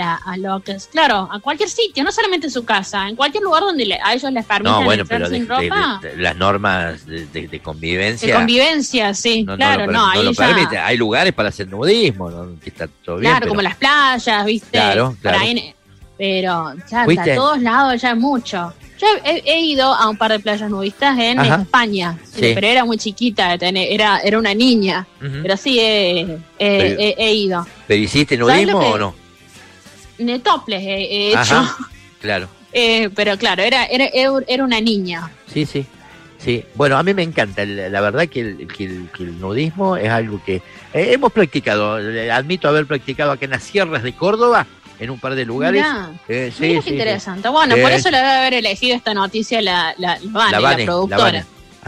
a cualquier sitio, no solamente en su casa, en cualquier lugar donde a ellos les permitan entrar sin ropa. Las normas de convivencia. De convivencia, sí, no ahí lo ya permite. Hay lugares para hacer nudismo, ¿no? Que está todo bien. Claro, como las playas, ¿viste? Claro. Pero, claro, a todos lados ya es mucho. Yo he ido a un par de playas nudistas en España, pero era muy chiquita, era una niña, pero sí he ido. ¿Pero hiciste nudismo o no? De topless he hecho. Claro. Pero claro, era una niña. Sí. Bueno, a mí me encanta, la verdad que el nudismo es algo que hemos practicado, admito haber practicado acá en las sierras de Córdoba, en un par de lugares. Mira qué interesante. Bueno, por eso le debe haber elegido esta noticia la productora.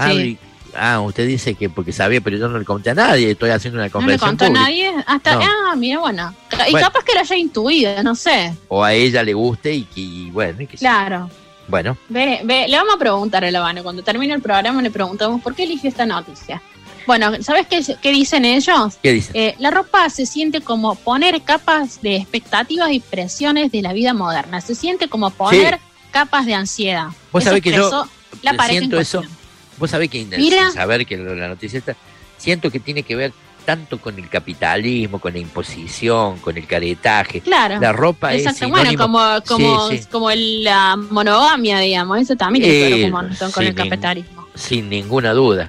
Usted dice que porque sabía, pero yo no le conté a nadie, estoy haciendo una conversación. ¿No le contó a nadie? Mira, bueno. Y capaz que la haya intuido, no sé. O a ella le guste y bueno. Claro. Bueno. Le vamos a preguntar a La Habana, cuando termine el programa le preguntamos por qué eligió esta noticia. Bueno, ¿sabes qué dicen ellos? ¿Qué dicen? La ropa se siente como poner capas de expectativas y presiones de la vida moderna. Se siente como poner capas de ansiedad. Vos sabés que yo siento eso. Vos sabés que saber que la noticia está, siento que tiene que ver tanto con el capitalismo, con la imposición, con el caretaje. Claro. La ropa es sinónimo. Bueno, como la monogamia, digamos. Eso también tiene que ver un montón con el capitalismo. Sin ninguna duda.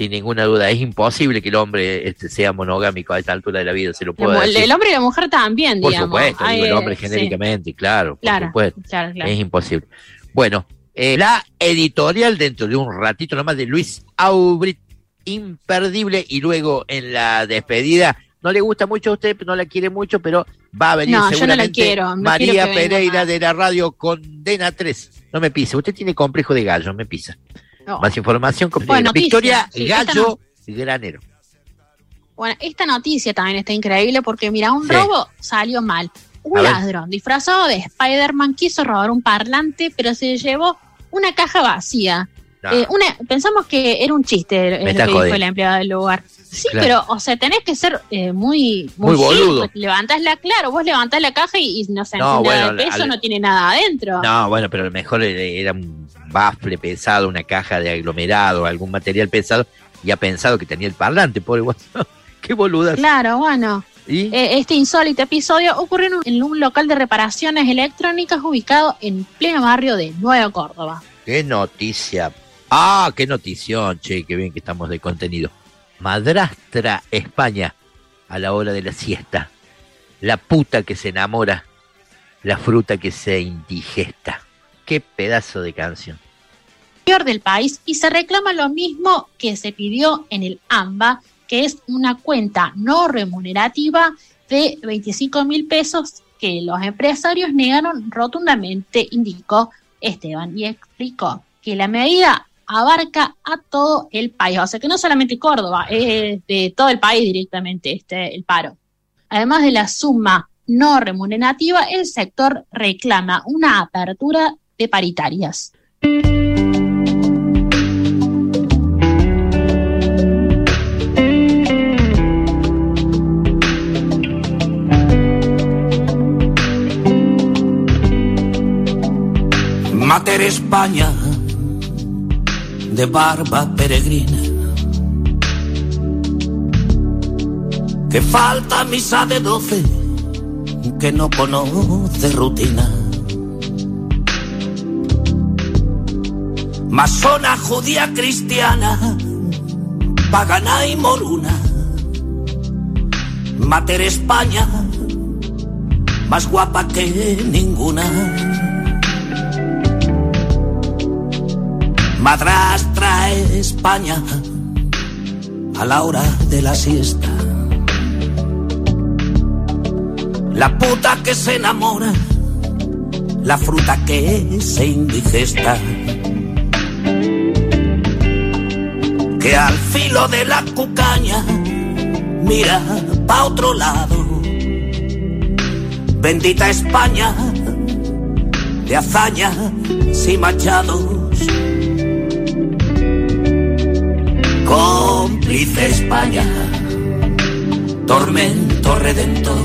Es imposible que el hombre sea monogámico a esta altura de la vida, se lo puedo decir. El hombre y la mujer también, digamos. Por supuesto, el hombre genéricamente, claro, por supuesto. Claro. Es imposible. Bueno, la editorial dentro de un ratito nomás de Luis Aubrit, imperdible, y luego en la despedida, no le gusta mucho a usted, no la quiere mucho, pero va a venir seguramente María Pereira de la radio Condena 3. No me pise, usted tiene complejo de gallo, me pisa. No. Más información con Victoria Gallo Granero. Bueno, esta noticia también está increíble porque, mira, un robo salió mal. Un ladrón disfrazado de Spider-Man quiso robar un parlante, pero se llevó una caja vacía. Pensamos que era un chiste lo que dijo el empleado del lugar. Sí, claro. Pero, tenés que ser muy boludo. Vos levantás la caja y no sé, nada de peso, no tiene nada adentro. No, bueno, pero a lo mejor era un bafle pesado, una caja de aglomerado, algún material pesado, y ha pensado que tenía el parlante, pobre guaso. Qué boluda. Claro, bueno. ¿Y? Este insólito episodio ocurrió en un local de reparaciones electrónicas ubicado en pleno barrio de Nueva Córdoba. Qué noticia. Qué notición, che, qué bien que estamos de contenido. Madrastra España a la hora de la siesta. La puta que se enamora, la fruta que se indigesta. Qué pedazo de canción. Del país, y se reclama lo mismo que se pidió en el AMBA, que es una cuenta no remunerativa de 25.000 pesos que los empresarios negaron rotundamente, indicó Esteban, y explicó que la medida abarca a todo el país, o sea que no solamente Córdoba, es de todo el país directamente el paro. Además de la suma no remunerativa, el sector reclama una apertura de paritarias. Mater España, de barba peregrina, que falta misa de 12, que no conoce rutina. Masona, judía, cristiana, pagana y moruna. Mater España, más guapa que ninguna. Madrastra España, a la hora de la siesta. La puta que se enamora, la fruta que se indigesta. Que al filo de la cucaña mira pa' otro lado. Bendita España, de hazañas y machados. Cómplice España, tormento redentor.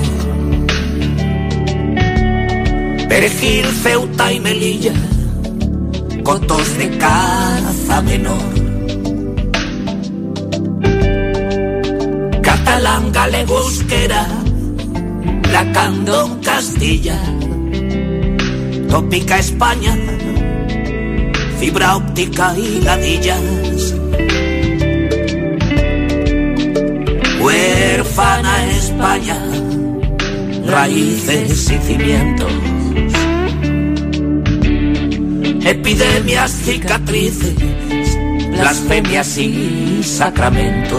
Perejil, Ceuta y Melilla, cotos de caza menor. Catalán, galego, euskera, Lacandón, Castilla. Tópica España, fibra óptica y ladillas. Huérfana España, raíces y cimientos. Epidemias, cicatrices, blasfemias y sacramentos.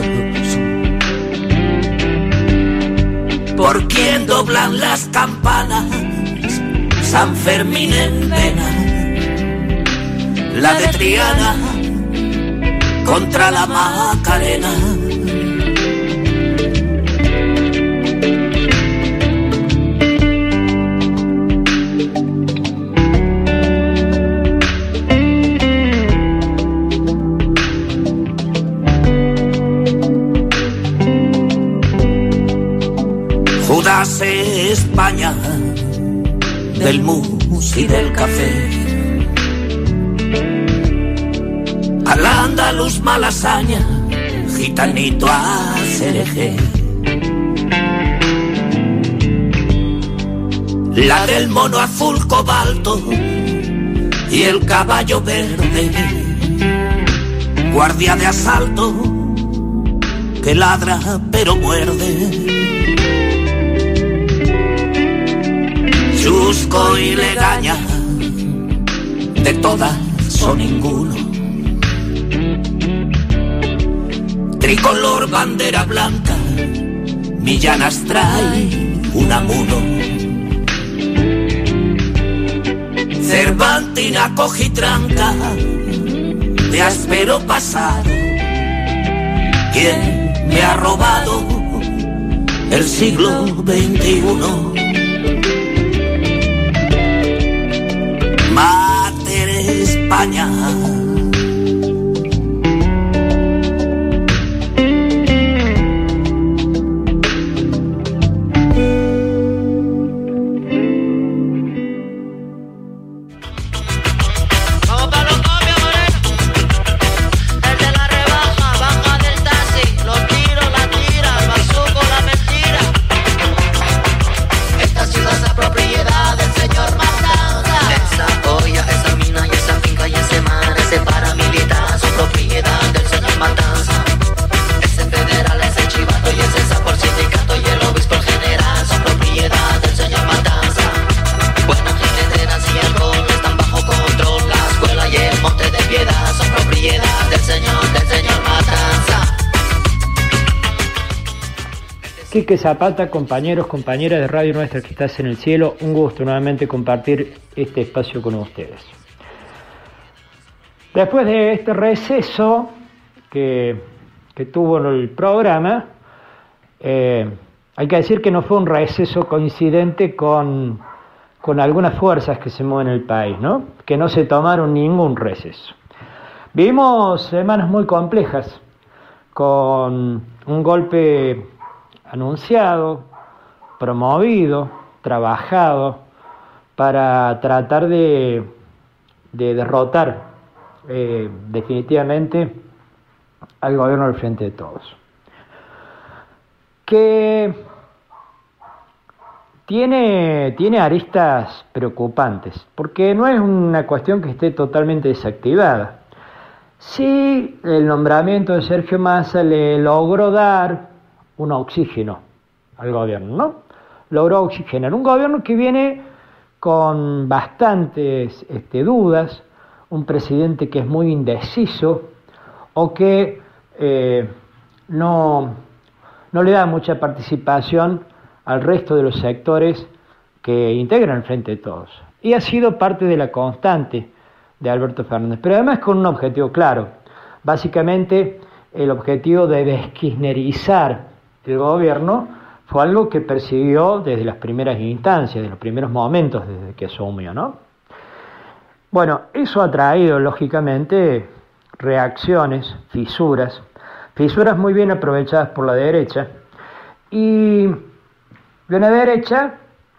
¿Por quién doblan las campanas? San Fermín en vena, la de Triana contra la Macarena. Judas España, del mus y del café. Al andaluz malasaña, gitanito a cereje. La del mono azul cobalto y el caballo verde. Guardia de asalto que ladra pero muerde. Chusco y legaña, de todas o ninguno. Tricolor, bandera blanca, Millanas trae un amuno. Cervantina cojitranca, de áspero pasado. ¿Quién me ha robado el siglo XXI? Mater España. Quique Zapata, compañeros, compañeras de Radio Nuestra que estás en el cielo, un gusto nuevamente compartir este espacio con ustedes. Después de este receso que tuvo el programa, hay que decir que no fue un receso coincidente con algunas fuerzas que se mueven en el país, ¿no? Que no se tomaron ningún receso. Vivimos semanas muy complejas, con un golpe anunciado, promovido, trabajado para tratar de derrotar definitivamente al gobierno del Frente de Todos. que tiene aristas preocupantes, porque no es una cuestión que esté totalmente desactivada. Sí, el nombramiento de Sergio Massa le logró dar un oxígeno al gobierno, ¿no? Logró oxigenar un gobierno que viene con bastantes dudas, un presidente que es muy indeciso o que no le da mucha participación al resto de los sectores que integran el Frente de Todos. Y ha sido parte de la constante de Alberto Fernández, pero además con un objetivo claro, básicamente el objetivo de deskirchnerizar el gobierno fue algo que persiguió desde las primeras instancias, desde los primeros momentos desde que asumió, ¿no? Bueno, eso ha traído lógicamente reacciones, fisuras muy bien aprovechadas por la derecha, y de una derecha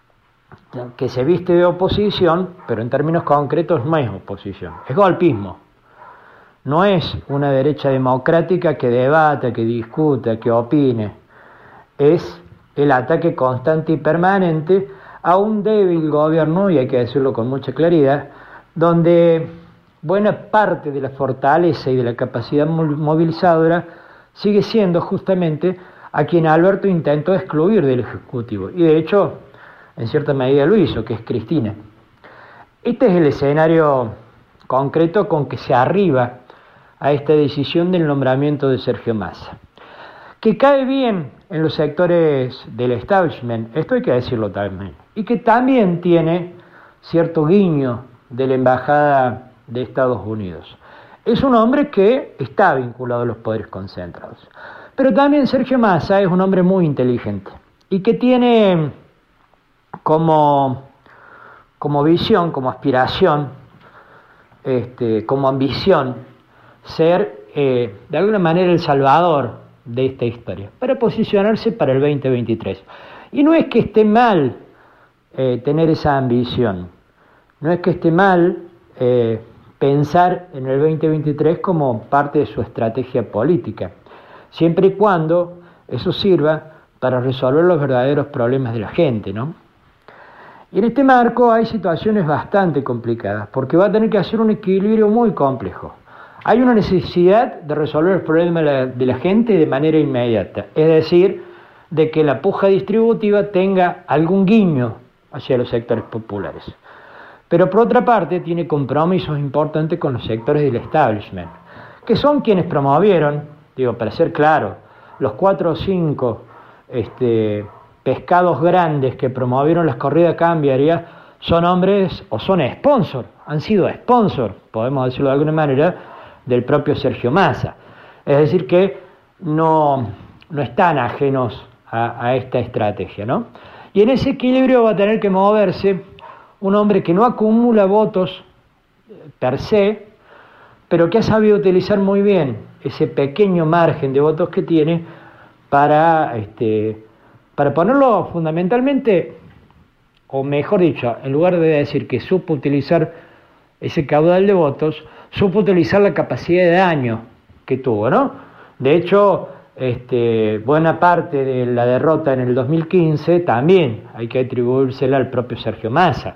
que se viste de oposición, pero en términos concretos no es oposición, es golpismo. No es una derecha democrática que debata, que discuta, que opine. Es el ataque constante y permanente a un débil gobierno, y hay que decirlo con mucha claridad, donde buena parte de la fortaleza y de la capacidad movilizadora sigue siendo justamente a quien Alberto intentó excluir del Ejecutivo. Y de hecho, en cierta medida lo hizo, que es Cristina. Este es el escenario concreto con que se arriba a esta decisión del nombramiento de Sergio Massa, que cae bien en los sectores del establishment, esto hay que decirlo también, y que también tiene cierto guiño de la Embajada de Estados Unidos. Es un hombre que está vinculado a los poderes concentrados. Pero también Sergio Massa es un hombre muy inteligente y que tiene como visión, como aspiración, como ambición, ser de alguna manera el salvador de esta historia, para posicionarse para el 2023. Y no es que esté mal tener esa ambición, no es que esté mal pensar en el 2023 como parte de su estrategia política, siempre y cuando eso sirva para resolver los verdaderos problemas de la gente, ¿no? Y en este marco hay situaciones bastante complicadas, porque va a tener que hacer un equilibrio muy complejo. Hay una necesidad de resolver el problema de la gente de manera inmediata, es decir, de que la puja distributiva tenga algún guiño hacia los sectores populares. Pero por otra parte tiene compromisos importantes con los sectores del establishment, que son quienes promovieron, para ser claro, los 4 o 5 pescados grandes que promovieron las corridas cambiarias son hombres o son sponsor, han sido sponsor, podemos decirlo de alguna manera, del propio Sergio Massa. Es decir, que no están ajenos a esta estrategia, ¿no? Y en ese equilibrio va a tener que moverse un hombre que no acumula votos per se, pero que ha sabido utilizar muy bien ese pequeño margen de votos que tiene para ponerlo fundamentalmente, o mejor dicho, en lugar de decir que supo utilizar ese caudal de votos, supo utilizar la capacidad de daño que tuvo, ¿no? De hecho, buena parte de la derrota en el 2015 también hay que atribuírsela al propio Sergio Massa.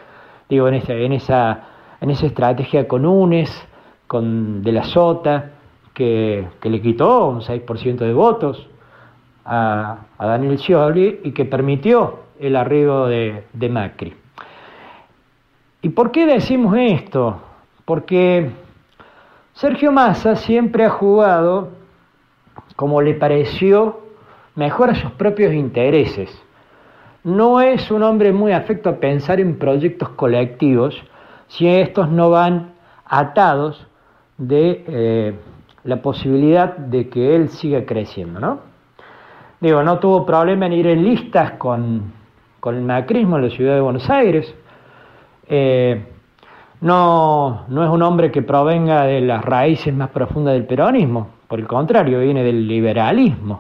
En esa estrategia con UNES, con De la Sota, que le quitó un 6% de votos a Daniel Scioli y que permitió el arribo de Macri. ¿Y por qué decimos esto? Porque Sergio Massa siempre ha jugado como le pareció mejor a sus propios intereses. No es un hombre muy afecto a pensar en proyectos colectivos si estos no van atados de la posibilidad de que él siga creciendo, ¿no? No tuvo problema en ir en listas con el macrismo en la ciudad de Buenos Aires. No es un hombre que provenga de las raíces más profundas del peronismo, por el contrario, viene del liberalismo.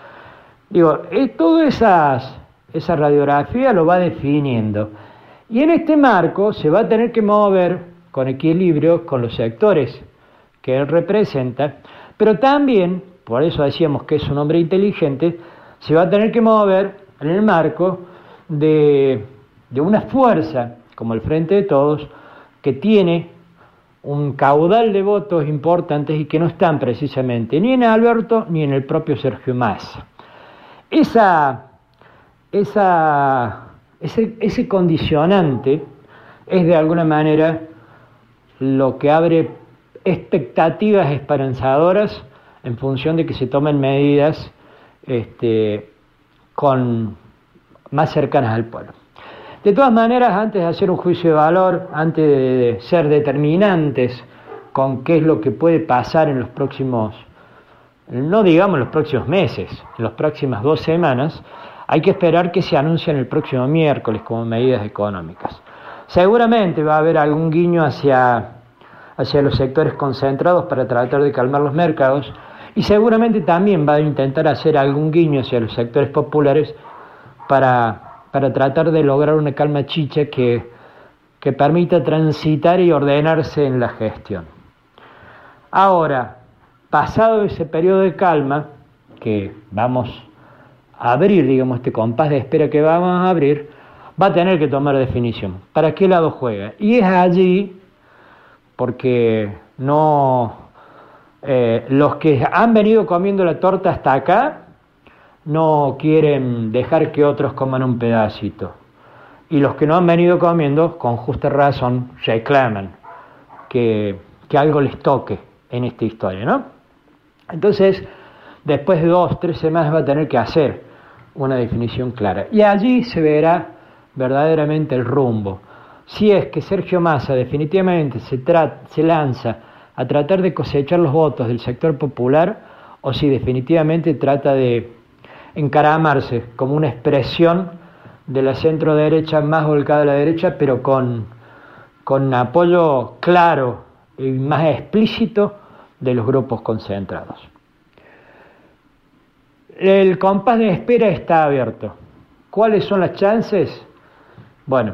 Toda esa radiografía lo va definiendo. Y en este marco se va a tener que mover con equilibrio con los sectores que él representa, pero también, por eso decíamos que es un hombre inteligente, se va a tener que mover en el marco de una fuerza como el Frente de Todos, que tiene un caudal de votos importantes y que no están precisamente ni en Alberto ni en el propio Sergio Massa. Ese condicionante es de alguna manera lo que abre expectativas esperanzadoras en función de que se tomen medidas más cercanas al pueblo. De todas maneras, antes de hacer un juicio de valor, antes de ser determinantes con qué es lo que puede pasar en los próximos, no digamos los próximos meses, en las próximas 2 semanas, hay que esperar que se anuncien el próximo miércoles como medidas económicas. Seguramente va a haber algún guiño hacia los sectores concentrados para tratar de calmar los mercados, y seguramente también va a intentar hacer algún guiño hacia los sectores populares para tratar de lograr una calma chicha que permita transitar y ordenarse en la gestión. Ahora, pasado ese periodo de calma, que vamos a abrir, digamos, este compás de espera que vamos a abrir, va a tener que tomar definición. ¿Para qué lado juega? Y es allí, porque los que han venido comiendo la torta hasta acá, no quieren dejar que otros coman un pedacito. Y los que no han venido comiendo, con justa razón, reclaman que algo les toque en esta historia, ¿no? Entonces, después de 2-3 semanas va a tener que hacer una definición clara. Y allí se verá verdaderamente el rumbo. Si es que Sergio Massa definitivamente se lanza a tratar de cosechar los votos del sector popular, o si definitivamente trata de encaramarse como una expresión de la centro derecha más volcada a la derecha, pero con apoyo claro y más explícito de los grupos concentrados. El compás de espera está abierto. ¿Cuáles son las chances? Bueno,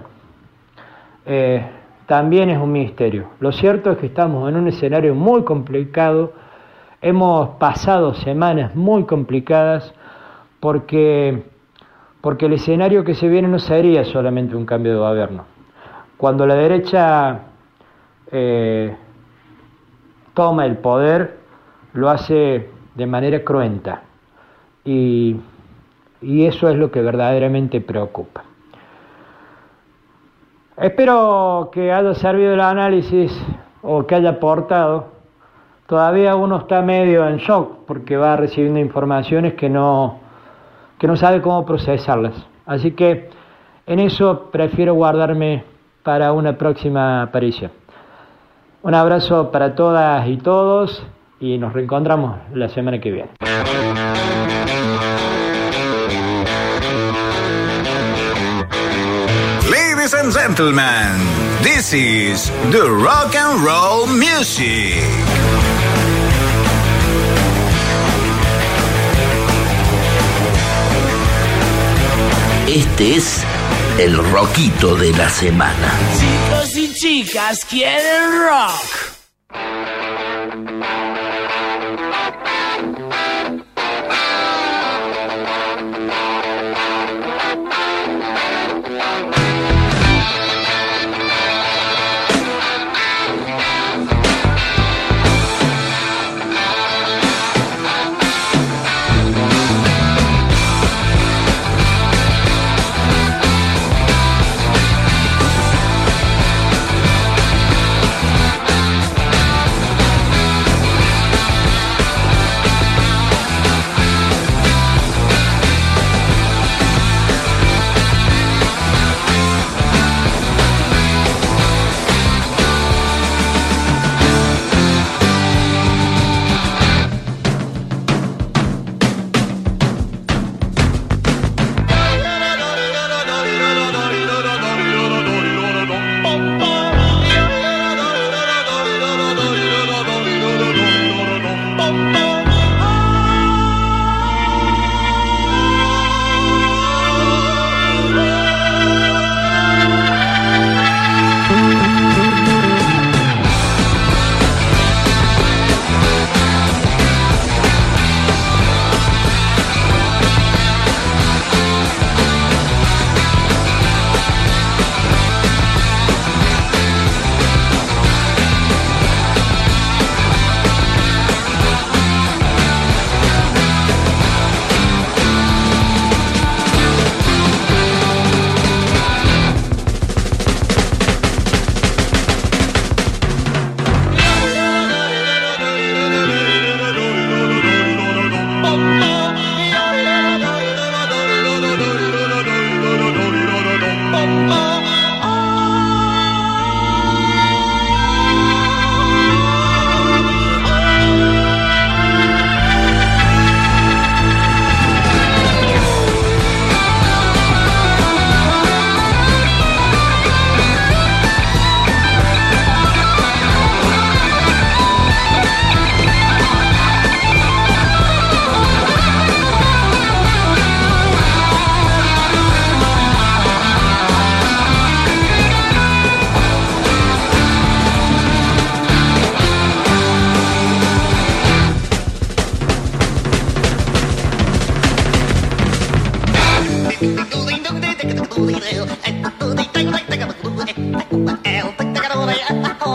también es un misterio. Lo cierto es que estamos en un escenario muy complicado. Hemos pasado semanas muy complicadas porque el escenario que se viene no sería solamente un cambio de gobierno. Cuando la derecha toma el poder, lo hace de manera cruenta, y eso es lo que verdaderamente preocupa. Espero que haya servido el análisis o que haya aportado. Todavía uno está medio en shock porque va recibiendo informaciones que no sabe cómo procesarlas. Así que en eso prefiero guardarme para una próxima aparición. Un abrazo para todas y todos y nos reencontramos la semana que viene. Ladies and gentlemen, this is the rock and roll music. Este es el rockito de la semana. Chicos y chicas quieren rock.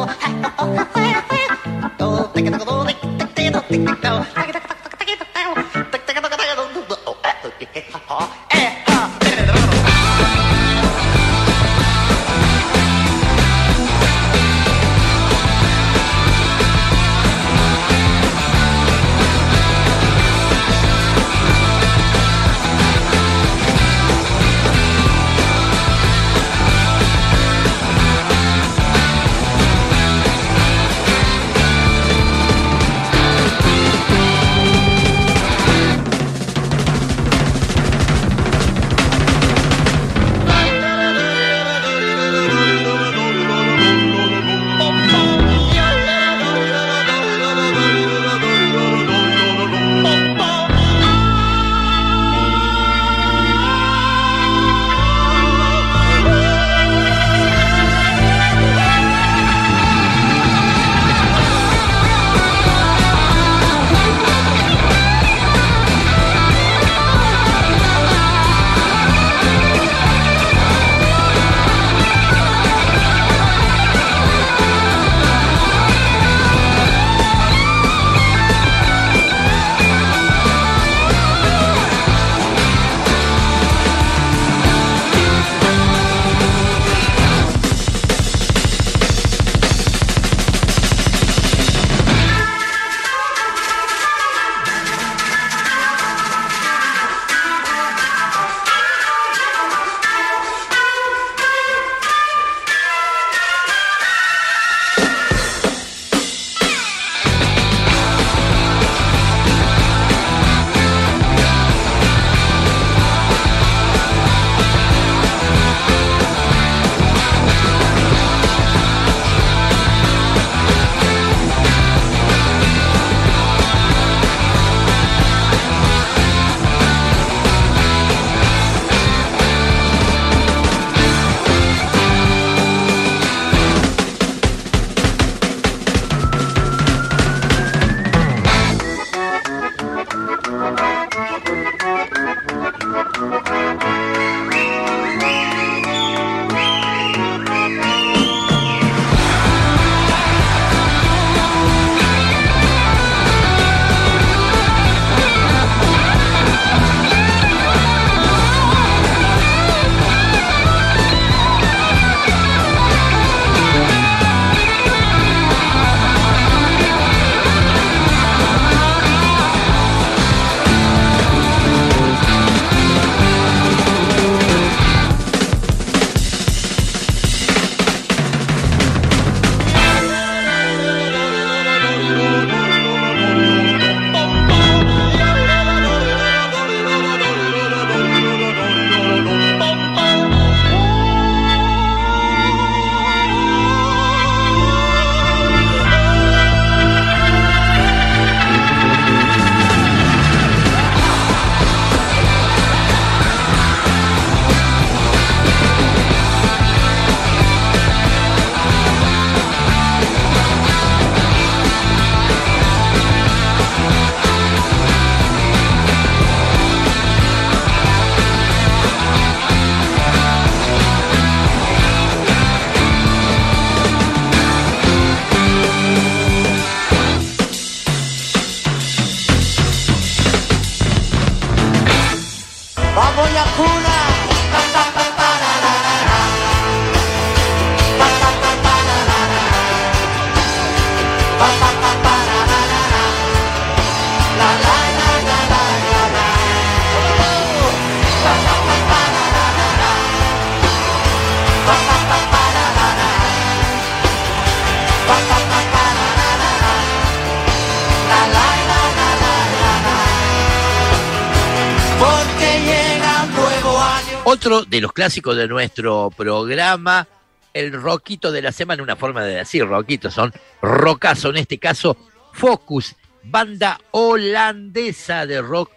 Otro de los clásicos de nuestro programa, el rockito de la semana, una forma de decir rockito, son rockazo, en este caso Focus, banda holandesa de rock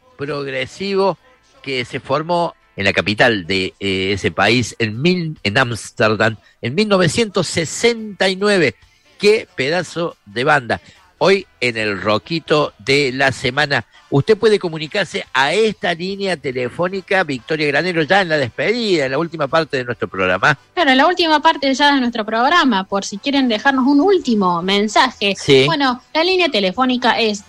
progresivo que se formó en la capital de ese país, en Ámsterdam, en 1969. Qué pedazo de banda. hoy en el Roquito de la semana. Usted puede comunicarse a esta línea telefónica, Victoria Granero, ya en la despedida, en la última parte de nuestro programa. Claro, en la última parte ya de nuestro programa, por si quieren dejarnos un último mensaje. Sí. Bueno, la línea telefónica es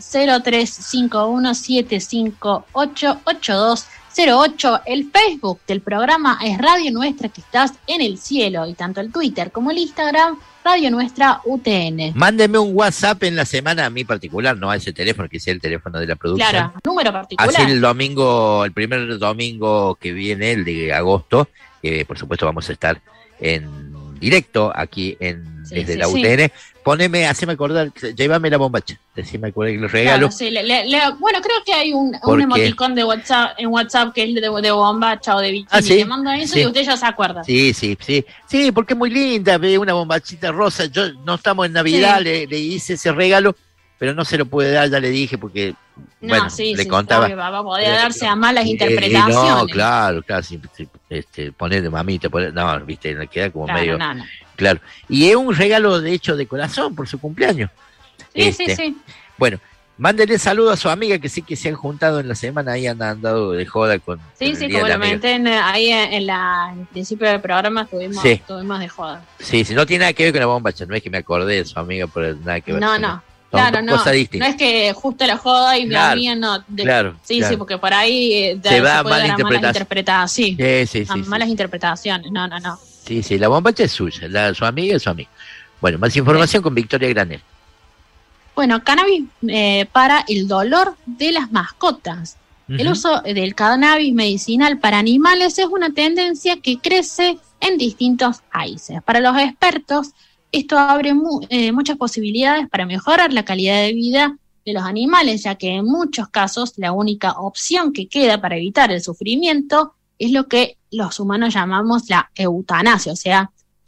0351-758-8208. El Facebook del programa es Radio Nuestra, que estás en el cielo, y tanto el Twitter como el Instagram, Radio Nuestra UTN. Mándeme un WhatsApp en la semana, a mí particular, no a ese teléfono, que sea el teléfono de la producción. Claro, número particular. Así el primer domingo que viene, el de agosto, por supuesto vamos a estar en directo aquí desde la UTN. Poneme, haceme acordar, llévame la bombacha, decime cuál es el regalo. Claro, sí, bueno, creo que hay un emoticón de WhatsApp en WhatsApp que es de bombacha o de bikini. ¿Sí? Le mando eso y usted ya se acuerda. Sí, porque es muy linda, ve una bombachita rosa. Yo no estamos en Navidad, le hice ese regalo, pero no se lo puede dar, ya le dije, porque le contaba. Va a poder darse a malas interpretaciones. No, claro, poner de mamita, no, viste, queda como medio. No. Claro, y es un regalo de hecho de corazón por su cumpleaños. Sí. Bueno, mándenle saludos a su amiga, que sí que se han juntado en la semana, ahí han andado de joda con. Sí, como lo comenté ahí en el principio del programa, estuvimos de joda. Sí, no tiene nada que ver con la bombacha, no es que me acordé de su amiga, pero nada que ver. No. Claro, no. Cosa distinta. No es que justo la joda y la mía no. Claro. Sí, porque por ahí se va a malas interpretaciones. Sí. Malas interpretaciones. No. Sí, la bombacha es suya, su amiga es su amiga. Bueno, más información con Victoria Granero. Bueno, cannabis para el dolor de las mascotas. El uso del cannabis medicinal para animales es una tendencia que crece en distintos países. Para los expertos, esto abre muchas posibilidades para mejorar la calidad de vida de los animales, ya que en muchos casos la única opción que queda para evitar el sufrimiento es lo que los humanos llamamos la eutanasia, o sea,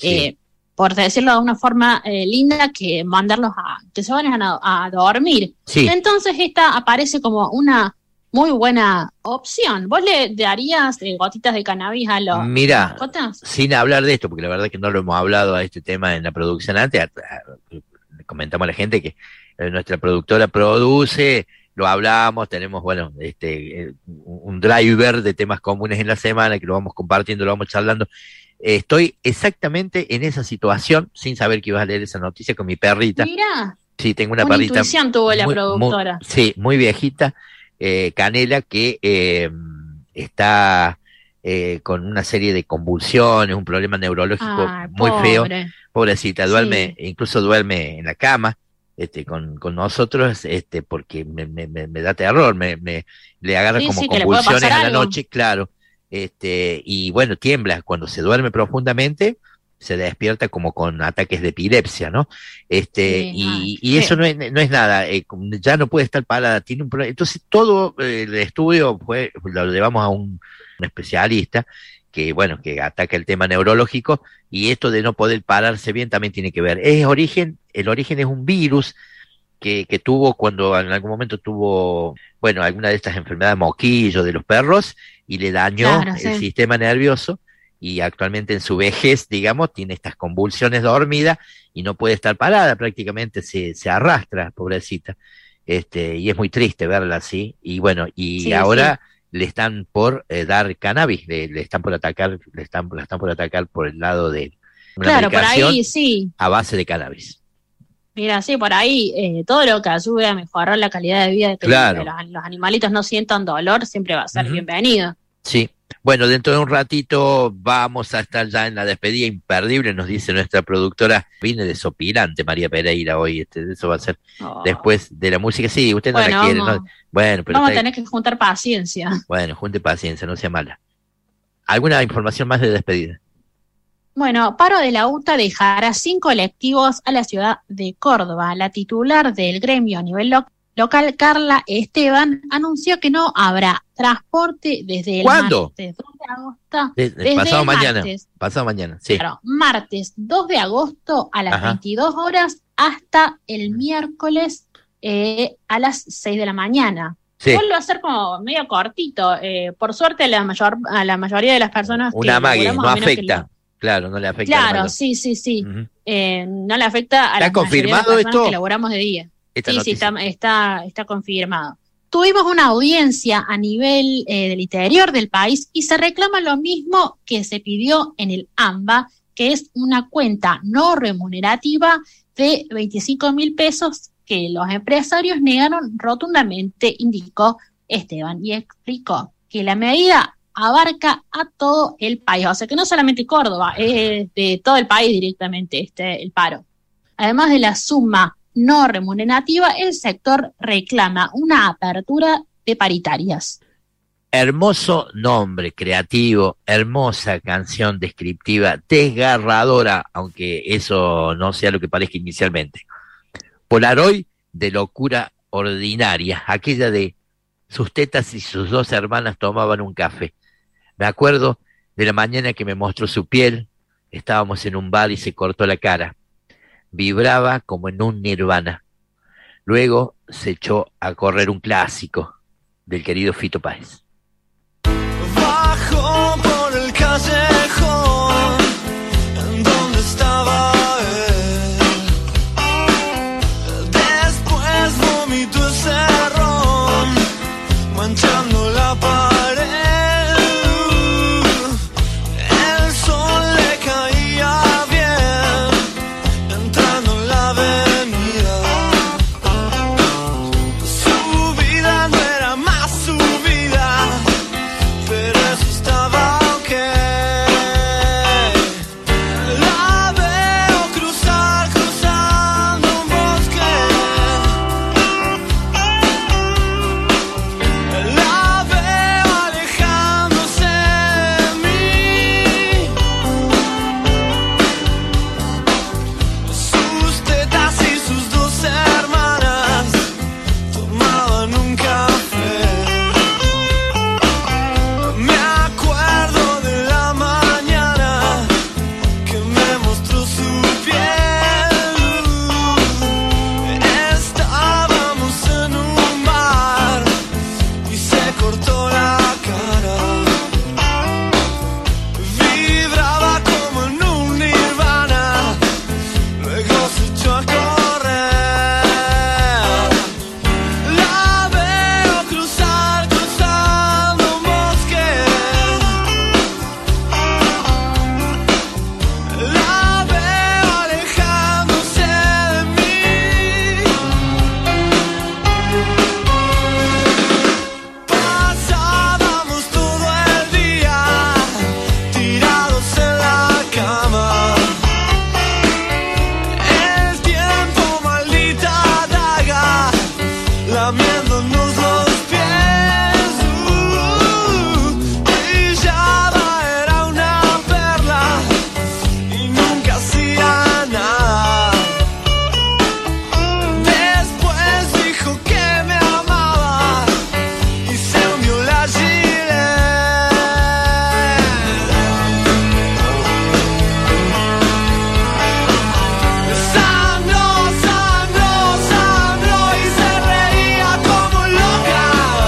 por decirlo de una forma linda, que mandarlos que se vayan a dormir. Sí. Entonces esta aparece como una muy buena opción. ¿Vos le darías gotitas de cannabis a los mascotas? Sin hablar de esto, porque la verdad que no lo hemos hablado a este tema en la producción antes, le comentamos a la gente que nuestra productora produce, lo hablamos, tenemos, un driver de temas comunes en la semana, que lo vamos compartiendo, lo vamos charlando. Estoy exactamente en esa situación, sin saber que ibas a leer esa noticia, con mi perrita. Mirá. Sí, tengo una perrita. Intuición tuvo la productora. Muy viejita. Canela, que está con una serie de convulsiones, un problema neurológico muy feo, pobrecita, incluso duerme en la cama con nosotros, porque me da terror, le agarra como convulsiones a la noche, claro, y bueno, tiembla cuando se duerme profundamente, se despierta como con ataques de epilepsia, ¿no? Y eso no es nada, ya no puede estar parada, tiene un problema. Entonces todo el estudio lo llevamos a un especialista que ataca el tema neurológico, y esto de no poder pararse bien también tiene que ver. El origen es un virus que tuvo cuando en algún momento tuvo, alguna de estas enfermedades moquillo de los perros, y le dañó el sistema nervioso, y actualmente en su vejez, digamos, tiene estas convulsiones dormida y no puede estar parada, prácticamente se arrastra, pobrecita, y es muy triste verla así, y ahora le están por dar cannabis, le están por atacar por el lado de una medicación por ahí, a base de cannabis. Mira, sí, por ahí todo lo que ayude a mejorar la calidad de vida de que los animalitos no sientan dolor siempre va a ser bienvenido. Sí. Bueno, dentro de un ratito vamos a estar ya en la despedida imperdible, nos dice nuestra productora. Vine desopilante María Pereira hoy, eso va a ser después de la música. Sí, usted no la quiere, ¿no? Pero vamos a tener que juntar paciencia. Bueno, junte paciencia, no sea mala. ¿Alguna información más de despedida? Bueno, paro de la UTA dejará 5 colectivos a la ciudad de Córdoba. La titular del gremio a nivel local, Carla Esteban, anunció que no habrá transporte desde el martes 2 de agosto. Pasado mañana, sí. Claro, martes 2 de agosto a las 22 horas hasta el miércoles a las 6 de la mañana. Vuelvo a ser como medio cortito. Por suerte a la mayoría de las personas una mague, no afecta. Claro, no le afecta. Claro, sí. No le afecta a la mayoría de las personas que laboramos de día. esta Sí, noticia. está confirmado. Tuvimos una audiencia a nivel del interior del país y se reclama lo mismo que se pidió en el AMBA, que es una cuenta no remunerativa de 25.000 pesos que los empresarios negaron rotundamente, indicó Esteban, y explicó que la medida abarca a todo el país, o sea que no solamente Córdoba, es de todo el país directamente el paro. Además de la suma no remunerativa, el sector reclama una apertura de paritarias. Hermoso nombre, creativo, hermosa canción descriptiva, desgarradora, aunque eso no sea lo que parezca inicialmente. Polaroid de locura ordinaria, aquella de sus tetas y sus dos hermanas tomaban un café. Me acuerdo de la mañana que me mostró su piel, estábamos en un bar y se cortó la cara. Vibraba como en un nirvana. Luego se echó a correr un clásico del querido Fito Páez. Bajo por el callejón donde estaba él. Después vomitó ese ron manchando la pared. El sol le caía bien entrando en la avenida. Su vida no era más su vida, pero eso estaba ok. La veo cruzando un bosque. La veo alejándose de mí. Sus tetas y sus dos hermanas tomaban un café. Me acuerdo de la mañana que me mostró su piel. Estábamos en un bar y se cortó la cara. Vibraba como en un nirvana. Luego se echó a correr. La veo cruzando un bosque. La veo alejándose de mí. Pasábamos todo el día tirados en la cama. El tiempo, maldita daga, lamiéndonos los pies. Brillaba, era una perla y nunca hacía nada. Después dijo que me amaba y se hundió la gilet. Sangró y se reía como loca.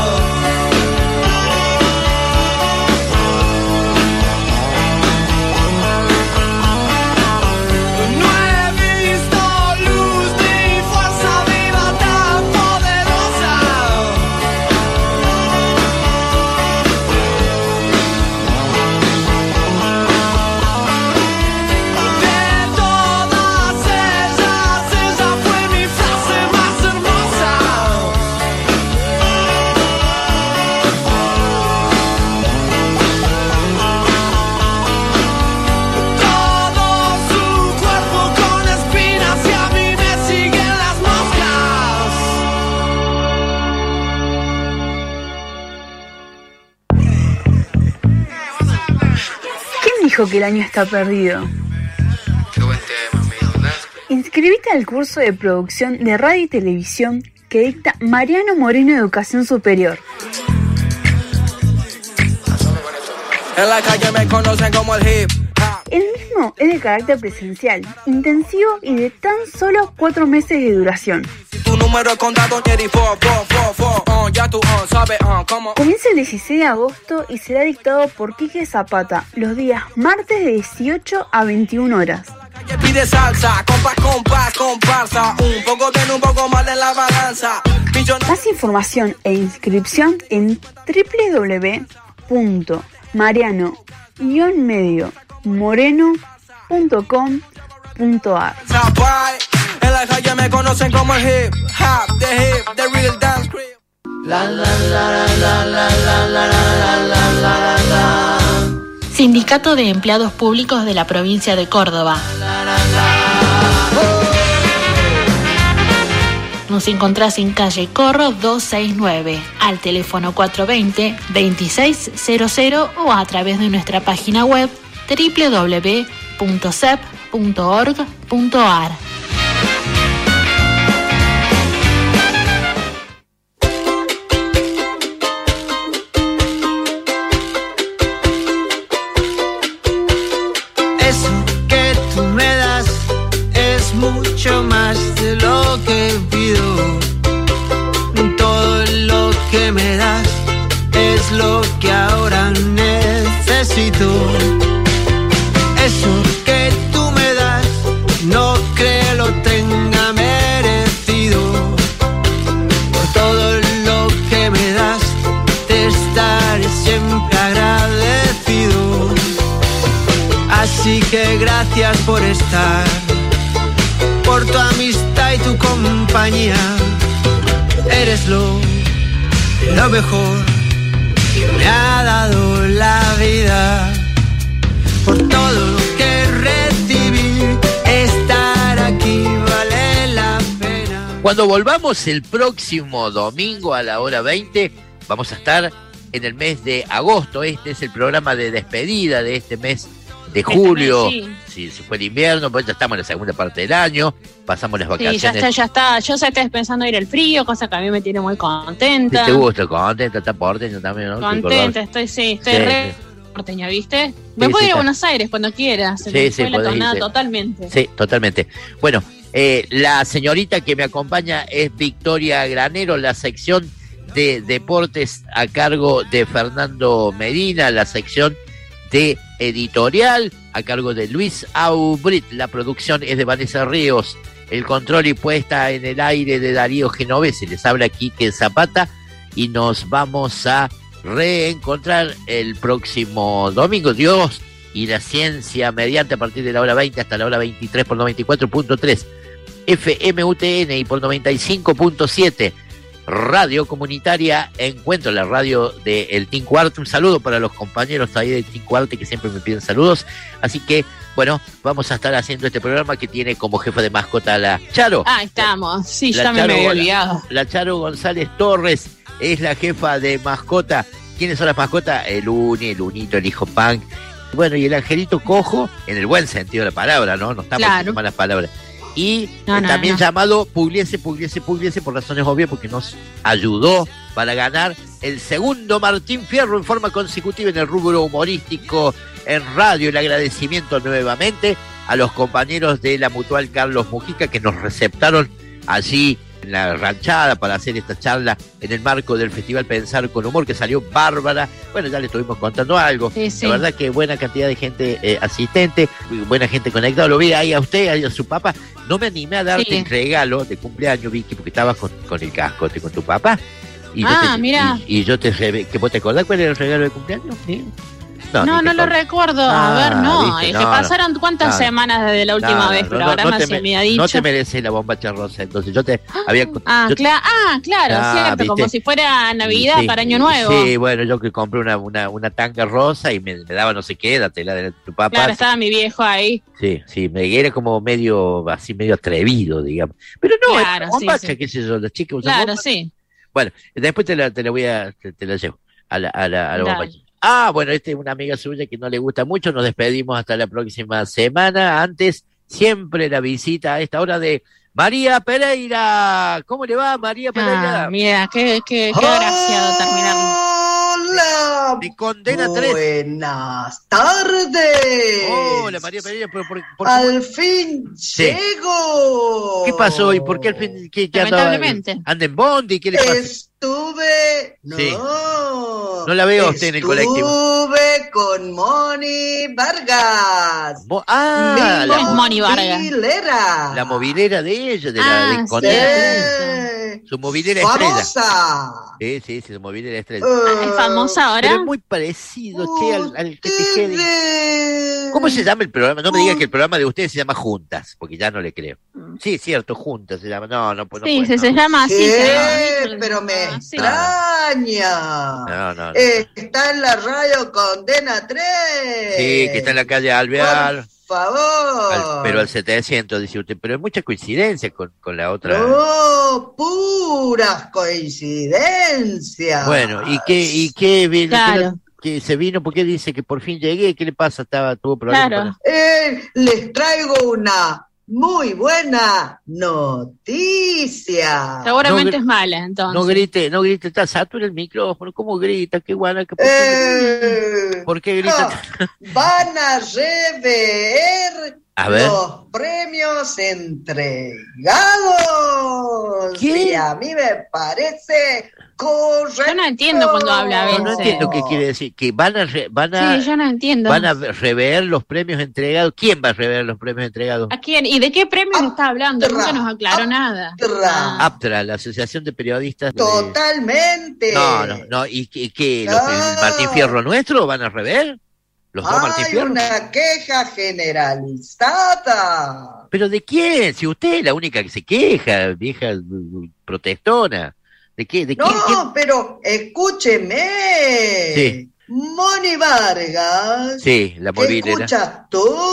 No he visto luz ni fuerza viva tan poderosa. De todas ellas, ella fue mi frase más hermosa. Todo su cuerpo con espinas y a mí me siguen las moscas. ¿Quién dijo que el año está perdido? Inscribite al curso de producción de radio y televisión que dicta Mariano Moreno Educación Superior. En la calle me conocen como el hip. El mismo es de carácter presencial, intensivo y de tan solo 4 meses de duración. Tu número es contado, Jerry, ya tú sabes cómo. Comienza el 16 de agosto y será dictado por Quique Zapata los días martes de 18 a 21 horas. Pide salsa, comparsa, un poco bien, un poco mal en la balanza. Más información e inscripción en www.mariano-moreno.com.ar. En la calle me conocen como el hip hop, the real dance crew. Sindicato de Empleados Públicos de la Provincia de Córdoba. Nos encontrás en calle Corro 269, al teléfono 420-2600 o a través de nuestra página web www.cep.org.ar. Eso que tú me das es mucho más de lo que pido. Todo lo que me das es lo que ahora necesito. Eso que tú me das no creo lo tenga merecido. Por todo lo que me das te estaré siempre agradecido. Así que gracias por estar, por tu amistad y tu compañía. Eres lo mejor que me ha dado la vida. Por todo lo que recibí, estar aquí vale la pena. Cuando volvamos el próximo domingo a la hora 20, vamos a estar en el mes de agosto. Este es el programa de despedida de este mes de julio. Sí, se fue el invierno, pues ya estamos en la segunda parte del año, pasamos las vacaciones. Sí, ya está. Yo ya estoy pensando ir el frío, cosa que a mí me tiene muy contenta. ¿Te gusta? Contenta, está porteño también, ¿no? Contenta, estoy re porteña, ¿viste? Me puedo ir a Buenos Aires cuando quieras. Se fue la tonada totalmente. Sí, totalmente. Bueno, la señorita que me acompaña es Victoria Granero, la sección de deportes a cargo de Fernando Medina, la sección de editorial a cargo de Luis Aubrit, la producción es de Vanessa Ríos, el control y puesta en el aire de Darío Genovese. Les habla Quique Zapata y nos vamos a reencontrar el próximo domingo. Dios y la ciencia mediante, a partir de la hora 20 hasta la hora 23 por 94.3 FM UTN y por 95.7 Radio Comunitaria Encuentro, la radio de El Tinco Arte. Un saludo para los compañeros ahí del Tinco Arte que siempre me piden saludos. Así que, bueno, vamos a estar haciendo este programa que tiene como jefa de mascota a la Charo. Ah, estamos. Sí, ya me había olvidado. La Charo González Torres es la jefa de mascota. ¿Quiénes son las mascotas? El Uni, el Unito, el hijo Punk. Bueno, y el angelito cojo, en el buen sentido de la palabra, ¿no? No estamos en malas palabras. Y también llamado Pugliese por razones obvias, porque nos ayudó para ganar el segundo Martín Fierro en forma consecutiva en el rubro humorístico en radio. El agradecimiento nuevamente a los compañeros de la Mutual Carlos Mujica que nos receptaron allí en la ranchada para hacer esta charla en el marco del Festival Pensar con Humor, que salió bárbara. Bueno, ya le estuvimos contando algo. Sí. La verdad que buena cantidad de gente asistente, buena gente conectada. Lo vi ahí a usted, ahí a su papá. No me animé a darte el regalo de cumpleaños, Vicky, porque estabas con el cascote con tu papá. Y mira. Y yo ¿vos te acordás cuál era el regalo de cumpleaños? ¿Sí? No lo recuerdo. A ver, no. ¿Viste? Pasaron cuántas semanas desde la última vez, pero ahora más se me ha dicho. No te mereces la bombacha rosa, entonces yo te había... claro, cierto, ¿viste? Como si fuera Navidad para Año Nuevo. Sí, bueno, yo que compré una tanga rosa y me daba no sé qué, la tela de tu papá. Claro, estaba mi viejo ahí. Sí, me era como medio atrevido, digamos. Pero no, claro, bombacha, qué sé yo, las chicas usan bombacha. Sí. Bueno, después te la llevo a la bombacha. Bueno, es una amiga suya que no le gusta mucho. Nos despedimos hasta la próxima semana. Antes, siempre la visita a esta hora de María Pereira. ¿Cómo le va, María Pereira? Mira, qué agraciado terminar. Hola. Me condena 3. Buenas tardes. Hola, María Pereira. ¿Por al fin llego. ¿Qué pasó? ¿Y por qué al fin? Lamentablemente. ¿Anda en bondi? ¿Qué le pasa? Estuve... No la veo a usted en el colectivo. Estuve con Moni Vargas. Moni Vargas. Movilera. La movilera de ella, de la de Condena. Su movilera estrella. famosa. Sí, su movilera estrella. ¿Es famosa ahora? Pero es muy parecido, che, al que te quede. ¿Cómo se llama el programa? No me digas que el programa de ustedes se llama Juntas, porque ya no le creo. Sí, cierto, Juntas se llama. No puedo. Sí, se llama así. ¿Qué? Pero me extraña. No. Está en la radio Condena 3. Sí, que está en la calle Alvear. Por favor. Pero al 700, dice usted. Pero hay mucha coincidencia con la otra. No, puras coincidencias. Bueno, ¿y qué vino? Claro. Que se vino, ¿por qué dice que por fin llegué? ¿Qué le pasa? Tuvo problemas. Claro. Les traigo una muy buena noticia. Seguramente es mala, entonces. No grite, está satura el micrófono. ¿Cómo grita? Qué guana. ¿Por qué grita? Van a rever A ver. los premios entregados. ¿Qué? Y a mí me parece correcto. Yo no entiendo cuando habla a veces. No entiendo qué quiere decir. Que van a Sí, yo no entiendo. van a rever los premios entregados. ¿Quién va a rever los premios entregados? ¿A quién? ¿Y de qué premios está hablando? Nunca nos aclaró nada. APTRA, la Asociación de Periodistas. Totalmente. No. ¿Y qué? ¿El Martín Fierro nuestro van a rever? ¿Los dos Martín Hay Fierro? una queja generalizada. ¿Pero de quién? Si usted es la única que se queja, vieja protestona. ¿De qué? ¿De No, quién? pero escúcheme. Sí. Moni Vargas, Sí, la que movilera. escucha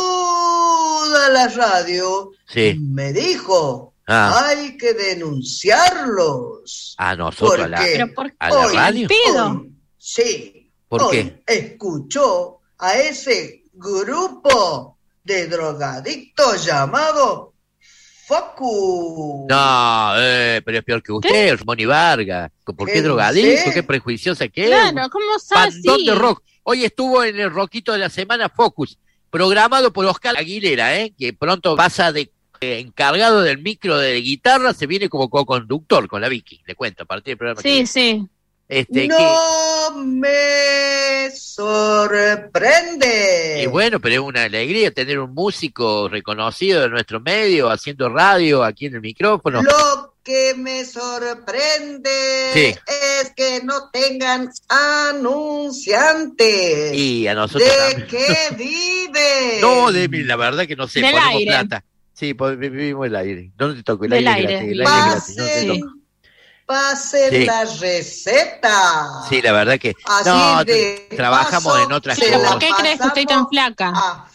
toda la radio, Sí. me dijo, Ah. hay que denunciarlos. A nosotros, a la, Porque a la hoy- radio. hoy- sí. ¿Por hoy escuchó a ese grupo de drogadictos llamado Focus. No, pero es peor que usted, Moni Vargas. ¿Por qué ¿En drogadicto? serio? ¿Qué prejuiciosa que es? Claro, ¿cómo sabes? Bandón de rock. Hoy estuvo en el rockito de la semana Focus, programado por Oscar Aguilera, que pronto pasa de encargado del micro de guitarra, se viene como co-conductor con la Vicky, le cuento, a partir del programa. Sí, sí. No me sorprende. Y bueno, pero es una alegría tener un músico reconocido de nuestro medio, haciendo radio aquí en el micrófono. Lo que me sorprende Sí. es que no tengan anunciantes. Y a nosotros ¿De también. qué vive? No, la verdad que no sé, Del ponemos aire. plata. Sí, vivimos el aire. ¿Dónde te toco? El Del aire es aire. gratis. El aire es gratis. No te Pasen, toco. pasen Sí. la receta. Sí, la verdad que Así no, de trabajamos paso, en otras se ¿Pero la por qué crees que estoy tan flaca? a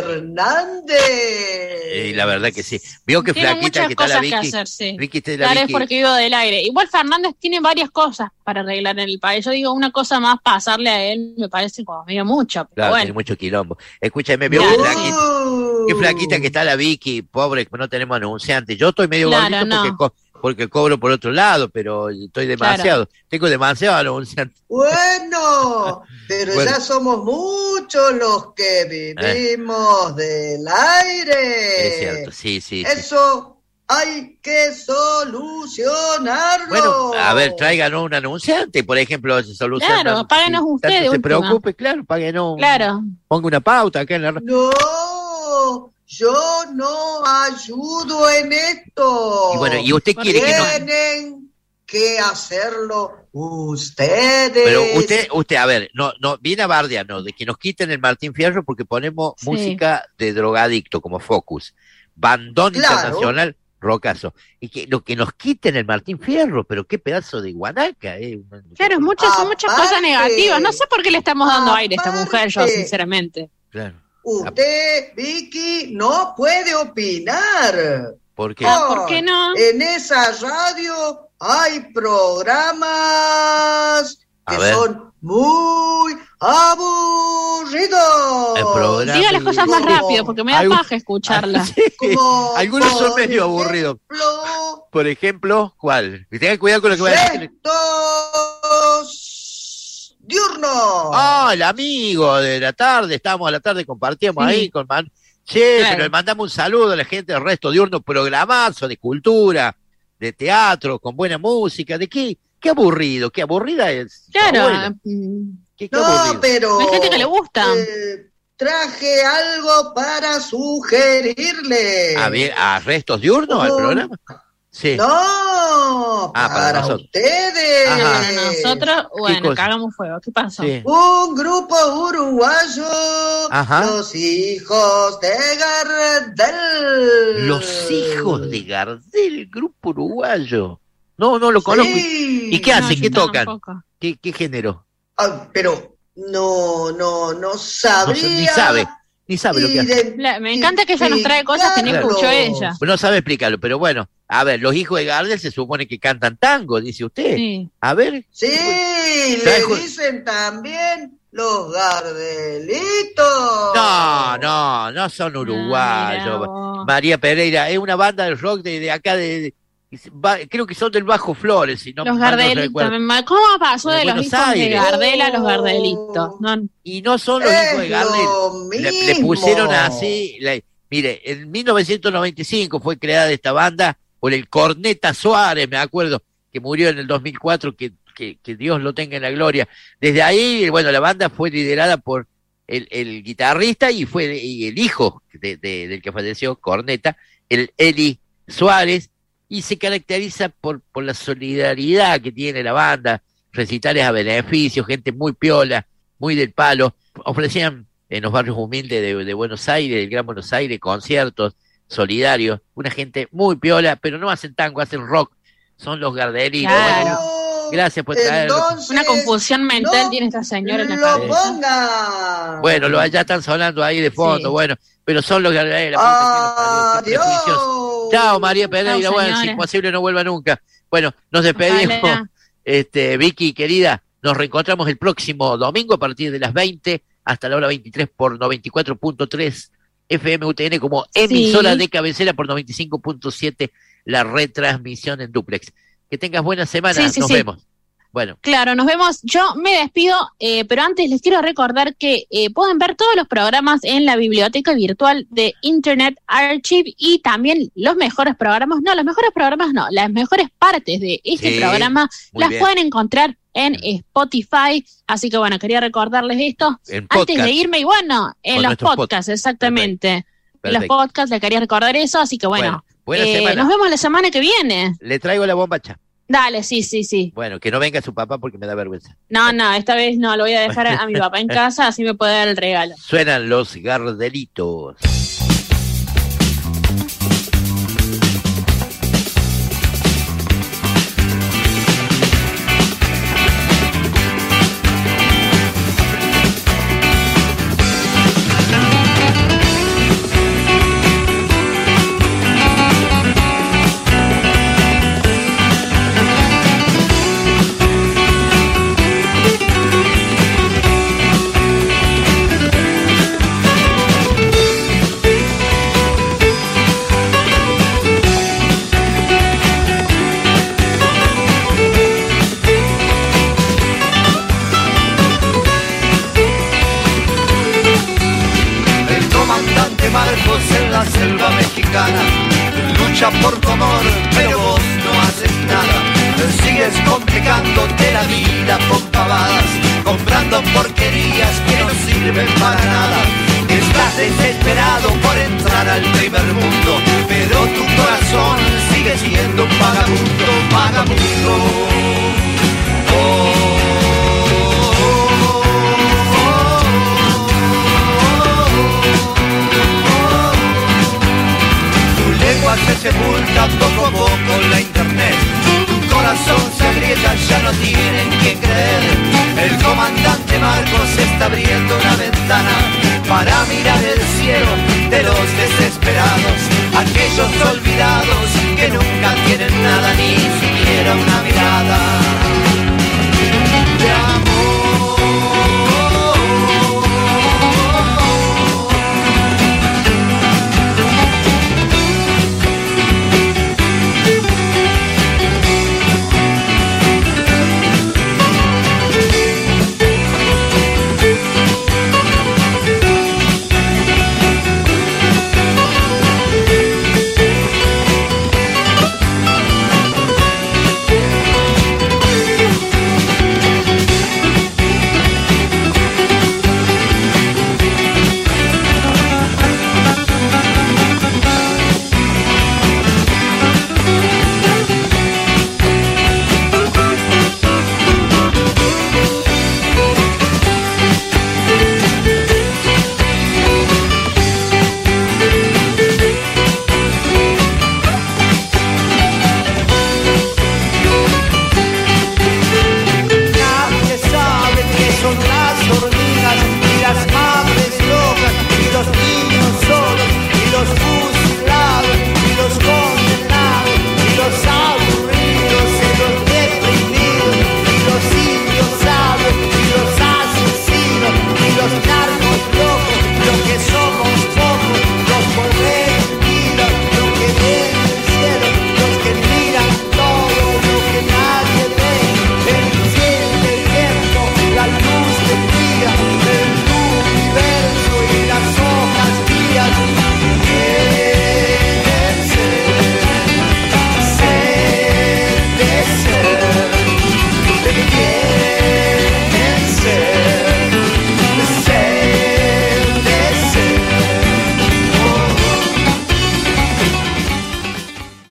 Fernández. Y la verdad que sí. Vio que Tiene flaquita muchas que está la cosas que Vicky. hacer, sí. Vicky está la Tal vez Vicky. porque vivo del aire. Igual Fernández tiene varias cosas para arreglar en el país. Yo digo, una cosa más pasarle a él me parece como medio mucho, pero Claro, bueno. tiene mucho quilombo. Escúchame, vio Claro. qué flaquita que está la Vicky, pobre, que no tenemos anunciantes. Yo estoy medio Claro, gordito no. porque cobro por otro lado, pero estoy demasiado. Tengo demasiado anunciantes. Bueno, pero Bueno. ya somos muchos los que vivimos del aire. Es cierto, sí. Eso hay que solucionarlo. Bueno, a ver, tráiganos un anunciante, por ejemplo, soluciona. Claro, páguenos si ustedes, tanto se última. preocupe, claro, páguenos. Claro. Ponga una pauta acá en la No, yo no ayudo en esto. Y bueno, ¿y usted quiere que no? Tienen que hacerlo ustedes. Pero usted, a ver, no viene a bardearnos de que nos quiten el Martín Fierro porque ponemos Sí. música de drogadicto como Focus, bandón Claro. internacional, rocazo, y que lo que nos quiten el Martín Fierro, pero qué pedazo de guanaca, Claro, son muchas cosas Aparte. negativas. No sé por qué le estamos dando aire a esta mujer, yo, Aparte. sinceramente. Claro. Usted, Vicky, no puede opinar. ¿Por qué? ¿Por qué no? En esa radio hay programas A que ver. son muy aburridos. El programa Diga las cosas más Como- rápido, porque me da Algo- paja escucharla. como Algunos son por medio aburridos. ejemplo, Por ejemplo, ¿cuál? Tengan cuidado con lo que va a decir. Restos diurnos. Ah, el amigo de la tarde, estábamos a la tarde, compartíamos Sí. ahí con Che, Claro. pero le mandamos un saludo a la gente del Resto Diurno, programazo de cultura, de teatro, con buena música, ¿de qué? Qué aburrido, qué aburrida es. Claro. Abuela. mm, Qué No, aburrido. pero Hay gente que le gusta. Traje algo para sugerirle. ¿A Restos Diurnos al Un- programa? Sí. No, para ustedes. Para nosotros, bueno, que hagamos fuego. ¿Qué pasó? Sí. Un grupo uruguayo, Ajá. Los Hijos de Gardel. Los Hijos de Gardel, grupo uruguayo. No lo conozco. Sí. ¿Y qué hacen? ¿Qué tocan? Tampoco. ¿Qué género? Pero no sabría. Ni sabe lo que hace. Me encanta que ella nos trae cosas que no escuchó ella. No sabe explicarlo, pero bueno. A ver, los Hijos de Gardel se supone que cantan tango, dice usted. Sí. A ver. Sí, le dicen también los Gardelitos. No son uruguayos. María Pereira, es una banda de rock de acá creo que son del Bajo Flores, si no los mal no Gardelitos. recuerdo. ¿Cómo pasó de los Buenos Hijos Aires. de Gardel a los Gardelitos? No. Y no son los Hijos de Gardel. Le pusieron así. Mire, en 1995 fue creada esta banda por el Corneta Suárez, me acuerdo, que murió en el 2004, que Dios lo tenga en la gloria. Desde ahí, bueno, la banda fue liderada por el guitarrista y el hijo del que falleció, Corneta, el Eli Suárez, y se caracteriza por la solidaridad que tiene la banda, recitales a beneficio, gente muy piola, muy del palo. Ofrecían en los barrios humildes de Buenos Aires, del Gran Buenos Aires, conciertos solidarios, una gente muy piola, pero no hacen tango, hacen rock, son los Gardelitos. Claro. Bueno, gracias por traerlo. Una confusión mental tiene esta señora en la cabeza. Ponga. Ya están sonando ahí de fondo, Sí. Bueno, pero son los Gardelitos. Adiós. Chao, María Pereira. Chao, Bueno, si señora. es posible no vuelva nunca. Bueno, nos despedimos. Ojalá. Vicky, querida, nos reencontramos el próximo domingo a partir de las 20 hasta la hora 23 por 94.3 FM UTN como emisora de cabecera, por 95.7 la retransmisión en duplex. Que tengas buena semana, nos vemos. Bueno. Claro, nos vemos. Yo me despido, pero antes les quiero recordar que pueden ver todos los programas en la biblioteca virtual de Internet Archive y también las mejores programas no, las mejores partes de este programa las pueden encontrar en Spotify. Así que bueno, quería recordarles esto antes de irme y bueno, en los podcasts, exactamente. Perfecto. En los podcasts les quería recordar eso, así que bueno, buena semana. Nos vemos la semana que viene. Le traigo la bombacha. Dale, sí. Bueno, que no venga su papá porque me da vergüenza. No, esta vez no, lo voy a dejar a mi papá en casa, así me puede dar el regalo. Suenan los Gardelitos. la selva mexicana. Lucha por tu amor, pero vos no haces nada. Sigues complicándote la vida con pavadas, comprando porquerías que no sirven para nada. Estás desesperado por entrar al primer mundo, pero tu corazón sigue siendo un vagabundo, vagabundo. Se sepulta poco a poco en la internet. Tu corazón se agrieta, ya no tienen que creer. El comandante Marcos está abriendo una ventana para mirar el cielo de los desesperados, aquellos olvidados que nunca tienen nada ni